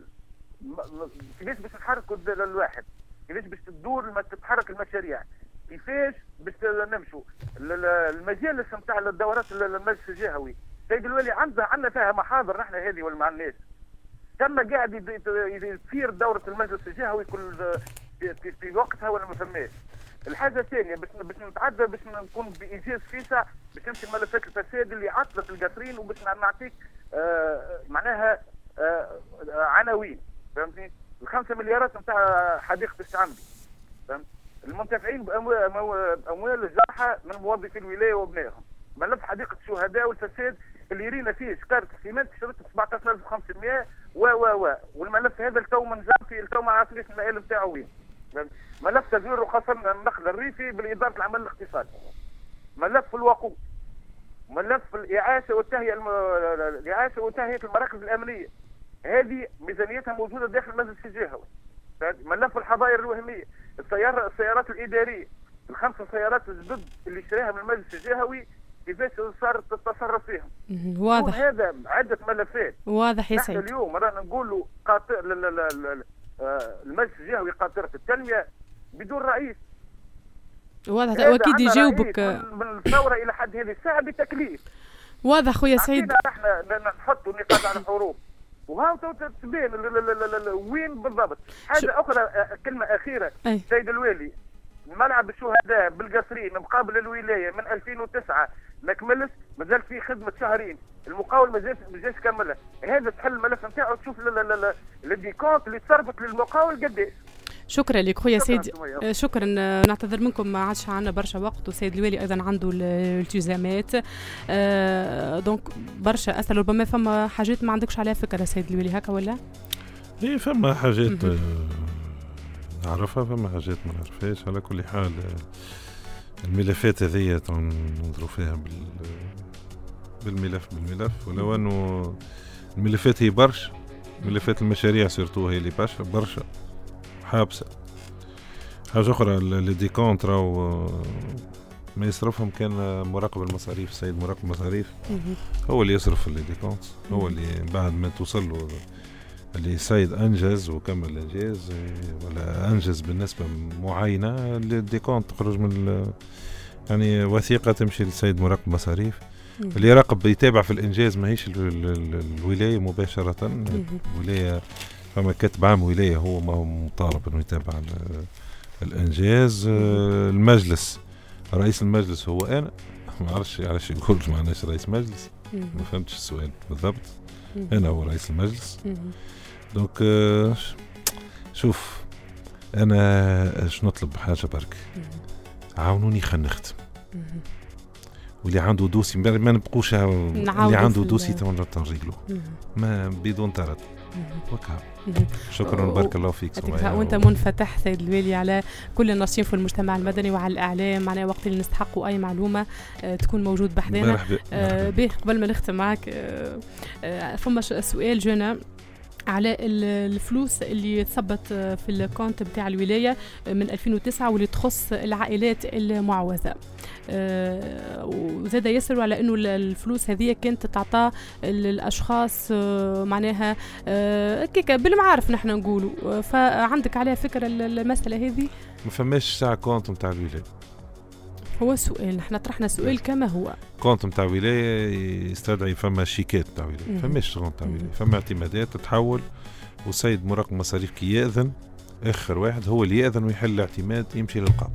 كيفاش باش نتحركوا الواحد؟ كيفاش باش تدور لما تتحرك المشاريع؟ كيفاش باش نمشوا؟ المجالس نتاع الدورات المجلس الجهوي سيد الوالي عندنا عندنا فيها محاضر نحن هذه ولا مع الناس. تم قاعد يصير دوره المجلس الجهوي كل في, في وقتها ولا ما فماش. الحاجه الثانيه باش باش نتعدى باش نكون بايجاز فيسع باش نمشي ملفات الفساد اللي عطلت القاصرين، وباش نعطيك آه معناها آه عناوين. فهمتني؟ الخمسة مليارات نتاع حديقه الشعبي، فهمت؟ المنتفعين باموال الجرحى من موظفي الولايه وابنائهم، ملف حديقه الشهداء والفساد
اللي رينا فيه شكاره السيمنت شريت سبعطاش ألف وخمسمائة و و و والملف هذا التو منجم في التو ما عرفناش المآل نتاعو وين. ملف تدوير وخاصه النقل الريفي بالاداره العمل الاقتصادي. ملف الوقود. ملف الاعاشه والتهيئه الم... الاعاشه وتهيئه المراكز الامنيه. هذه ميزانيتها موجوده داخل المجلس الجهوي. ملف الحظاير الوهميه، السيارة السيارات الاداريه، الخمس سيارات الجدد اللي شراها من المجلس الجهوي كيفاش صارت التصرف فيهم.
واضح.
هذا عده ملفات.
واضح يا سيد.
اليوم رانا نقولوا قاطر المجلس الجهوي قاطره التنميه بدون رئيس.
واضح واكيد يجاوبك
من الثوره الى حد هذه الساعه بتكليف.
واضح خويا سيد.
احنا نحطوا نقاط على الحروف وها تبين وين بالضبط. حاجه اخرى كلمه اخيره
أي.
سيد الوالي، ملعب الشهداء بالقصرين مقابل الولايه من ألفين وتسعة ما كملش، مازال في خدمه شهرين، المقاول ما جاش ما جاش كملها. هذا تحل الملف نتاعو تشوف الديكونت اللي تصرفت للمقاول قداش.
شكرا لك خويا سيد. شكرا. نعتذر منكم ما عادش عندنا برشا وقت، وسيد الوالي ايضا عنده الالتزامات. أه دونك برشا اسئله، ربما فما حاجات ما عندكش عليها فكره سيد الوالي هكا ولا؟
ايه فما حاجات نعرفها، فما حاجات ما نعرفهاش. على كل حال الملفات هذه ننظروا فيها بالملف بالملف ولو انه الملفات هي برشا، ملفات المشاريع سيرتو هي اللي برشا برشا حابسه. حاجه اخرى اللي ديكونت راهو ما يصرفهم كان مراقب المصاريف، السيد مراقب المصاريف هو اللي يصرف اللي ديكونت، هو اللي بعد ما توصل له اللي سيد انجز وكمل الانجاز ولا انجز بالنسبه معينه، الديكونت تخرج من يعني وثيقه تمشي للسيد مراقب المصاريف اللي يراقب يتابع في الانجاز، ماهيش الولايه مباشره. الولايه فما كاتب عام ولايه هو ما هو مطالب انه يتابع الانجاز. المجلس رئيس المجلس هو انا، ما اعرفش علاش يقول ما عندناش رئيس مجلس، ما فهمتش السؤال بالضبط. انا هو رئيس المجلس. دونك شوف انا اش نطلب حاجه برك، عاونوني خلينا نخدم، واللي عنده دوسي ما نبقوش اللي عنده دوسي تنرجلو ما بدون ترد. وكا شكرا وبارك الله فيك
سمية. وانت منفتح سيد الوالي على كل الناشطين في المجتمع المدني وعلى الاعلام، معناها وقت اللي نستحقوا اي معلومه آه تكون موجود بحذانا. آه به قبل ما نختم معك آه آه فما سؤال جانا على الفلوس اللي تصبت في الكونت بتاع الولايه من ألفين وتسعة واللي تخص العائلات المعوزه. أه وزاد يسروا على انه الفلوس هذه كانت تعطى للاشخاص أه معناها أه كيكا بالمعارف نحن نقولوا. فعندك عليها فكره المساله هذه؟
ما فماش ساعه كونت نتاع الولايه.
هو سؤال نحن طرحنا سؤال كما هو
كونت نتاع ولايه يستدعي فما شيكات نتاع ولايه، فماش شغل نتاع ولايه، فما اعتمادات تتحول. والسيد مراقب المصاريف كي ياذن اخر واحد هو اللي ياذن ويحل الاعتماد يمشي للقاضي.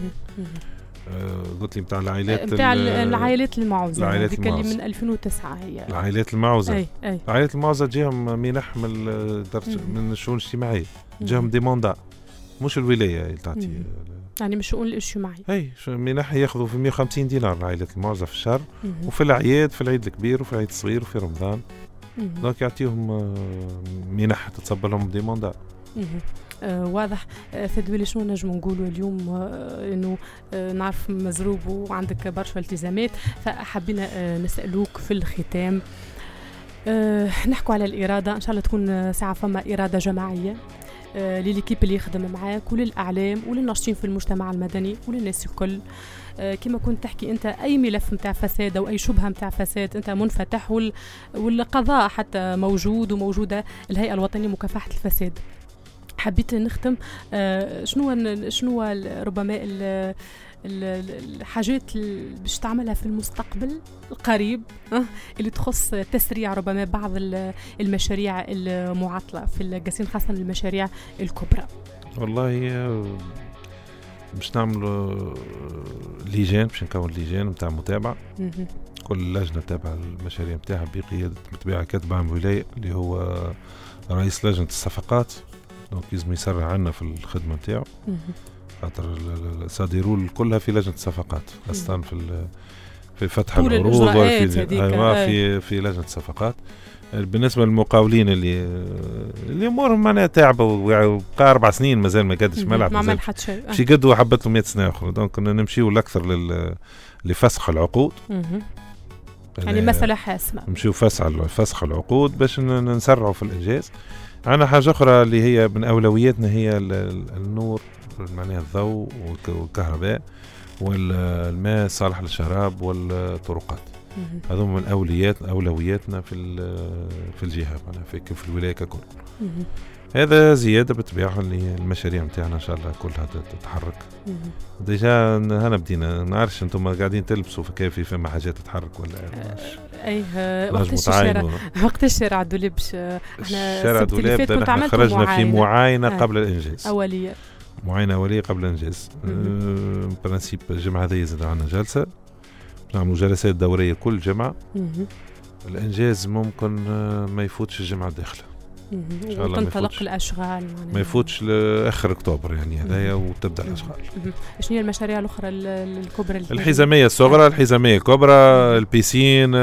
آه قلت لي نتاع العائلات
نتاع العائلات المعوزه هذيك اللي من ألفين وتسعة هي
العائلات المعوزه.
أي أي.
العائلات المعوزه تجيهم منح من من الشؤون الاجتماعيه، تجيهم دي موندا مش الولايه اللي تعطي
يعني من الشؤون الاجتماعيه.
اي منح ياخذوا في مئة وخمسين دينار العائلات المعوزه في الشهر، وفي الأعياد في العيد الكبير وفي العيد الصغير وفي رمضان دونك يعطيهم منح تتصب لهم دي موندا.
آه واضح. آه سيد الوالي شنو نجم نقولوا اليوم؟ آه انه آه نعرف مزروب وعندك برشا التزامات، فحبينا آه نسألوك في الختام آه نحكوا على الإرادة. إن شاء الله تكون ساعة فما إرادة جماعية آه لليكيب اللي يخدم معاك وللأعلام وللناشطين في المجتمع المدني وللناس الكل. آه كما كنت تحكي أنت أي ملف متاع فساد أو أي شبهة متاع فساد أنت منفتح، وال... والقضاء حتى موجود وموجودة الهيئة الوطنية لمكافحة الفساد. حبيت نختم آه شنو شنو ربما الحاجات اللي باش تعملها في المستقبل القريب آه اللي تخص تسريع ربما بعض المشاريع المعطلة في القاسين، خاصة المشاريع الكبرى؟
والله باش نعملوا لجان، باش نكون لجان نتاع متابعة. كل لجنة تابعة المشاريع نتاعها بقيادة متبعة كاتب عام ولاية اللي هو رئيس لجنة الصفقات، دونك لازم يسرع عنا في الخدمة نتاعو خاطر الصادرول كلها في لجنة الصفقات، خاصة في في فتح العروض وفي أيوة في في لجنة الصفقات. بالنسبة للمقاولين اللي اللي امورهم معناها تعبوا وبقى اربع سنين مازال ما قدش ملعب،
ما عمل حتى شيء،
شي قد وحبت له مئة سنة اخرى. دونك كنا نمشيو الاكثر لل لفسخ العقود،
يعني مسألة حاسمة،
نمشيو فسخ فسخ العقود باش نسرعوا في الانجاز. عندنا حاجة أخرى اللي هي من أولوياتنا هي النور، معناها الضوء والكهرباء والماء الصالح للشراب والطرقات. هذول من أولويات أولوياتنا في في الجهة، معناها في في الولاية ككل. هذا زيادة بالطبيعة اللي المشاريع متاعنا إن شاء الله كلها تتحرك. ديجا هنا بدينا، ما نعرفش أنتم قاعدين تلبسوا فكافي فما حاجات تتحرك ولا
أيه؟ وقت الشارع وقت الشارع دوليبش
احنا الشارع دوليب احنا خرجنا في معاينة آه. قبل الإنجاز،
أولية
معاينة أولية قبل الإنجاز. أه برنسيب الجمعة هذه زاد عندنا جلسة، نعملوا جلسات دورية كل جمعة. الإنجاز ممكن ما يفوتش الجمعة الداخلة
إن شاء الله، تنطلق الأشغال
ما يفوتش لآخر أكتوبر يعني هذايا وتبدأ الأشغال.
شنو هي المشاريع الأخرى الكبرى؟
الحزامية الصغرى، الحزامية الكبرى، البيسين،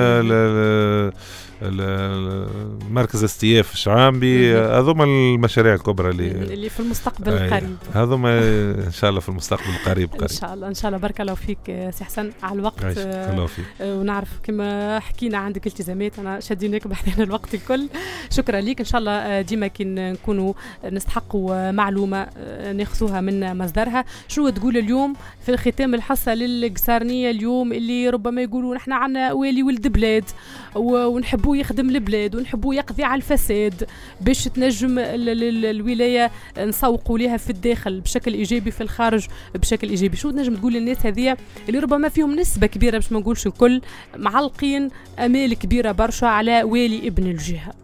مركز استياف الشعامبي، هذوما المشاريع الكبرى اللي
اللي في المستقبل القريب.
هذوما ان شاء الله في المستقبل القريب قريب.
ان شاء الله ان شاء الله. بارك الله فيك سي حسن على الوقت.
الله فيك.
ونعرف كما حكينا عندك التزامات، انا شاديناك بحثنا الوقت الكل. شكرا ليك، ان شاء الله ديما كي نكونوا نستحقوا معلومه ناخذوها من مصدرها. شنو تقول اليوم في الختام الحصه للقسارنيه اليوم اللي ربما يقولوا نحن عنا والي ولد بلاد ونحبوا يخدم البلاد ونحبوا يقضي على الفساد باش تنجم الولايه نسوقوا لها في الداخل بشكل ايجابي، في الخارج بشكل ايجابي. شو تنجم تقول للناس هذه اللي ربما فيهم نسبه كبيره باش ما نقولش الكل معلقين امال كبيره برشا على والي ابن الجهه؟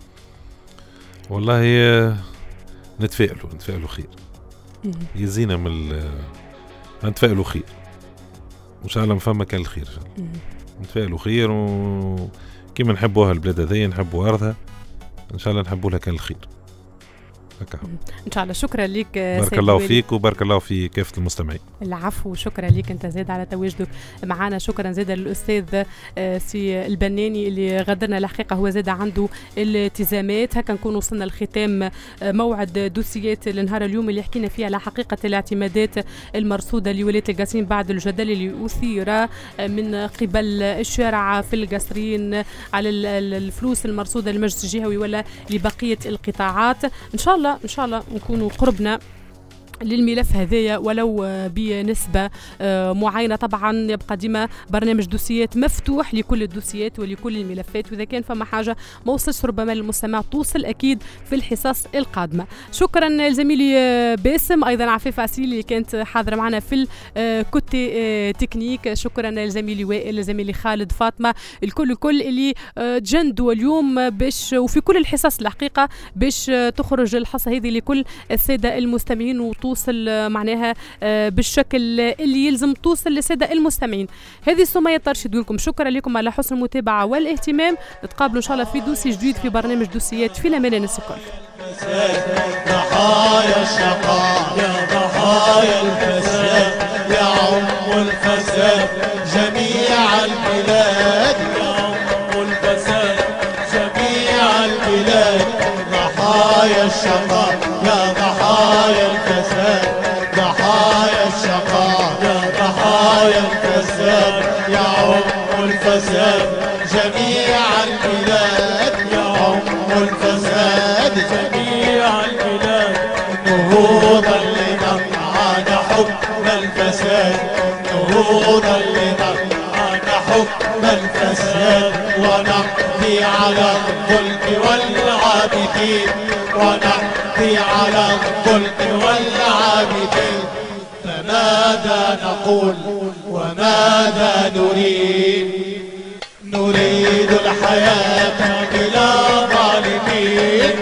والله نتفائلوا نتفائلوا خير، يزينا من نتفائلوا خير وان شاء الله فما كان الخير، نتفائلوا خير وكيما نحبوها البلاد هذه نحبوا أرضها، إن شاء الله نحبوا لها كان الخير هكا
إن شاء الله. شكرا لك
بارك الله فيك وبارك الله في كافة المستمعين.
العفو، شكرا لك أنت زاد على تواجدك معنا. شكرا زاد للأستاذ سي البناني اللي غدرنا الحقيقة هو زاد عنده الالتزامات. هكا نكون وصلنا لختام موعد دوسيات النهار اليوم اللي حكينا فيها على حقيقة الاعتمادات المرصودة لولاية القصرين بعد الجدل اللي أثير من قبل الشارع في القصرين على الفلوس المرصودة للمجلس الجهوي ولا لبقية القطاعات. إن شاء الله إن شاء الله نكونوا قربنا للملف هذايا ولو بنسبة معينة. طبعا يبقى ديما برنامج دوسيات مفتوح لكل الدوسيات ولكل الملفات، وإذا كان فما حاجة ما وصلش ربما للمستمع توصل أكيد في الحصص القادمة. شكرا لزميلي باسم، أيضا عفيف عسيل اللي كانت حاضرة معنا في الكوتي تكنيك. شكرا لزميلي وائل، لزميلي خالد، فاطمة، الكل الكل اللي تجندوا اليوم باش وفي كل الحصص الحقيقة باش تخرج الحصة هذه لكل السادة المستمعين وتوصل معناها بالشكل اللي يلزم توصل للسادة المستمعين. هذه سمية طرشي تقول لكم شكرا لكم على حسن المتابعة والاهتمام. نتقابلوا إن شاء الله في دوسي جديد في برنامج دوسيات في الأمان الناس الكل.
ضحايا الشقاء يا ضحايا الفساد يا عم الفساد جميع البلاد يا عم الفساد جميع البلاد ضحايا الشقاء يا ضحايا الفساد ضحايا الشقاء يا ضحايا الفساد يا عم الفساد جميع البلاد يا عم الفساد جميع البلاد نهوضا لنقعد حكم الفساد نهوضا لنقعد حكم الفساد ونقضي على الظلم والعابثين ونقضي على الظلم والعابثين. فماذا نقول وماذا نريد؟ نريد الحياة بلا ظالمين.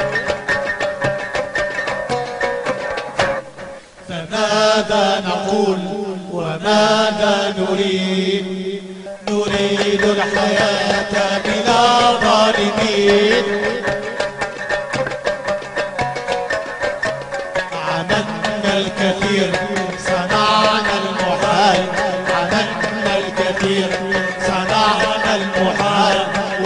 فماذا نقول وماذا نريد؟ نريد الحياة بلا ظالمين. عملنا الكثير صنعنا المحال عملنا الكثير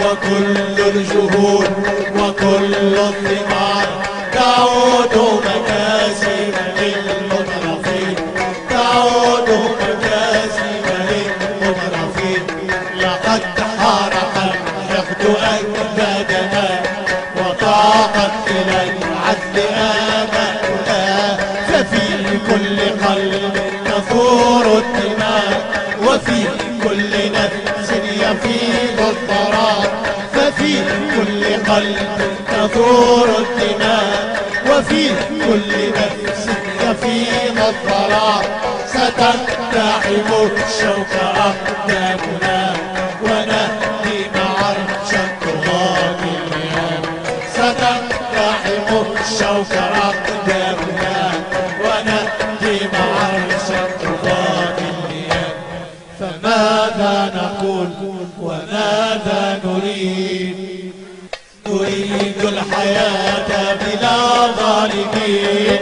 وكل الجهود وكل الثمار تعود مكاسب للمترفين تعود مكاسب للمترفين لقد حارق الحقد أجدادنا وطاقت إلى العدل آمالنا ففي كل قلب تثور الدماء وفي كل نفس يفيض الضرار ففي كل قلب تثور الدماء وفي كل نفس يفيض الضرار ستقتحم الشوك أقدامنا ونهدي معرش الطغاة الليام ستقتحم الشوك أقدامنا ونهدي معرش الطغاة الليام فماذا نقول وماذا نريد نريد الحياة بلا ظالمين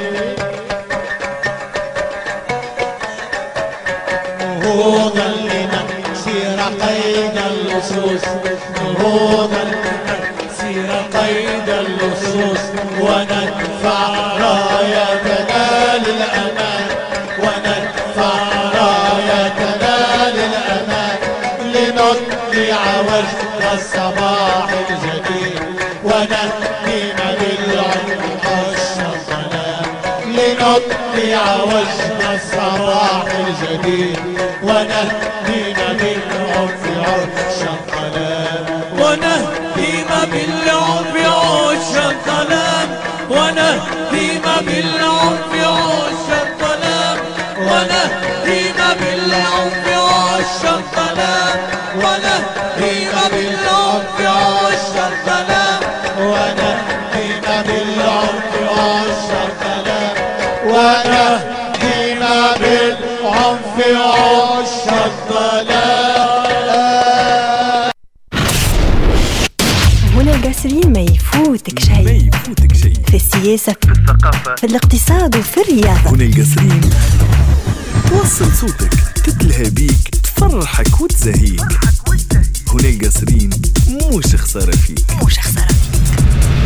نهوضا لنسير قيد اللصوص نهوضا لنسير قيد اللصوص وندفع رايتنا للأمان وندفع رايتنا للأمان لنطلع وجه الصباح الجديد ونهدم بالعنف عش الظلام لنطلع وجه الصباح الجديد ونهدم بالعنف عش الظلام ونهدم بالعنف عش الظلام ونهدم بالعنف عش الظلام ونهدم بالعنف عش الظلام ونهدم بالعنف عش الظلام ونهدم بالعنف عش الظلام ونهدم بالعنف عش الظلام.
هنا القاسرين ما يفوتك شيء ما يفوتك شيء في السياسة في الثقافة في الاقتصاد وفي الرياضة.
هنا القاسرين توصل صوتك تتلهى بيك تفرحك وتزهيك. هنا القاسرين مش خسارة فيك مش خسارة فيك.